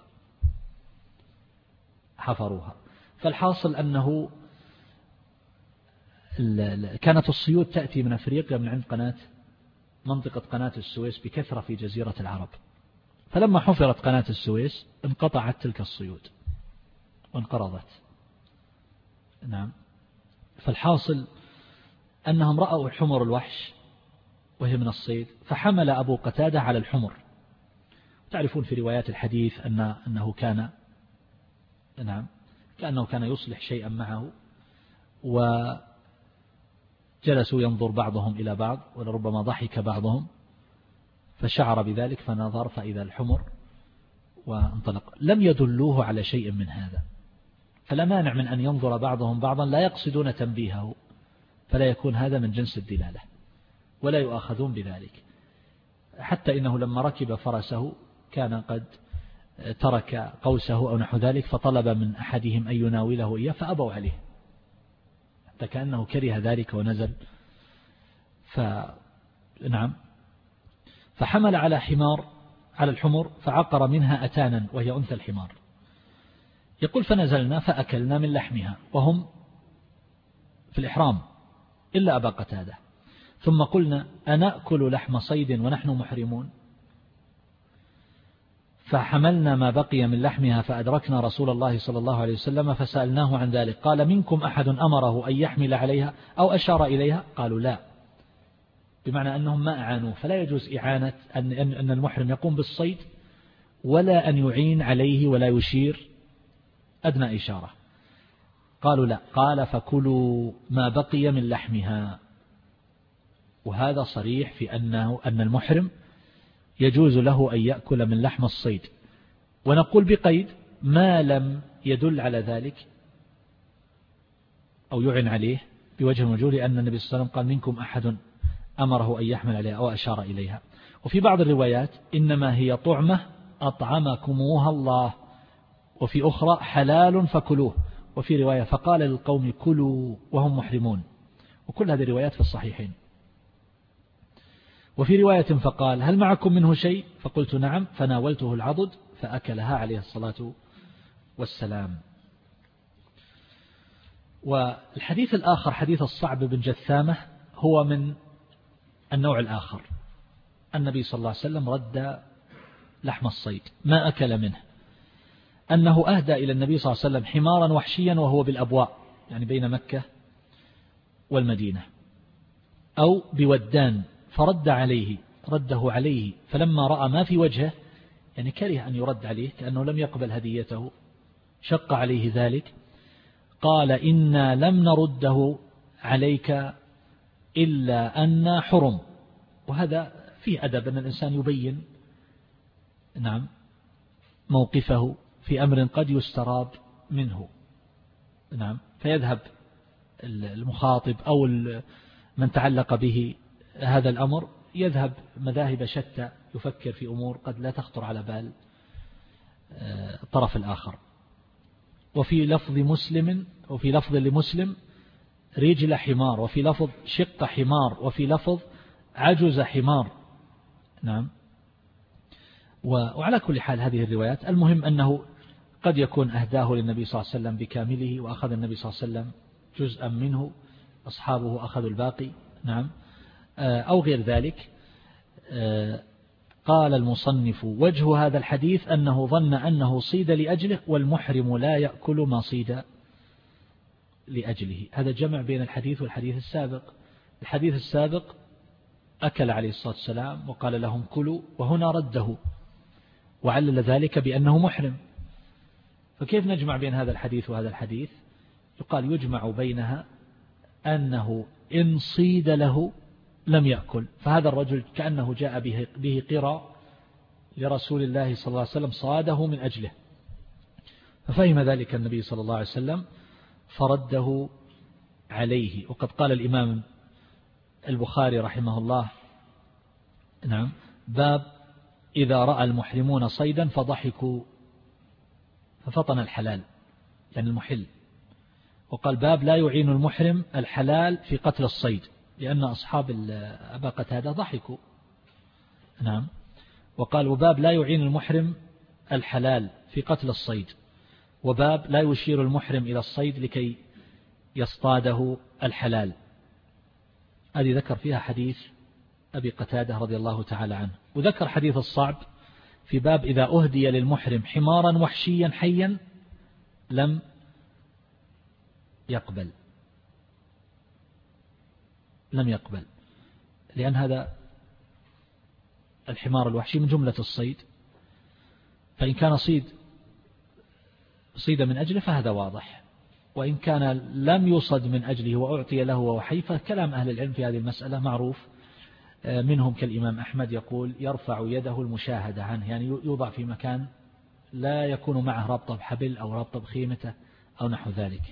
وحفروها. فالحاصل أنه كانت الصيود تأتي من أفريقيا من عند قناة منطقة قناة السويس بكثرة في جزيرة العرب، فلما حفرت قناة السويس انقطعت تلك الصيود وانقرضت. نعم. فالحاصل أنهم رأوا حمر الوحش وهي من الصيد، فحمل أبو قتادة على الحمر. تعرفون في روايات الحديث أن أنه كان نعم كأنه كان يصلح شيئا معه، وجلسوا ينظر بعضهم إلى بعض ولربما ضحك بعضهم، فشعر بذلك فنظر فإذا الحمر وانطلق. لم يدلوه على شيء من هذا، فلا مانع من أن ينظر بعضهم بعضا لا يقصدون تنبيهه، فلا يكون هذا من جنس الدلالة ولا يؤاخذون بذلك. حتى إنه لما ركب فرسه كان قد ترك قوسه أو نحو ذلك فطلب من أحدهم أن يناوله إياه فأبوا عليه حتى كأنه كره ذلك ونزل. فنعم فحمل على حمار على الحمر فعقر منها أتانا وهي أنثى الحمار. يقول فنزلنا فأكلنا من لحمها وهم في الإحرام إلا أبا قتادة، ثم قلنا أنأكل لحم صيد ونحن محرمون؟ فحملنا ما بقي من لحمها فأدركنا رسول الله صلى الله عليه وسلم فسألناه عن ذلك قال منكم أحد أمره أن يحمل عليها أو أشار إليها؟ قالوا لا، بمعنى أنهم ما أعانوه، فلا يجوز إعانة أن المحرم يقوم بالصيد ولا أن يعين عليه ولا يشير أدنى إشارة. قالوا لا، قال فكلوا ما بقي من لحمها. وهذا صريح في أنه أن المحرم يجوز له أن يأكل من لحم الصيد، ونقول بقيد ما لم يدل على ذلك أو يعن عليه بوجه الوجوه، لأن النبي صلى الله عليه وسلم قال منكم أحد أمره أن يحمل عليها أو أشار إليها. وفي بعض الروايات إنما هي طعمة أطعمكموها الله، وفي أخرى حلال فكلوه، وفي رواية فقال للقوم كلوا وهم محرمون، وكل هذه الروايات في الصحيحين. وفي رواية فقال هل معكم منه شيء؟ فقلت نعم، فناولته العضد فأكلها عليه الصلاة والسلام. والحديث الآخر حديث الصعب بن جثامة هو من النوع الآخر. النبي صلى الله عليه وسلم رد لحم الصيد ما أكل منه، أنه أهدى إلى النبي صلى الله عليه وسلم حمارا وحشيا وهو بالأبواء، يعني بين مكة والمدينة، أو بودان، فرد عليه رده عليه، فلما رأى ما في وجهه يعني كره أن يرد عليه كأنه لم يقبل هديته، شق عليه ذلك، قال إنا لم نرده عليك إلا أن حرم. وهذا فيه أدب أن الإنسان يبين نعم موقفه في أمر قد يستراب منه، نعم فيذهب المخاطب أو من تعلق به هذا الأمر يذهب مذاهب شتى، يفكر في أمور قد لا تخطر على بال الطرف الآخر. وفي لفظ مسلم وفي لفظ لمسلم رجل حمار، وفي لفظ شق حمار، وفي لفظ عجز حمار. نعم. وعلى كل حال هذه الروايات المهم أنه قد يكون أهداه للنبي صلى الله عليه وسلم بكامله وأخذ النبي صلى الله عليه وسلم جزءا منه، أصحابه أخذوا الباقي. نعم. أو غير ذلك. قال المصنف وجه هذا الحديث أنه ظن أنه صيد لأجله، والمحرم لا يأكل ما صيد لأجله. هذا جمع بين الحديث والحديث السابق. الحديث السابق أكل عليه الصلاة والسلام وقال لهم كلوا، وهنا رده وعلل ذلك بأنه محرم. فكيف نجمع بين هذا الحديث وهذا الحديث؟ يقال يجمع بينها أنه إن صيد له لم يأكل، فهذا الرجل كأنه جاء به, به قرى لرسول الله صلى الله عليه وسلم صاده من أجله، ففهم ذلك النبي صلى الله عليه وسلم فرده عليه. وقد قال الإمام البخاري رحمه الله نعم باب إذا رأى المحرمون صيدا فضحكوا ففطن الحلال، يعني المحل. وقال باب لا يعين المحرم الحلال في قتل الصيد، لأن أصحاب أبا قتادة ضحكوا. نعم. وقال وباب لا يعين المحرم الحلال في قتل الصيد، وباب لا يشير المحرم إلى الصيد لكي يصطاده الحلال. هذه ذكر فيها حديث أبي قتادة رضي الله تعالى عنه. وذكر حديث الصعب في باب إذا أهدي للمحرم حمارا وحشيا حيا لم يقبل لم يقبل لأن هذا الحمار الوحشي من جملة الصيد، فإن كان صيد صيد من أجله فهذا واضح، وإن كان لم يصد من أجله وأعطي له وحي فكلام أهل العلم في هذه المسألة معروف، منهم كالإمام أحمد يقول يرفع يده المشاهدة عنه، يعني يوضع في مكان لا يكون معه رابطة بحبل أو رابطة بخيمته أو نحو ذلك.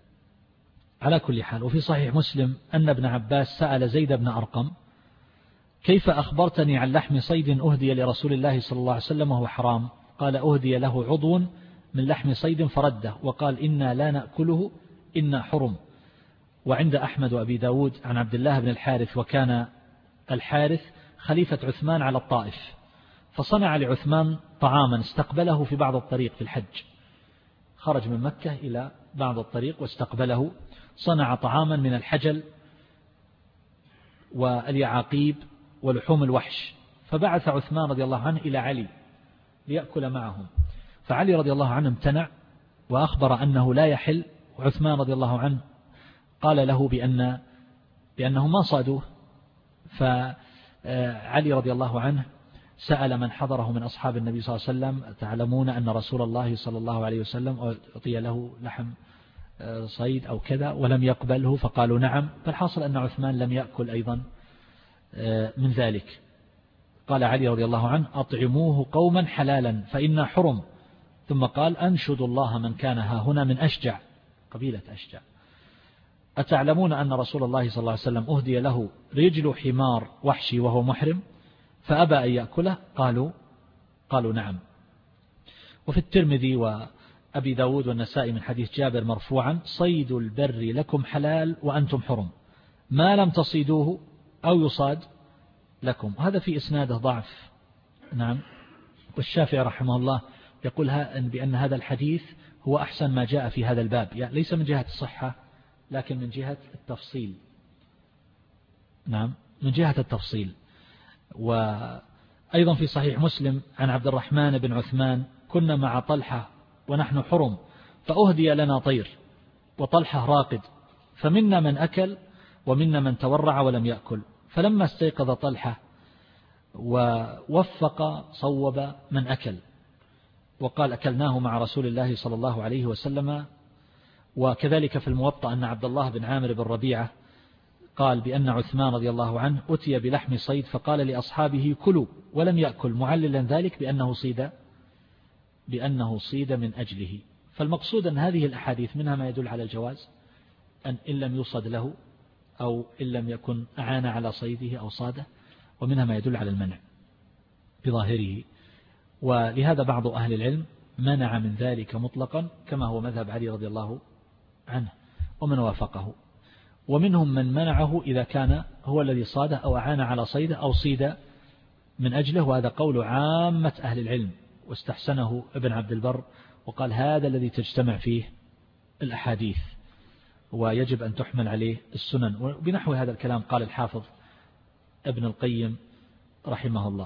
على كل حال. وفي صحيح مسلم أن ابن عباس سأل زيد بن أرقم كيف أخبرتني عن لحم صيد أهدي لرسول الله صلى الله عليه وسلم وهو حرام؟ قال أهدي له عضو من لحم صيد فرده وقال إنا لا نأكله إنا حرم. وعند أحمد وأبي داود عن عبد الله بن الحارث وكان الحارث خليفة عثمان على الطائف، فصنع لعثمان طعاما استقبله في بعض الطريق في الحج، خرج من مكة إلى بعض الطريق واستقبله، صنع طعاما من الحجل واليعاقيب ولحوم الوحش، فبعث عثمان رضي الله عنه إلى علي ليأكل معهم، فعلي رضي الله عنه امتنع وأخبر أنه لا يحل، وعثمان رضي الله عنه قال له بأن بأنه ما صادوه. فعلي رضي الله عنه سأل من حضره من أصحاب النبي صلى الله عليه وسلم: تعلمون أن رسول الله صلى الله عليه وسلم أعطي له لحم صيد أو كذا ولم يقبله؟ فقالوا نعم. فالحاصل أن عثمان لم يأكل أيضا من ذلك. قال علي رضي الله عنه: أطعموه قوما حلالا فإنا حرم. ثم قال: أنشد الله من كان ها هنا من أشجع، قبيلة أشجع. أتعلمون أن رسول الله صلى الله عليه وسلم أهدي له رجل حمار وحشي وهو محرم فأبى أن يأكله؟ قالوا قالوا نعم. وفي الترمذي وأبي داود والنسائي من حديث جابر مرفوعا: صيد البر لكم حلال وأنتم حرم ما لم تصيدوه أو يصاد لكم. هذا في إسناده ضعف. نعم. والشافعي رحمه الله يقول بأن هذا الحديث هو أحسن ما جاء في هذا الباب، يعني ليس من جهة الصحة لكن من جهة التفصيل. نعم، من جهة التفصيل. وأيضا في صحيح مسلم عن عبد الرحمن بن عثمان: كنا مع طلحة ونحن حرم فأهدي لنا طير وطلحة راقد، فمنا من أكل ومنا من تورع ولم يأكل، فلما استيقظ طلحة ووفق صوب من أكل وقال: أكلناه مع رسول الله صلى الله عليه وسلم. وكذلك في الموطأ أن عبد الله بن عامر بن ربيعة قال بأن عثمان رضي الله عنه أتي بلحم صيد فقال لأصحابه: كلوا، ولم يأكل، معللا ذلك بأنه صيد بأنه صيد من أجله. فالمقصود أن هذه الأحاديث منها ما يدل على الجواز، أن إن لم يصد له أو إن لم يكن أعان على صيده أو صاده، ومنها ما يدل على المنع بظاهره. ولهذا بعض أهل العلم منع من ذلك مطلقا كما هو مذهب علي رضي الله عنه ومن وافقه، ومنهم من منعه إذا كان هو الذي صاده أو أعان على صيده أو صيد من أجله، وهذا قول عامة أهل العلم، واستحسنه ابن عبد البر وقال هذا الذي تجتمع فيه الأحاديث ويجب أن تحمل عليه السنن. وبنحو هذا الكلام قال الحافظ ابن القيم رحمه الله.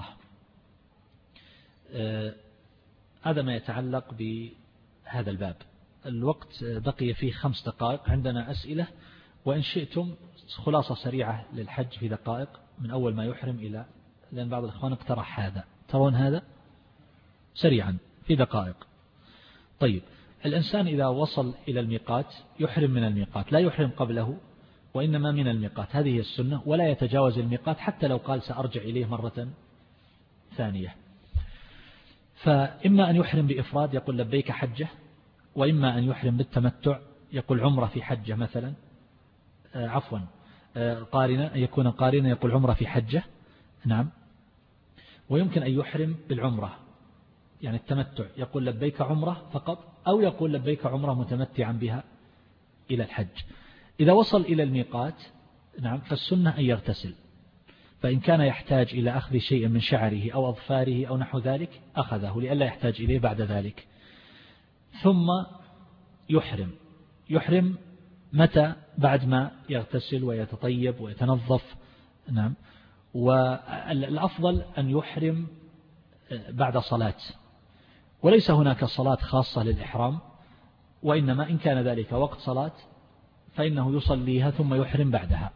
هذا ما يتعلق بهذا الباب. الوقت بقي فيه خمس دقائق، عندنا أسئلة، وإن شئتم خلاصة سريعة للحج في دقائق من أول ما يحرم إلى، لأن بعض الإخوان اقترح هذا، ترون هذا سريعا في دقائق. طيب، الإنسان إذا وصل إلى الميقات يحرم من الميقات، لا يحرم قبله وإنما من الميقات، هذه السنة، ولا يتجاوز الميقات حتى لو قال سأرجع إليه مرة ثانية. فإما أن يحرم بإفراد يقول لبيك حجة، وإما أن يحرم بالتمتع يقول عمرة في حجة مثلا، آه عفوا آه قارنة، يكون قارنة يقول عمرة في حجة. نعم. ويمكن أن يحرم بالعمرة، يعني التمتع يقول لبيك عمرة فقط، أو يقول لبيك عمرة متمتعا بها إلى الحج. إذا وصل إلى الميقات نعم فالسنة أن يغتسل، فإن كان يحتاج إلى أخذ شيء من شعره أو أظفاره أو نحو ذلك أخذه لئلا يحتاج إليه بعد ذلك. ثم يحرم يحرم متى؟ بعد ما يغتسل ويتطيب ويتنظف. نعم. والأفضل أن يحرم بعد صلاة، وليس هناك صلاة خاصة للإحرام، وإنما إن كان ذلك وقت صلاة فإنه يصليها ثم يحرم بعدها.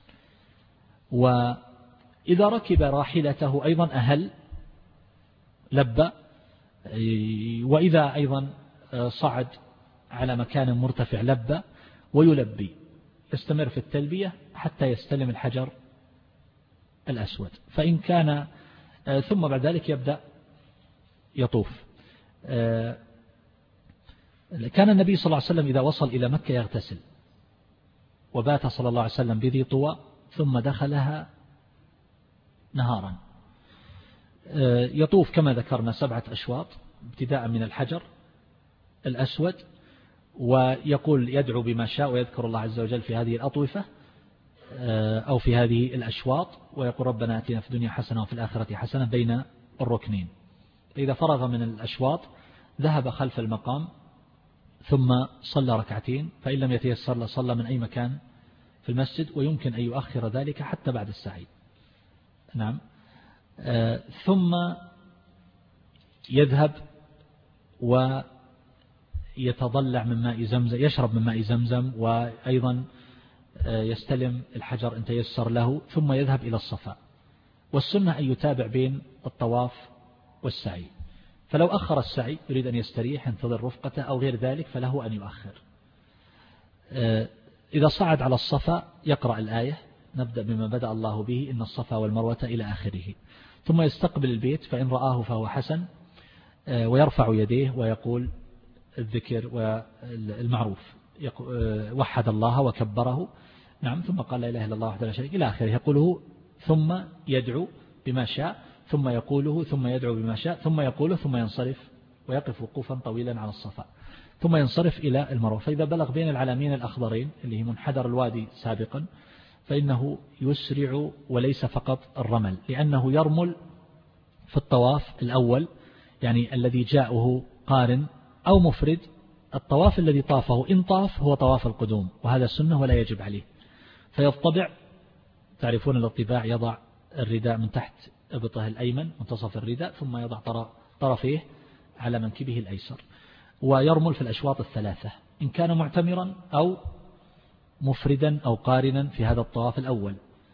وإذا ركب راحلته أيضا أهل لبى، وإذا أيضا صعد على مكان مرتفع لبى ويلبي، يستمر في التلبية حتى يستلم الحجر الأسود، فإن كان ثم بعد ذلك يبدأ يطوف. كان النبي صلى الله عليه وسلم إذا وصل إلى مكة يغتسل، وبات صلى الله عليه وسلم بذي طوى ثم دخلها نهارا. يطوف كما ذكرنا سبعة أشواط ابتداء من الحجر الأسود، ويقول يدعو بما شاء ويذكر الله عز وجل في هذه الأطوفة أو في هذه الأشواط، ويقول ربنا آتنا في الدنيا حسنة وفي الآخرة حسنة بين الركنين. إذا فرغ من الأشواط ذهب خلف المقام ثم صلى ركعتين، فإن لم يتيسر له صلى من أي مكان في المسجد، ويمكن أن يؤخر ذلك حتى بعد السعي. نعم. آه ثم يذهب ويتضلع من ماء زمزم، يشرب من ماء زمزم، وأيضا آه يستلم الحجر إن تيسر له، ثم يذهب إلى الصفا. والسنة أن يتابع بين الطواف والسعي، فلو أخر السعي يريد أن يستريح ينتظر رفقته أو غير ذلك فله أن يؤخر. آه إذا صعد على الصفا يقرأ الآية، نبدأ بما بدأ الله به إن الصفا والمروة إلى آخره، ثم يستقبل البيت فإن رآه فهو حسن، ويرفع يديه ويقول الذكر والمعروف، وحد الله وكبره، نعم، ثم قال لا إله إلا الله وحده لا شريك إلى آخره، يقوله ثم يدعو بما شاء، ثم يقوله ثم يدعو بما شاء، ثم يقوله ثم ينصرف ويقف وقوفا طويلا على الصفا، ثم ينصرف إلى المروة. فإذا بلغ بين العلمين الأخضرين اللي هي منحدر الوادي سابقا فإنه يسرع وليس فقط الرمل، لأنه يرمل في الطواف الأول، يعني الذي جاءه قارن أو مفرد. الطواف الذي طافه إن طاف هو طواف القدوم، وهذا سنة ولا يجب عليه، فيضطبع، تعرفون الاطباع، يضع الرداء من تحت إبطه الأيمن منتصف الرداء، ثم يضع طرفيه على منكبه الأيسر، ويرمل في الأشواط الثلاثة إن كان معتمرا أو مفردا أو قارنا في هذا الطواف الأول.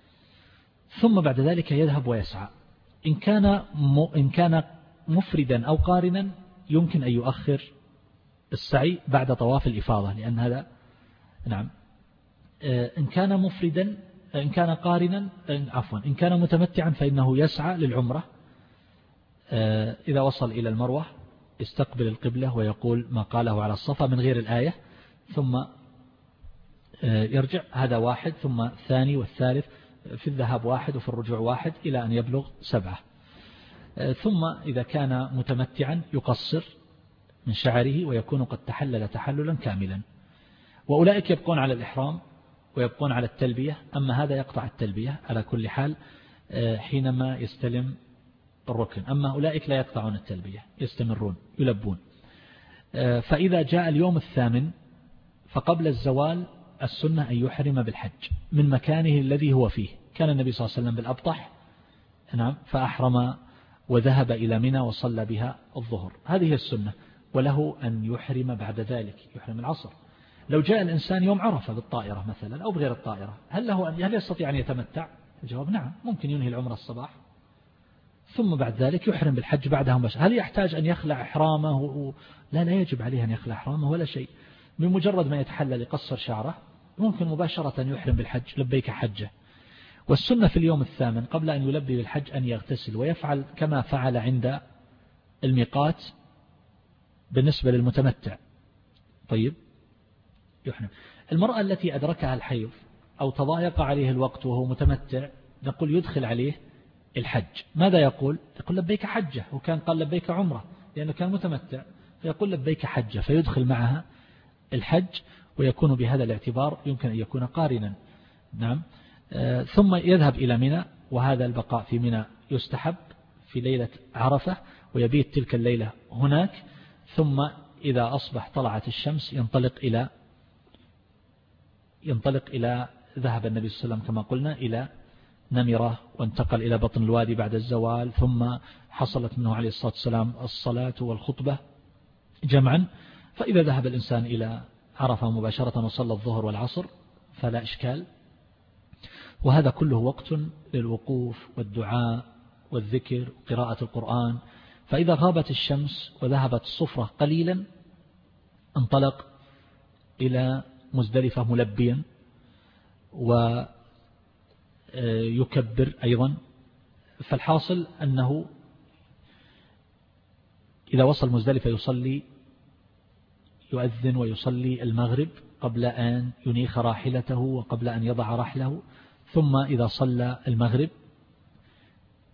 ثم بعد ذلك يذهب ويسعى. إن كان إن كان مفردا أو قارنا يمكن أن يؤخر السعي بعد طواف الإفاضة، لأن هذا نعم. إن كان مفردا إن كان قارنا عفوا إن كان متمتعا فإنه يسعى للعمرة. إذا وصل إلى المروة يستقبل القبلة ويقول ما قاله على الصفا من غير الآية، ثم يرجع. هذا واحد، ثم الثاني والثالث، في الذهاب واحد وفي الرجوع واحد إلى أن يبلغ سبعة. ثم إذا كان متمتعا يقصر من شعره ويكون قد تحلل تحللا كاملا. وأولئك يبقون على الإحرام ويبقون على التلبية، أما هذا يقطع التلبية على كل حال حينما يستلم الركن، أما أولئك لا يقطعون التلبية، يستمرون يلبون. فإذا جاء اليوم الثامن فقبل الزوال السنة أن يحرم بالحج من مكانه الذي هو فيه. كان النبي صلى الله عليه وسلم بالأبطح، نعم، فأحرم وذهب إلى منى وصلى بها الظهر، هذه السنة. وله أن يحرم بعد ذلك، يحرم العصر. لو جاء الإنسان يوم عرفة بالطائرة مثلا أو بغير الطائرة، هل له أن هل يستطيع أن يتمتع؟ الجواب نعم، ممكن ينهي العمرة الصباح ثم بعد ذلك يحرم بالحج بعدها مباشرة. هل يحتاج أن يخلع إحرامه؟ و... لا لا يجب عليه أن يخلع إحرامه ولا شيء، من مجرد ما يتحلل يقصر شعره ممكن مباشرة يحرم بالحج لبيك حجه. والسنة في اليوم الثامن قبل أن يلبي بالحج أن يغتسل ويفعل كما فعل عند الميقات بالنسبة للمتمتع. طيب، يحرم. المرأة التي أدركها الحيض أو تضايق عليه الوقت وهو متمتع نقول يدخل عليه الحج. ماذا يقول؟ يقول لبيك حجة، وكان قال لبيك عمرة لأنه كان متمتع، فيقول لبيك حجة، فيدخل معها الحج، ويكون بهذا الاعتبار يمكن أن يكون قارنا. نعم. آه ثم يذهب إلى منى، وهذا البقاء في منى يستحب في ليلة عرفة، ويبيت تلك الليلة هناك. ثم إذا أصبح طلعت الشمس ينطلق إلى ينطلق إلى ذهب النبي صلى الله عليه وسلم كما قلنا إلى نمرة، وانتقل إلى بطن الوادي بعد الزوال، ثم حصلت منه عليه الصلاة والسلام الصلاة والخطبة جمعا. فإذا ذهب الإنسان إلى عرفة مباشرة وصلى الظهر والعصر فلا إشكال. وهذا كله وقت للوقوف والدعاء والذكر وقراءة القرآن. فإذا غابت الشمس وذهبت الصفرة قليلا انطلق إلى مزدلفة ملبيا ويكبر أيضا. فالحاصل أنه إذا وصل مزدلفة يصلي يؤذن ويصلي المغرب قبل أن ينيخ راحلته وقبل أن يضع رحله. ثم إذا صلى المغرب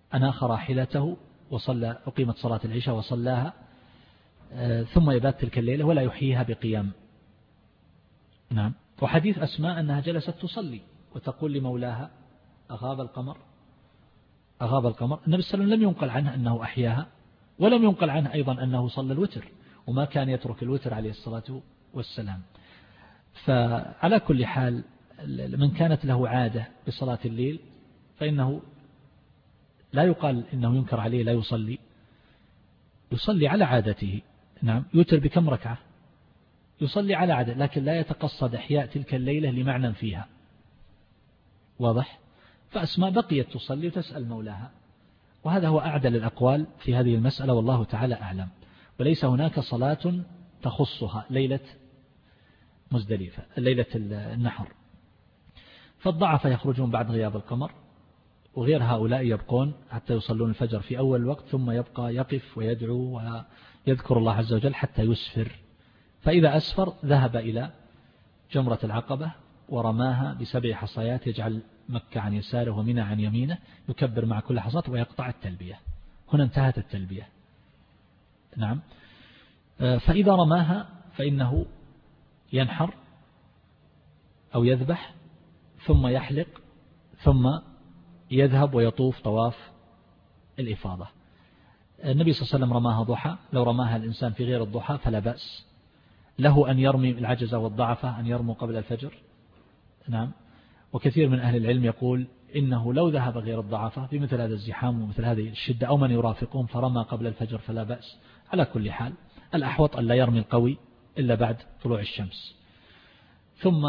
أناخ راحلته وصلى أقيمت صلاة العشاء وصلاها ثم يبات تلك الليلة ولا يحييها بقيام. نعم. وحديث أسماء أنها جلست تصلي وتقول لمولاها أغاب القمر أغاب القمر. النبي صلى الله عليه وسلم لم ينقل عنه أنه أحياها، ولم ينقل عنه أيضا أنه صلى الوتر، وما كان يترك الوتر عليه الصلاة والسلام. فعلى كل حال من كانت له عادة بصلاة الليل فإنه لا يقال إنه ينكر عليه لا يصلي، يصلي على عادته. نعم. يوتر بكم ركعة؟ يصلي على عادة، لكن لا يتقصد إحياء تلك الليلة لمعنى فيها. واضح؟ فأسماء بقيت تصلي وتسأل مولاها، وهذا هو أعدل الأقوال في هذه المسألة والله تعالى أعلم. وليس هناك صلاة تخصها ليلة مزدلفة ليلة النحر. فالضعف يخرجون بعد غياب القمر، وغير هؤلاء يبقون حتى يصلون الفجر في أول وقت، ثم يبقى يقف ويدعو ويذكر الله عز وجل حتى يسفر. فإذا أسفر ذهب إلى جمرة العقبة ورماها بسبع حصيات، يجعل مكة عن يساره ومنى عن يمينه، يكبر مع كل حصاة ويقطع التلبية. هنا انتهت التلبية. نعم. فإذا رماها فإنه ينحر أو يذبح ثم يحلق ثم يذهب ويطوف طواف الإفاضة. النبي صلى الله عليه وسلم رماها ضحى، لو رماها الإنسان في غير الضحى فلا بأس له أن يرمي العجزة والضعفة أن يرموا قبل الفجر. نعم. وكثير من أهل العلم يقول إنه لو ذهب غير الضعفة في مثل هذا الزحام ومثل هذه الشدة أو من يرافقهم فرمى قبل الفجر فلا بأس. على كل حال الأحوط أن لا يرمي القوي إلا بعد طلوع الشمس، ثم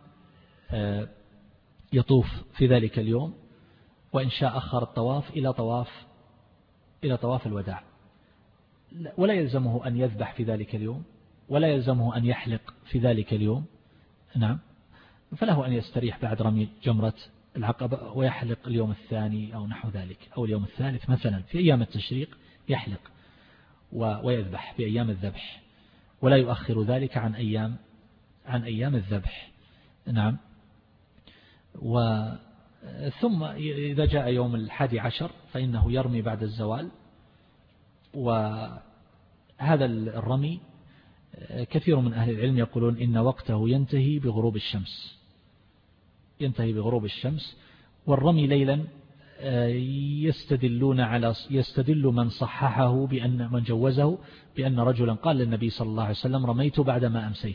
يطوف في ذلك اليوم، وإن شاء أخر الطواف إلى طواف إلى طواف الوداع. ولا يلزمه أن يذبح في ذلك اليوم، ولا يلزمه أن يحلق في ذلك اليوم. نعم. فله أن يستريح بعد رمي جمرة العقبة ويحلق اليوم الثاني أو نحو ذلك، أو اليوم الثالث مثلا في أيام التشريق يحلق ويذبح في أيام الذبح، ولا يؤخر ذلك عن أيام عن أيام الذبح. نعم. ثم إذا جاء يوم الحادي عشر فإنه يرمي بعد الزوال. وهذا الرمي كثير من أهل العلم يقولون إن وقته ينتهي بغروب الشمس ينتهي بغروب الشمس. والرمي ليلا يستدلون على يستدل من صححه بأن من جوزه بأن رجلا قال للنبي صلى الله عليه وسلم رميت بعدما أمسيت،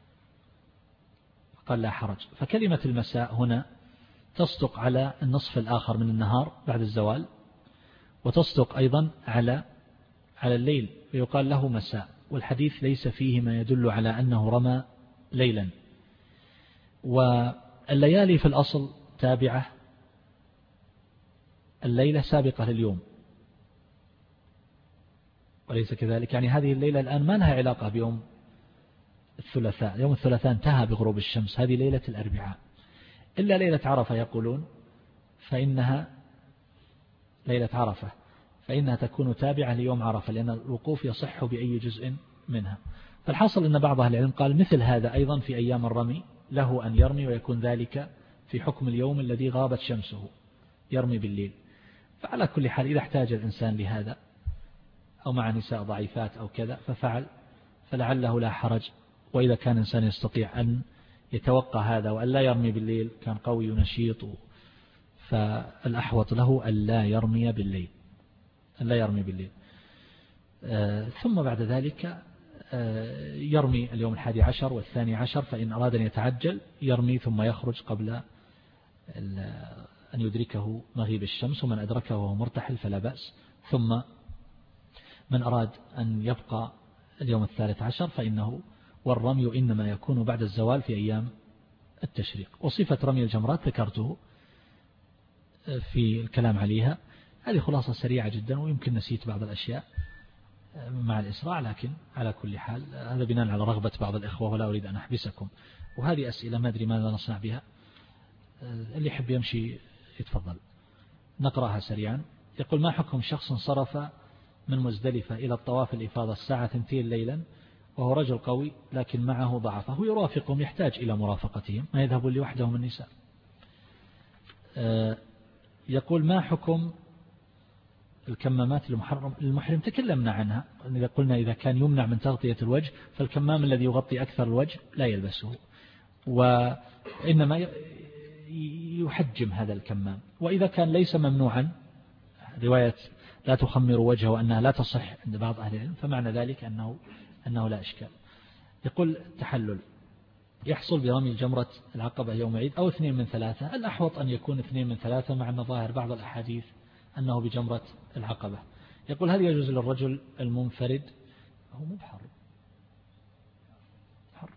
قال لا حرج. فكلمة المساء هنا تصدق على النصف الآخر من النهار بعد الزوال، وتصدق أيضا على على الليل ويقال له مساء. والحديث ليس فيه ما يدل على أنه رمى ليلا. والليالي في الأصل تابعة، الليلة سابقة لليوم وليس كذلك. يعني هذه الليلة الآن ما لها علاقة بيوم الثلاثاء، يوم الثلاثاء انتهى بغروب الشمس، هذه ليلة الأربعاء. إلا ليلة عرفة يقولون فإنها ليلة عرفة فإنها تكون تابعة ليوم عرفة، لأن الوقوف يصح بأي جزء منها. فالحاصل أن بعض أهل العلم قال مثل هذا أيضا في أيام الرمي له أن يرمي، ويكون ذلك في حكم اليوم الذي غابت شمسه، يرمي بالليل. فعلى كل حال إذا احتاج الإنسان لهذا أو مع نساء ضعيفات أو كذا ففعل، فلعله لا حرج. وإذا كان إنسان يستطيع أن يتوقع هذا وأن لا يرمي بالليل، كان قوي ونشيط، فالأحوط له أن لا يرمي بالليل أن لا يرمي بالليل آه ثم بعد ذلك آه يرمي اليوم الحادي عشر والثاني عشر، فإن أراد أن يتعجل يرمي ثم يخرج قبل أن يدركه مغيب الشمس، ومن أدركه وهو مرتحل فلا بأس. ثم من أراد أن يبقى اليوم الثالث عشر فإنه والرمي إنما يكون بعد الزوال في أيام التشريق. وصفة رمي الجمرات ذكرته في الكلام عليها، هذه خلاصة سريعة جدا، ويمكن نسيت بعض الأشياء مع الإسراع، لكن على كل حال هذا بناء على رغبة بعض الإخوة ولا أريد أن أحبسكم. وهذه أسئلة ما أدري ماذا نصنع بها، اللي يحب يمشي يتفضل. نقرأها سريعا. يقول ما حكم شخص صرف من مزدلفة إلى الطواف الإفاضة الساعة اثنتين ليلا وهو رجل قوي لكن معه ضعفة، هو يرافقهم، يحتاج إلى مرافقتهم، ما يذهبون لوحدهم النساء. يقول ما حكم الكمامات المحرم المحرم تكلمنا عنها، إذا قلنا إذا كان يمنع من تغطية الوجه فالكمام الذي يغطي أكثر الوجه لا يلبسه، وإنما يحجم هذا الكمام. وإذا كان ليس ممنوعا، رواية لا تخمر وجهه وأنها لا تصح عند بعض أهل العلم، فمعنى ذلك أنه, أنه لا إشكال. يقول تحلل يحصل برمي جمرة العقبة يوم عيد أو اثنين من ثلاثة، الأحوط أن يكون اثنين من ثلاثة مع أن ظاهر بعض الأحاديث أنه بجمرة العقبة. يقول هل يجوز للرجل المنفرد، هو مو بحر حر.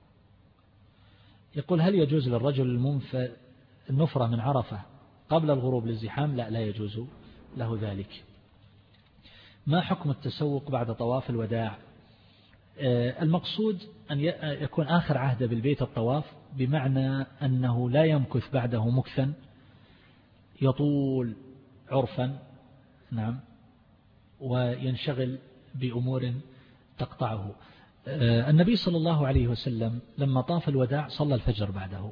يقول هل يجوز للرجل المنفرد النفرة من عرفة قبل الغروب للزحام؟ لا، لا يجوز له ذلك. ما حكم التسوق بعد طواف الوداع؟ المقصود أن يكون آخر عهد بالبيت الطواف، بمعنى أنه لا يمكث بعده مكثا يطول عرفا، نعم، وينشغل بأمور تقطعه. النبي صلى الله عليه وسلم لما طاف الوداع صلى الفجر بعده،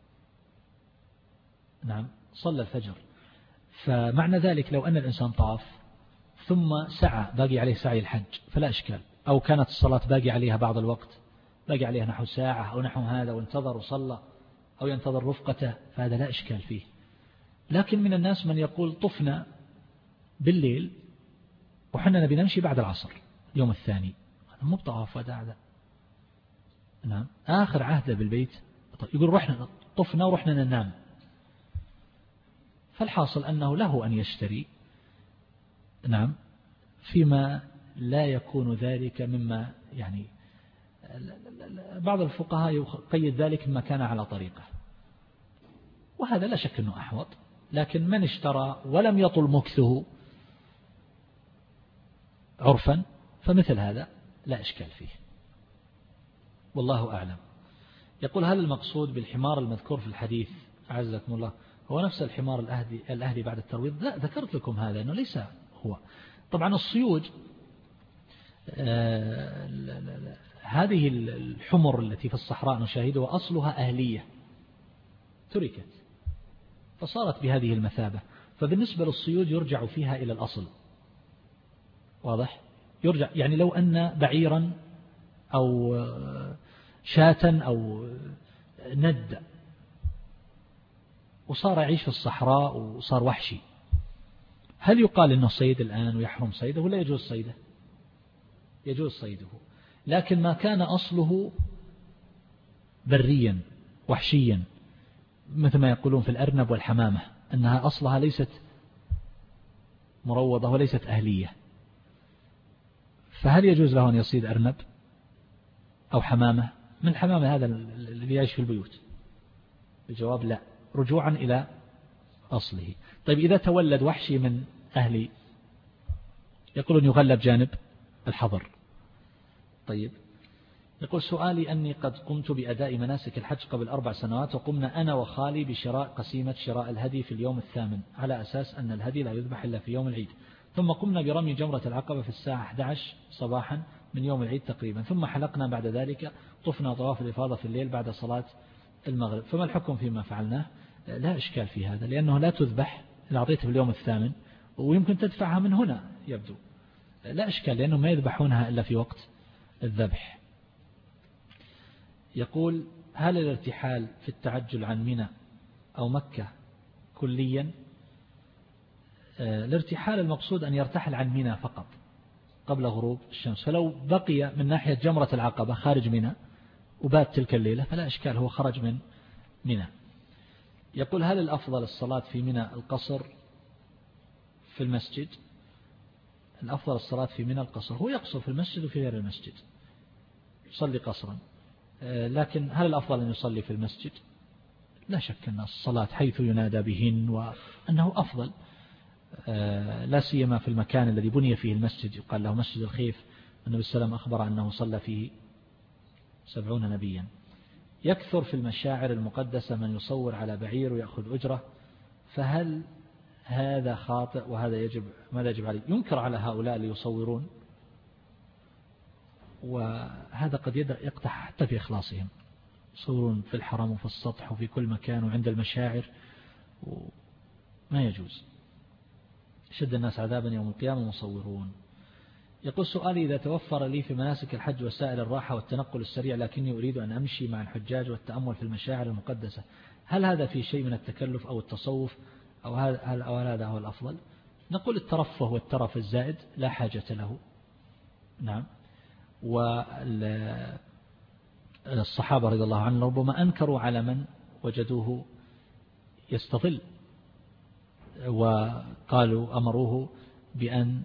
نعم صلى الفجر. فمعنى ذلك لو أن الإنسان طاف ثم سعى باقي عليه سعي الحج فلا إشكال، أو كانت الصلاة باقي عليها بعض الوقت، باقي عليها نحو ساعة أو نحو هذا، وانتظر وصلى أو ينتظر رفقته، فهذا لا إشكال فيه. لكن من الناس من يقول طفنا بالليل وحنا نبي نمشي بعد العصر يوم الثاني، هذا مو بطواف وداع هذا، نعم آخر عهده بالبيت. يقول رحنا طفنا ورحنا ننام، فالحاصل أنه له أن يشتري، نعم، فيما لا يكون ذلك مما يعني بعض الفقهاء يقيد ذلك مما كان على طريقه، وهذا لا شك أنه أحوط. لكن من اشترى ولم يطل مكثه عرفا فمثل هذا لا إشكال فيه، والله أعلم. يقول هل المقصود بالحمار المذكور في الحديث أعزكم الله هو نفس الحمار الأهلي, الأهلي بعد الترويض؟ لا، ذكرت لكم هذا أنه ليس هو. طبعا الصيود آه لا لا لا. هذه الحمر التي في الصحراء نشاهدها أصلها أهلية تركت فصارت بهذه المثابة، فبالنسبة للصيود يرجع فيها إلى الأصل، واضح؟ يرجع يعني لو أن بعيرا أو شاة أو ند وصار يعيش في الصحراء وصار وحشي، هل يقال إنه صيد الآن ويحرم صيده ولا يجوز صيده؟ يجوز صيده. لكن ما كان أصله بريا وحشيا مثل ما يقولون في الأرنب والحمامة أنها أصلها ليست مروضة وليست أهلية، فهل يجوز له أن يصيد أرنب أو حمامة؟ من الحمامة هذا الذي يعيش في البيوت؟ الجواب لا، رجوعا إلى أصله. طيب إذا تولد وحشي من أهلي يقولون يغلب جانب الحظر. طيب يقول سؤالي أني قد قمت بأداء مناسك الحج قبل أربع سنوات، وقمنا أنا وخالي بشراء قسيمة شراء الهدي في اليوم الثامن على أساس أن الهدي لا يذبح إلا في يوم العيد، ثم قمنا برمي جمرة العقبة في الساعة أحد عشر صباحا من يوم العيد تقريبا، ثم حلقنا بعد ذلك طفنا طواف الإفاضة في الليل بعد صلاة المغرب، فما الحكم فيما فعلناه؟ لا إشكال في هذا، لأنه لا تذبح إذا أعطيته في اليوم الثامن، ويمكن تدفعها من هنا يبدو، لا إشكال لأنه ما يذبحونها إلا في وقت الذبح. يقول هل الارتحال في التعجل عن منى أو مكة كليا؟ الارتحال المقصود أن يرتحل عن منى فقط قبل غروب الشمس، فلو بقي من ناحية جمرة العقبة خارج منى وبات تلك الليلة فلا إشكال، هو خرج من منى. يقول هل الأفضل الصلاة في منى القصر في المسجد؟ الأفضل الصلاة في منى القصر، هو يقصر في المسجد وفي غير المسجد يصلي قصرا، لكن هل الأفضل أن يصلي في المسجد؟ لا شك أن الصلاة حيث ينادى بهن وأنه أفضل، لا سيما في المكان الذي بني فيه المسجد يقال له مسجد الخيف، النبي صلى الله عليه وسلم أخبر أنه صلى فيه سبعون نبيا. يكثر في المشاعر المقدسة من يصور على بعير ويأخذ أجرة، فهل هذا خاطئ وهذا يجب ماذا يجب عليه؟ ينكر على هؤلاء اللي يصورون، وهذا قد يقتح حتى في إخلاصهم، يصورون في الحرم وفي السطح وفي كل مكان وعند المشاعر، ما يجوز. شد الناس عذابا يوم القيامة مصورون. يقول سؤالي: إذا توفر لي في مناسك الحج وسائل الراحة والتنقل السريع لكني أريد أن أمشي مع الحجاج والتأمل في المشاعر المقدسة، هل هذا في شيء من التكلف أو التصوف أو هل, أو هل هذا هو الأفضل؟ نقول الترفه والترف الزائد لا حاجة له. نعم. والصحابة رضي الله عنهم ربما أنكروا على من وجدوه يستظل، وقالوا أمروه بأن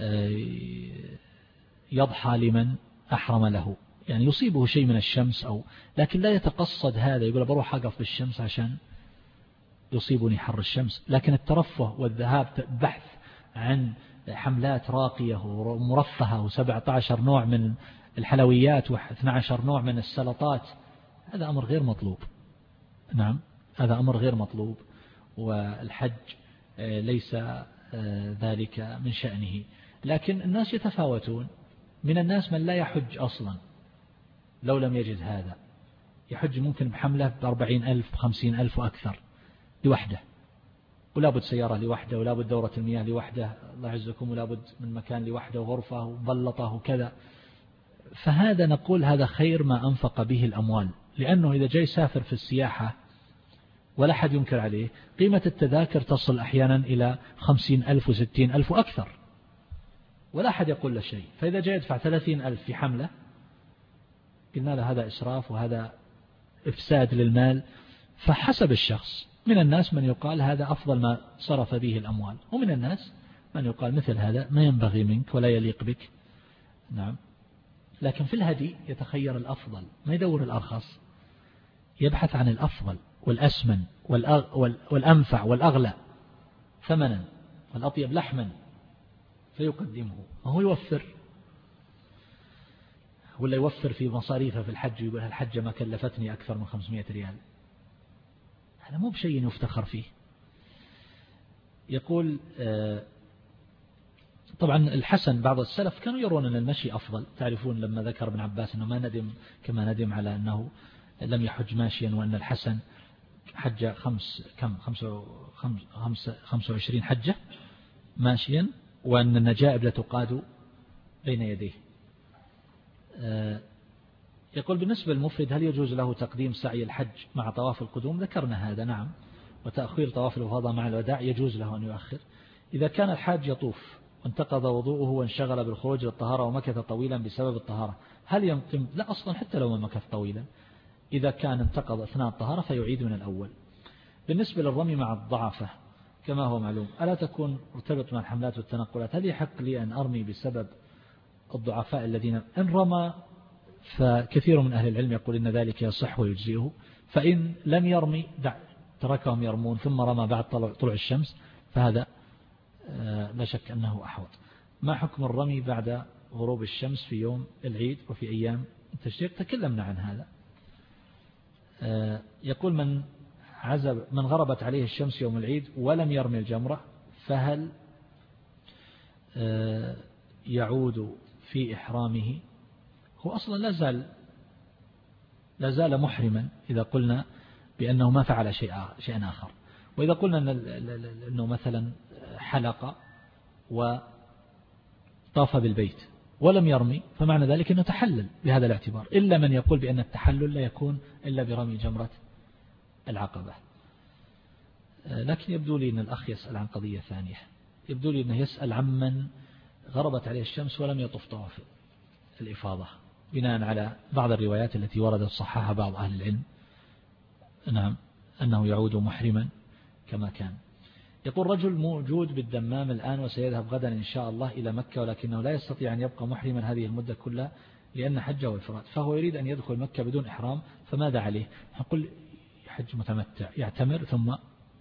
يضحى لمن أحرم له، يعني يصيبه شيء من الشمس أو، لكن لا يتقصد هذا، يقول بروح أقف بالشمس عشان يصيبني حر الشمس. لكن الترفه والذهاب بحث عن حملات راقية ومرفهة وسبعة عشر نوع من الحلويات واثنى عشر نوع من السلطات، هذا أمر غير مطلوب. نعم، هذا أمر غير مطلوب، والحج ليس ذلك من شأنه. لكن الناس يتفاوتون، من الناس من لا يحج أصلا لو لم يجد هذا، يحج ممكن بحملة بأربعين ألف بخمسين ألف وأكثر لوحده، ولا بد سيارة لوحده، ولا بد دورة المياه لوحده، الله يعزكم، ولا بد من مكان لوحده وغرفة وبلطة وكذا. فهذا نقول هذا خير ما أنفق به الأموال، لأنه إذا جاي سافر في السياحة ولا حد ينكر عليه، قيمة التذاكر تصل أحيانا إلى خمسين ألف وستين ألف وأكثر، ولا حد يقول له شيء. فإذا جاء يدفع ثلاثين ألف في حملة، قلنا له هذا إسراف وهذا إفساد للمال. فحسب الشخص، من الناس من يقال هذا أفضل ما صرف به الأموال، ومن الناس من يقال مثل هذا ما ينبغي منك ولا يليق بك. نعم. لكن في الهدي يتخير الأفضل، ما يدور الأرخص، يبحث عن الأفضل والأسمن والأنفع والأغلى ثمنا والأطيب لحما فيقدمه. وهو يوفر، ولا يوفر في مصاريفه في الحج، ويقول الحجة ما كلفتني أكثر من خمسمائة ريال، هذا مو بشيء يفتخر فيه. يقول طبعا الحسن، بعض السلف كانوا يرون أن المشي أفضل. تعرفون لما ذكر ابن عباس أنه ما ندم كما ندم على أنه لم يحج ماشيا، وأن الحسن حج خمس كم خمسة خمسة خمسة وعشرين حجة ماشيا، وأن النجائب لتقاد بين يديه. يقول بالنسبة للمفرد هل يجوز له تقديم سعي الحج مع طواف القدوم؟ ذكرنا هذا، نعم. وتأخير طواف الإفاضة مع الوداع يجوز له أن يؤخر. إذا كان الحاج يطوف وانتقض وضوءه وانشغل بالخروج للطهارة ومكث طويلا بسبب الطهارة، هل ينقم؟ لا، أصلا حتى لو ما مكث طويلا، إذا كان انتقض أثناء الطهارة فيعيد من الأول. بالنسبة للرمي مع الضعفة كما هو معلوم، ألا تكون مرتبط مع الحملات والتنقلات؟ هل يحق لي أن أرمي بسبب الضعفاء الذين إن رمى؟ فكثير من أهل العلم يقول إن ذلك يصح ويجزئه، فإن لم يرمي دع تركهم يرمون ثم رمى بعد طلوع الشمس فهذا لا شك أنه أحوط. ما حكم الرمي بعد غروب الشمس في يوم العيد وفي أيام التشريق؟ تكلمنا عن هذا. يقول من عزب من غربت عليه الشمس يوم العيد ولم يرمي الجمرة، فهل يعود في إحرامه؟ هو أصلا لا زال لا زال محرما إذا قلنا بأنه ما فعل شيء شيئا آخر. وإذا قلنا أنه مثلا حلق وطاف بالبيت ولم يرمي، فمعنى ذلك أنه تحلل بهذا الاعتبار، إلا من يقول بأن التحلل لا يكون إلا برمي جمرة العقبة. لكن يبدو لي أن الأخ يسأل عن قضية ثانية، يبدو لي أنه يسأل عمن غربت عليه الشمس ولم يطف طواف الإفاضة، بناء على بعض الروايات التي وردت صححها بعض أهل العلم، نعم، أنه يعود محرما كما كان. يقول رجل موجود بالدمام الآن وسيذهب غدا إن شاء الله إلى مكة، ولكنه لا يستطيع أن يبقى محرما هذه المدة كلها لأن حجه إفراد، فهو يريد أن يدخل مكة بدون إحرام، فماذا عليه؟ نقول حج متمتع، يعتمر ثم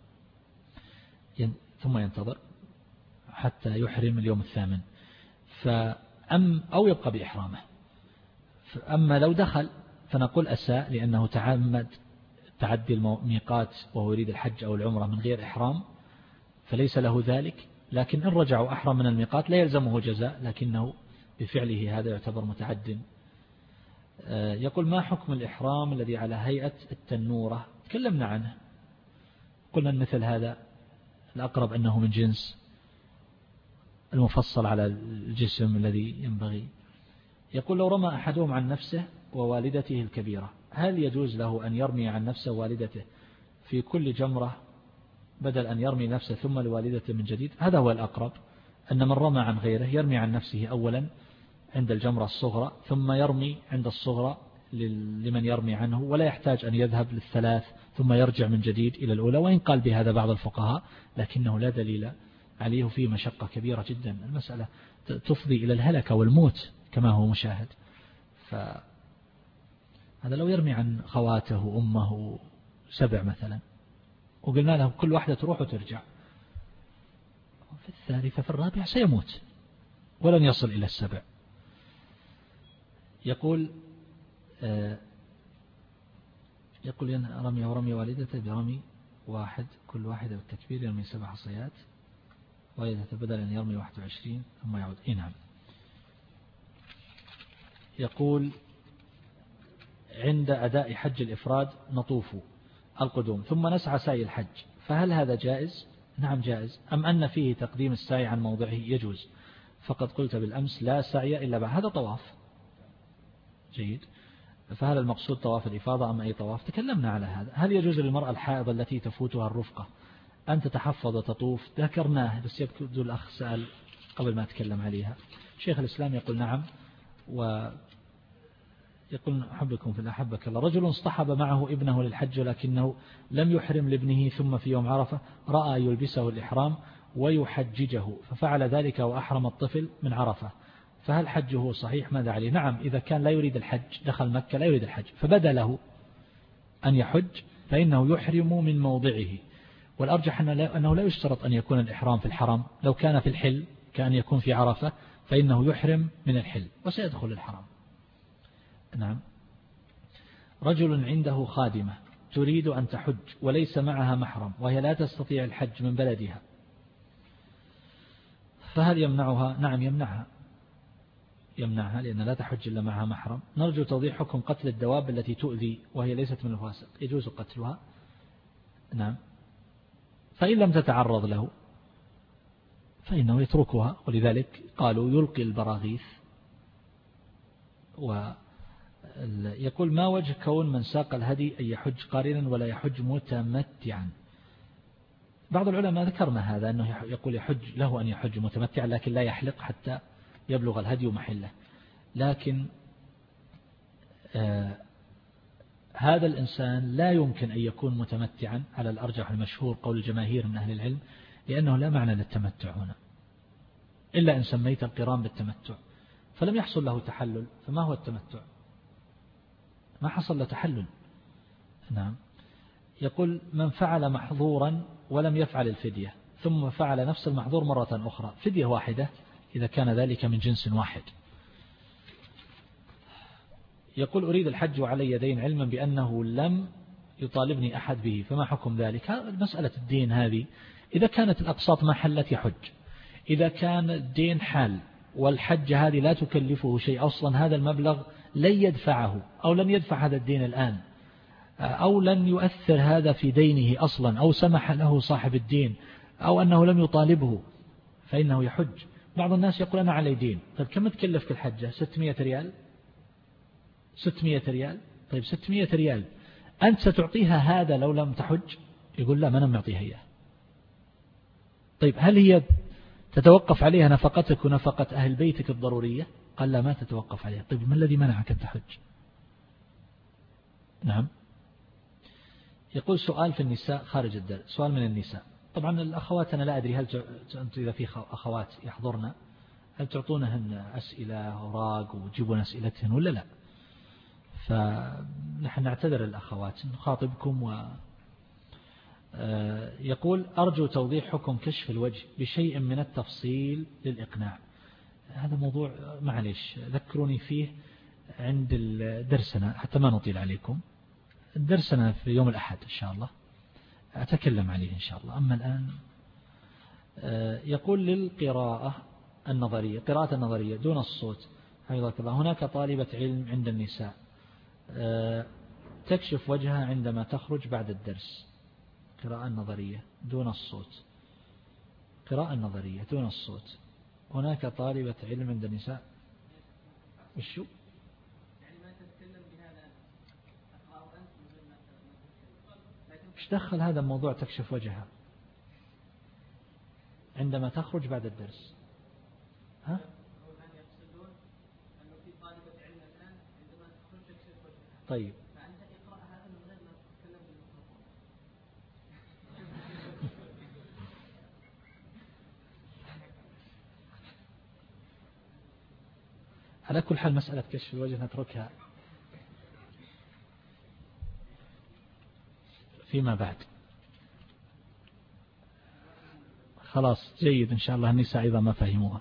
ثم ينتظر حتى يحرم اليوم الثامن، فأم أو يبقى بإحرامه. أما لو دخل فنقول أساء لأنه تعمد تعدي الميقات وهو يريد الحج أو العمرة من غير إحرام، فليس له ذلك. لكن إن رجع وأحرم من الميقات لا يلزمه جزاء، لكنه بفعله هذا يعتبر متعد. يقول ما حكم الإحرام الذي على هيئة التنورة؟ تكلمنا عنه، قلنا مثل هذا الأقرب أنه من جنس المفصل على الجسم الذي ينبغي. يقول لو رمى أحدهم عن نفسه ووالدته الكبيرة هل يجوز له أن يرمي عن نفسه ووالدته في كل جمرة بدل أن يرمي نفسه ثم لوالدته من جديد؟ هذا هو الأقرب، أن من رمى عن غيره يرمي عن نفسه أولا عند الجمرة الصغرى ثم يرمي عند الصغرى لمن يرمي عنه، ولا يحتاج أن يذهب للثلاث ثم يرجع من جديد إلى الأولى، وإن قال بهذا بعض الفقهاء لكنه لا دليل عليه، فيه مشقة كبيرة جدا، المسألة تفضي إلى الهلكة والموت كما هو مشاهد. فهذا لو يرمي عن خواته وأمه سبع مثلا وقلنا له كل واحدة تروح وترجع، في الثالثة في الرابعة سيموت ولن يصل إلى السبع. يقول آه يقول رمي ورمي والدته برمي واحد كل واحدة بالتكبير يرمي سبع حصيات، والدته بدل أن يرمي واحد وعشرين ثم يعود. إيه نعم. يقول عند أداء حج الإفراد نطوف القدوم ثم نسعى سعي الحج، فهل هذا جائز؟ نعم جائز. أم أن فيه تقديم السعي عن موضعه؟ يجوز. فقد قلت بالأمس لا سعي إلا بعد هذا طواف. جيد. فهل المقصود طواف الإفاضة أم أي طواف؟ تكلمنا على هذا. هل يجوز للمرأة الحائضة التي تفوتها الرفقة أن تتحفظ وتطوف؟ ذكرناه بس يبدو الأخ سأل قبل ما أتكلم عليها. شيخ الإسلام يقول نعم، ويقول أحبكم في الأحبك الله، رجل اصطحب معه ابنه للحج ولكنه لم يحرم لابنه، ثم في يوم عرفة رأى يلبسه الإحرام ويحججه ففعل ذلك وأحرم الطفل من عرفة، فهل حجه صحيح؟ ماذا عليه؟ نعم، إذا كان لا يريد الحج، دخل مكة لا يريد الحج فبدا له أن يحج فإنه يحرم من موضعه، والأرجح أنه لا يشترط أن يكون الإحرام في الحرم، لو كان في الحل كان يكون في عرفة فإنه يحرم من الحل وسيدخل الحرم. نعم. رجل عنده خادمة تريد أن تحج وليس معها محرم وهي لا تستطيع الحج من بلدها، فهل يمنعها؟ نعم يمنعها يمنعها لأن لا تحج إلا معها محرم. نرجو توضيح حكم قتل الدواب التي تؤذي وهي ليست من الفاسق. يجوز قتلها. نعم. فإن لم تتعرض له فإنه يتركها، ولذلك قالوا يلقي البراغيث. ويقول ما وجه كون من ساق الهدي أن يحج قارنا ولا يحج متمتعا؟ بعض العلماء ذكرنا هذا أنه يقول يحج له أن يحج متمتعا لكن لا يحلق حتى يبلغ الهدي محله، لكن آه هذا الإنسان لا يمكن أن يكون متمتعا على الأرجح المشهور قول الجماهير من أهل العلم، لأنه لا معنى للتمتع هنا إلا إن سميت القران بالتمتع، فلم يحصل له تحلل، فما هو التمتع؟ ما حصل له تحلل. نعم. يقول من فعل محظورا ولم يفعل الفدية ثم فعل نفس المحظور مرة أخرى، فدية واحدة إذا كان ذلك من جنس واحد. يقول أريد الحج وعلي يدين علما بأنه لم يطالبني أحد به، فما حكم ذلك؟ مسألة الدين هذه إذا كانت الأقساط ما حلت يحج، إذا كان الدين حال والحج هذه لا تكلفه شيء أصلا، هذا المبلغ لن يدفعه أو لن يدفع هذا الدين الآن أو لن يؤثر هذا في دينه أصلا أو سمح له صاحب الدين أو أنه لم يطالبه فإنه يحج. بعض الناس يقول أنا علي دين، طيب كم تكلفك الحجة؟ ستمائة ريال ستمائة ريال طيب ستمائة ريال أنت ستعطيها هذا لو لم تحج؟ يقول لا ما أنا معطيها إياه. طيب هل هي تتوقف عليها نفقتك ونفقة أهل بيتك الضرورية؟ قال لا ما تتوقف عليها. طيب ما الذي منعك أن تحج؟ نعم. يقول سؤال في النساء خارج الدرس، سؤال من النساء. طبعا الأخوات أنا لا أدري هل أنت إذا في أخوات يحضرنا هل تعطونهن أسئلة أوراق وتجيبون أسئلتهن ولا لا؟ فنحن نعتذر الأخوات نخاطبكم. و يقول أرجو توضيح حكم كشف الوجه بشيء من التفصيل للإقناع. هذا موضوع معلش ذكروني فيه عند درسنا حتى ما نطيل عليكم. درسنا في يوم الأحد إن شاء الله أتكلم عليه إن شاء الله. أما الآن يقول للقراءة النظرية، قراءة النظرية دون الصوت حفظك الله، هناك طالبة علم عند النساء تكشف وجهها عندما تخرج بعد الدرس، قراءة النظرية دون الصوت، قراءة النظرية دون الصوت. هناك طالبة علم عند النساء وشو ايش دخل هذا الموضوع تكشف وجهها عندما تخرج بعد الدرس؟ ها؟ طيب على كل حال مسألة كشف الوجه نتركها فيما بعد. خلاص جيد إن شاء الله النساء أيضا ما فهموها.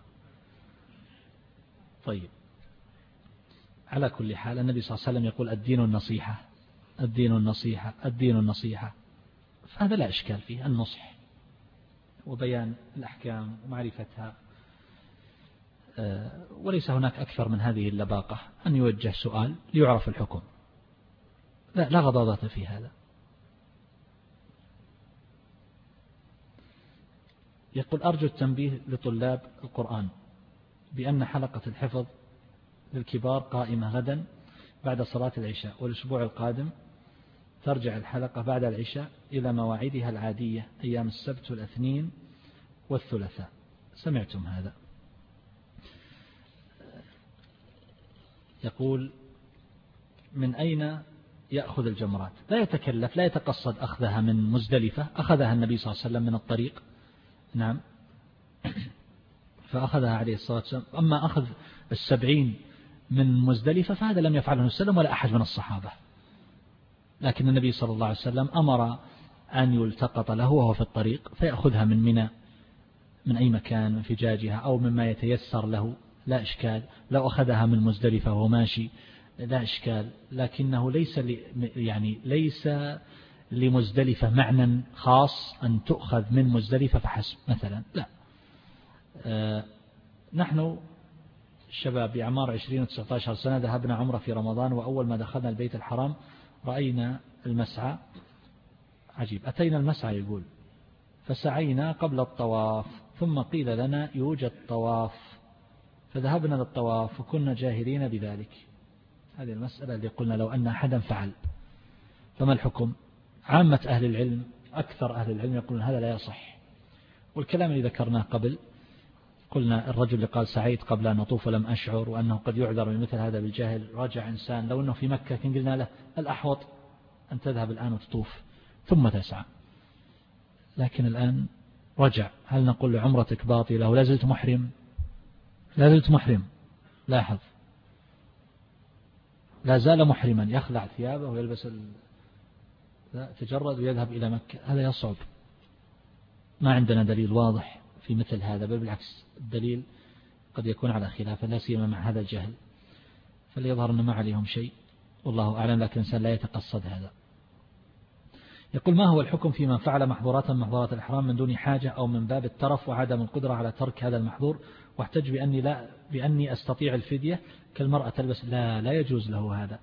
طيب على كل حال النبي صلى الله عليه وسلم يقول الدين النصيحة الدين النصيحة الدين النصيحة، فهذا لا إشكال فيه النصح وبيان الأحكام ومعرفتها، وليس هناك أكثر من هذه اللباقة أن يوجه سؤال ليعرف الحكم، لا, لا غضاضة في هذا. يقول أرجو التنبيه لطلاب القرآن بأن حلقة الحفظ للكبار قائمة غدا بعد صلاة العشاء، والأسبوع القادم ترجع الحلقة بعد العشاء إلى مواعيدها العادية أيام السبت والاثنين والثلاثاء. سمعتم هذا؟ يقول من أين يأخذ الجمرات؟ لا يتكلف، لا يتقصد أخذها من مزدلفة، أخذها النبي صلى الله عليه وسلم من الطريق، نعم، فأخذها عليه الصلاة والسلام. أما أخذ السبعين من مزدلفة فهذا لم يفعله السلام ولا أحد من الصحابة، لكن النبي صلى الله عليه وسلم أمر أن يلتقط له وهو في الطريق فيأخذها من منى من أي مكان من فجاجها أو مما يتيسر له، لا إشكال. لو أخذها من مزدلفة وهو ماشي لا إشكال، لكنه ليس يعني ليس لمزدلفة معنى خاص أن تؤخذ من مزدلفة فحسب مثلا، لا. آه نحن الشباب بأعمار عشرين وتسعة عشر سنة ذهبنا عمرة في رمضان، وأول ما دخلنا البيت الحرام رأينا المسعى، عجيب، أتينا المسعى يقول فسعينا قبل الطواف، ثم قيل لنا يوجد طواف فذهبنا للطواف وكنا جاهلين بذلك. هذه المسألة اللي قلنا لو أن أحدا فعل فما الحكم؟ عامة أهل العلم أكثر أهل العلم يقولون هذا لا يصح، والكلام اللي ذكرناه قبل قلنا الرجل اللي قال سعيد قبل أن نطوف ولم أشعر، وأنه قد يعذر من مثل هذا بالجاهل، رجع إنسان لو أنه في مكة كان قلنا له الأحوط أن تذهب الآن وتطوف ثم تسعى، لكن الآن رجع، هل نقول لعمرتك باطلة ولا زلت محرم؟ لا زلت محرم، لاحظ لا زال محرما، يخلع ثيابه ويلبس ال... لا تجرد ويذهب إلى مكة، هذا يصعب. ما عندنا دليل واضح في مثل هذا، بل بالعكس الدليل قد يكون على خلاف، لا سيما مع هذا الجهل، فليظهر أن ما عليهم شيء والله أعلم، لكن الإنسان لا يتقصد هذا. يقول ما هو الحكم في من فعل محظورات من محظورات الإحرام من دون حاجة أو من باب الترف وعدم القدرة على ترك هذا المحظور، واحتج بأني, لا بأني أستطيع الفدية كالمرأة تلبس؟ لا لا يجوز له هذا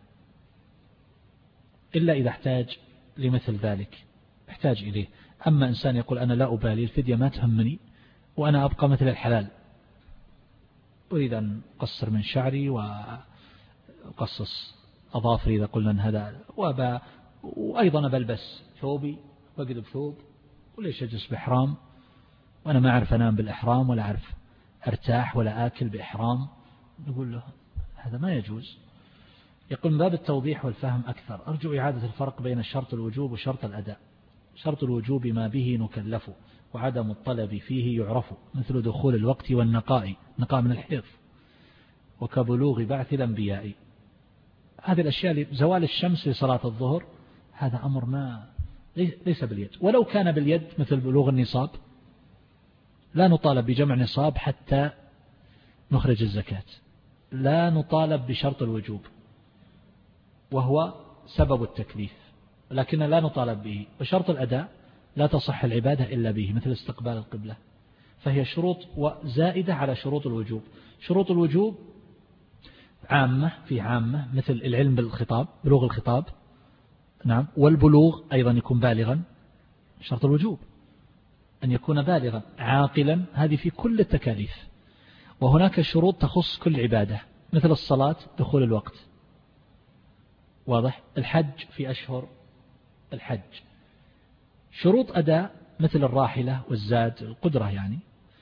إلا إذا احتاج لمثل ذلك، احتاج إليه. أما إنسان يقول أنا لا أبالي الفدية ما تهمني وأنا أبقى مثل الحلال، أريد أن أقصر من شعري وأقصص أظافري إذا قلنا أن هذا، وأبا وأيضا بلبس ثوبي بقلب ثوب، وليش أجلس بإحرام وأنا ما أعرف أنام بالإحرام ولا أعرف أرتاح ولا آكل بإحرام؟ نقول له هذا ما يجوز. يقول من باب التوضيح والفهم أكثر أرجو إعادة الفرق بين شرط الوجوب وشرط الأداء. شرط الوجوب ما به نكلف وعدم الطلب فيه يعرف، مثل دخول الوقت والنقاء، نقاء من الحيض، وكبلوغ بعث الأنبياء. هذه الأشياء، زوال الشمس لصلاة الظهر هذا أمر ما ليس باليد، ولو كان باليد مثل بلوغ النصاب لا نطالب بجمع نصاب حتى نخرج الزكاة، لا نطالب بشرط الوجوب وهو سبب التكليف، لكن لا نطالب به. وشرط الأداء لا تصح العبادة إلا به، مثل استقبال القبلة، فهي شروط وزائدة على شروط الوجوب. شروط الوجوب عامة في عامة، مثل العلم بالخطاب، بلوغ الخطاب، نعم، والبلوغ أيضا يكون بالغا، شرط الوجوب أن يكون بالغا عاقلا، هذه في كل التكاليف. وهناك شروط تخص كل عبادة، مثل الصلاة دخول الوقت، واضح؟ الحج في أشهر الحج. شروط أداء مثل الراحلة والزاد، القدرة يعني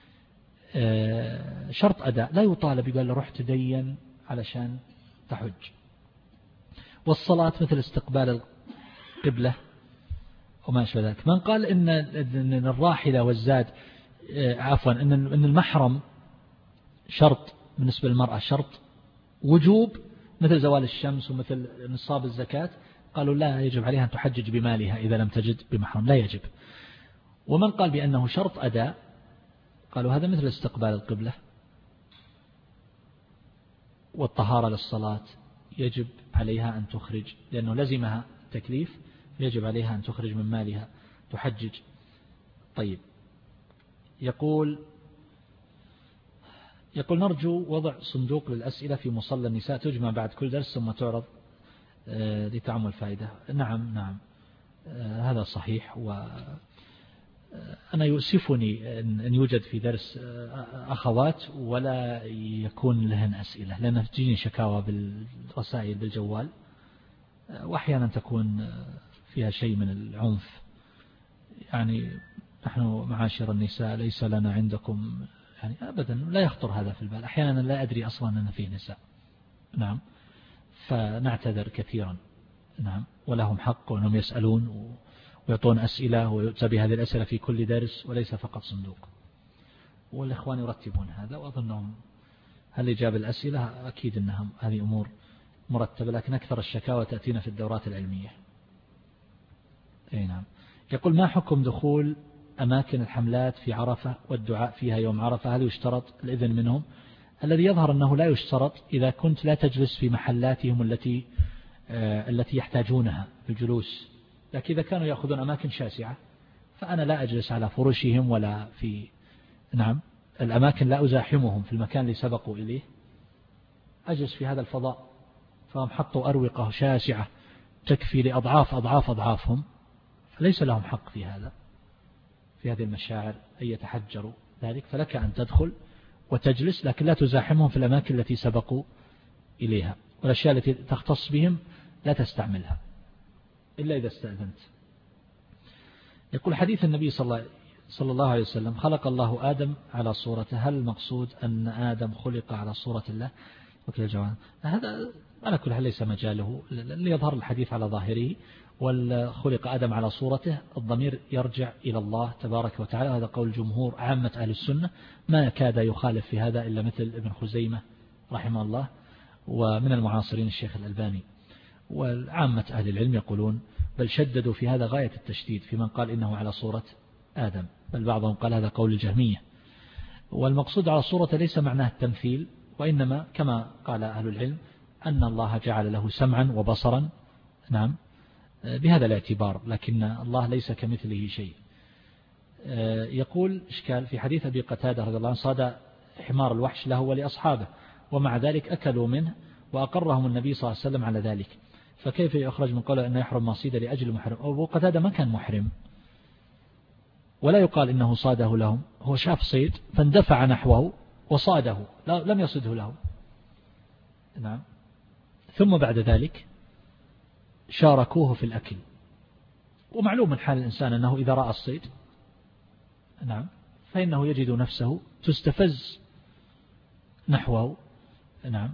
شرط أداء، لا يطالب يقول رحت تدين علشان تحج. والصلاة مثل استقبال القبلة وما أشبه ذلك. من قال إن إن الراحلة والزاد عفوا إن إن المحرم شرط بالنسبة للمرأة، شرط وجوب مثل زوال الشمس ومثل نصاب الزكاة، قالوا لا يجب عليها أن تحجج بمالها إذا لم تجد بمحرم، لا يجب. ومن قال بأنه شرط أداء قالوا هذا مثل استقبال القبلة والطهارة للصلاة، يجب عليها أن تخرج لأنه لزمها تكليف، يجب عليها أن تخرج من مالها تحجج. طيب، يقول يقول نرجو وضع صندوق للأسئلة في مصلى النساء تجمع بعد كل درس ثم تعرض لتعمل فائدة. نعم نعم هذا صحيح، وأنا يؤسفني أن يوجد في درس أخوات ولا يكون لهن أسئلة، لأن تجيني شكاوى بالرسائل بالجوال، وأحيانا تكون فيها شيء من العنف. يعني نحن معاشر النساء ليس لنا عندكم يعني أبدا، لا يخطر هذا في البال، أحيانا لا أدري أصلا أن فيه نساء. نعم، فنعتذر كثيرا. نعم، ولهم حق وأنهم يسألون ويعطون أسئلة ويؤتى بهذه الأسئلة في كل درس وليس فقط صندوق، والإخوان يرتبون هذا، وأظنهم هل إجابة الأسئلة أكيد أنها هذه أمور مرتبة، لكن أكثر الشكاوى تأتينا في الدورات العلمية. أي نعم. يقول ما حكم دخول أماكن الحملات في عرفة والدعاء فيها يوم عرفة، هل يشترط الإذن منهم؟ الذي يظهر أنه لا يشترط إذا كنت لا تجلس في محلاتهم التي آه التي يحتاجونها بالجلوس، لكن إذا كانوا يأخذون أماكن شاسعة فأنا لا أجلس على فرشهم ولا في نعم الأماكن، لا أزاحمهم في المكان اللي سبقوا إليه، أجلس في هذا الفضاء، فهم حطوا أروقة شاسعة تكفي لأضعاف أضعاف أضعافهم، فليس لهم حق في هذا، في هذه المشاعر أن يتحجروا ذلك. فلك أن تدخل وتجلس، لكن لا تزاحمهم في الأماكن التي سبقوا إليها، والأشياء التي تختص بهم لا تستعملها إلا إذا استأذنت. يقول حديث النبي صلى الله عليه وسلم خلق الله آدم على صورته، هل المقصود أن آدم خلق على صورة الله؟ وكل الجواب هذا على كل حال ليس مجاله، ليظهر الحديث على ظاهره، والخلق آدم على صورته الضمير يرجع إلى الله تبارك وتعالى، هذا قول جمهور عامة أهل السنة، ما كاد يخالف في هذا إلا مثل ابن خزيمة رحمه الله، ومن المعاصرين الشيخ الألباني. والعامة أهل العلم يقولون بل شددوا في هذا غاية التشديد في من قال إنه على صورة آدم، بل بعضهم قال هذا قول الجهمية. والمقصود على صورة ليس معناه التمثيل، وإنما كما قال أهل العلم أن الله جعل له سمعا وبصرا، نعم بهذا الاعتبار، لكن الله ليس كمثله شيء. يقول إشكال في حديث أبي قتادة رضي الله عنه صاد حمار الوحش له ولأصحابه ومع ذلك أكلوا منه وأقرهم النبي صلى الله عليه وسلم على ذلك، فكيف يخرج من قوله أنه يحرم ما صيد لأجل محرم؟ أبو قتادة ما كان محرم، ولا يقال إنه صاده لهم، هو شاف صيد فاندفع نحوه وصاده، لم يصده له. نعم. ثم بعد ذلك شاركوه في الأكل، ومعلوم من حال الإنسان أنه إذا رأى الصيد نعم فإنه يجد نفسه تستفز نحوه. نعم.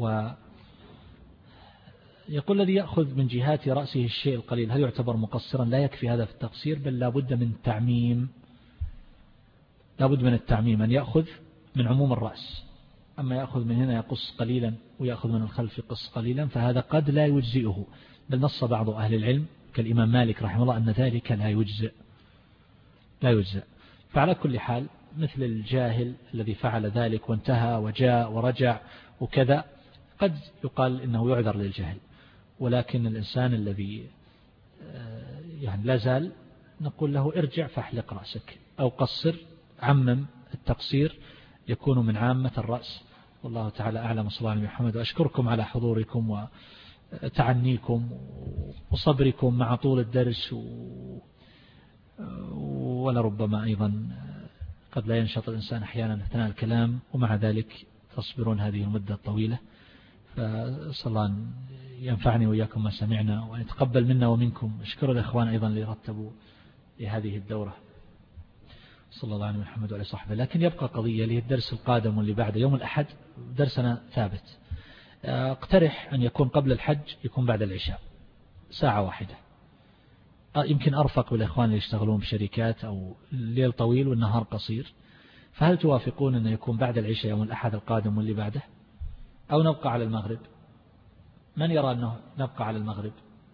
ويقول الذي يأخذ من جهات رأسه الشيء القليل هل يعتبر مقصرا؟ لا يكفي هذا في التقصير، بل لابد من التعميم، لابد من التعميم أن يأخذ من عموم الرأس، أما يأخذ من هنا يقص قليلا ويأخذ من الخلف يقص قليلا فهذا قد لا يجزئه، بل نص بعض أهل العلم كالإمام مالك رحمه الله أن ذلك لا يجزئ لا يجزئ. فعلى كل حال مثل الجاهل الذي فعل ذلك وانتهى وجاء ورجع وكذا قد يقال إنه يعذر للجهل، ولكن الإنسان الذي يعني لا زال نقول له ارجع فاحلق رأسك أو قصر، عمم التقصير يكون من عامة الرأس. والله تعالى أعلم. صلى الله عليه محمد، وأشكركم على حضوركم وتعنيكم وصبركم مع طول الدرس، ولربما أيضا قد لا ينشط الإنسان أحيانا أثناء الكلام، ومع ذلك تصبرون هذه المدة الطويلة. فأسأل الله أن ينفعني وإياكم ما سمعنا، وأن يتقبل منا ومنكم. أشكر الإخوان أيضا اللي رتبوا لهذه الدورة. صلى الله عليه محمد وعلى صحبه. لكن يبقى قضية اللي الدرس القادم واللي بعد يوم الأحد درسنا ثابت. اقترح أن يكون قبل الحج، يكون بعد العشاء ساعة واحدة، يمكن أرفق بالإخوان اللي يشتغلون بشركات أو الليل طويل والنهار قصير. فهل توافقون أن يكون بعد العشاء يوم الأحد القادم واللي بعده، أو نبقى على المغرب؟ من يرى أنه نبقى على المغرب؟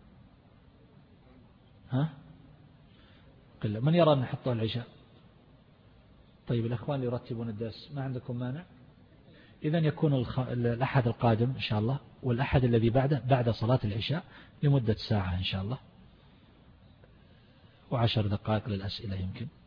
ها؟ قل من يرى أن نحطه العشاء؟ طيب الأخوان اللي يرتبون الدرس ما عندكم مانع؟ إذن يكون الخ... الأحد القادم إن شاء الله، والأحد الذي بعده بعد صلاة العشاء لمدة ساعة إن شاء الله، وعشر دقائق للأسئلة يمكن.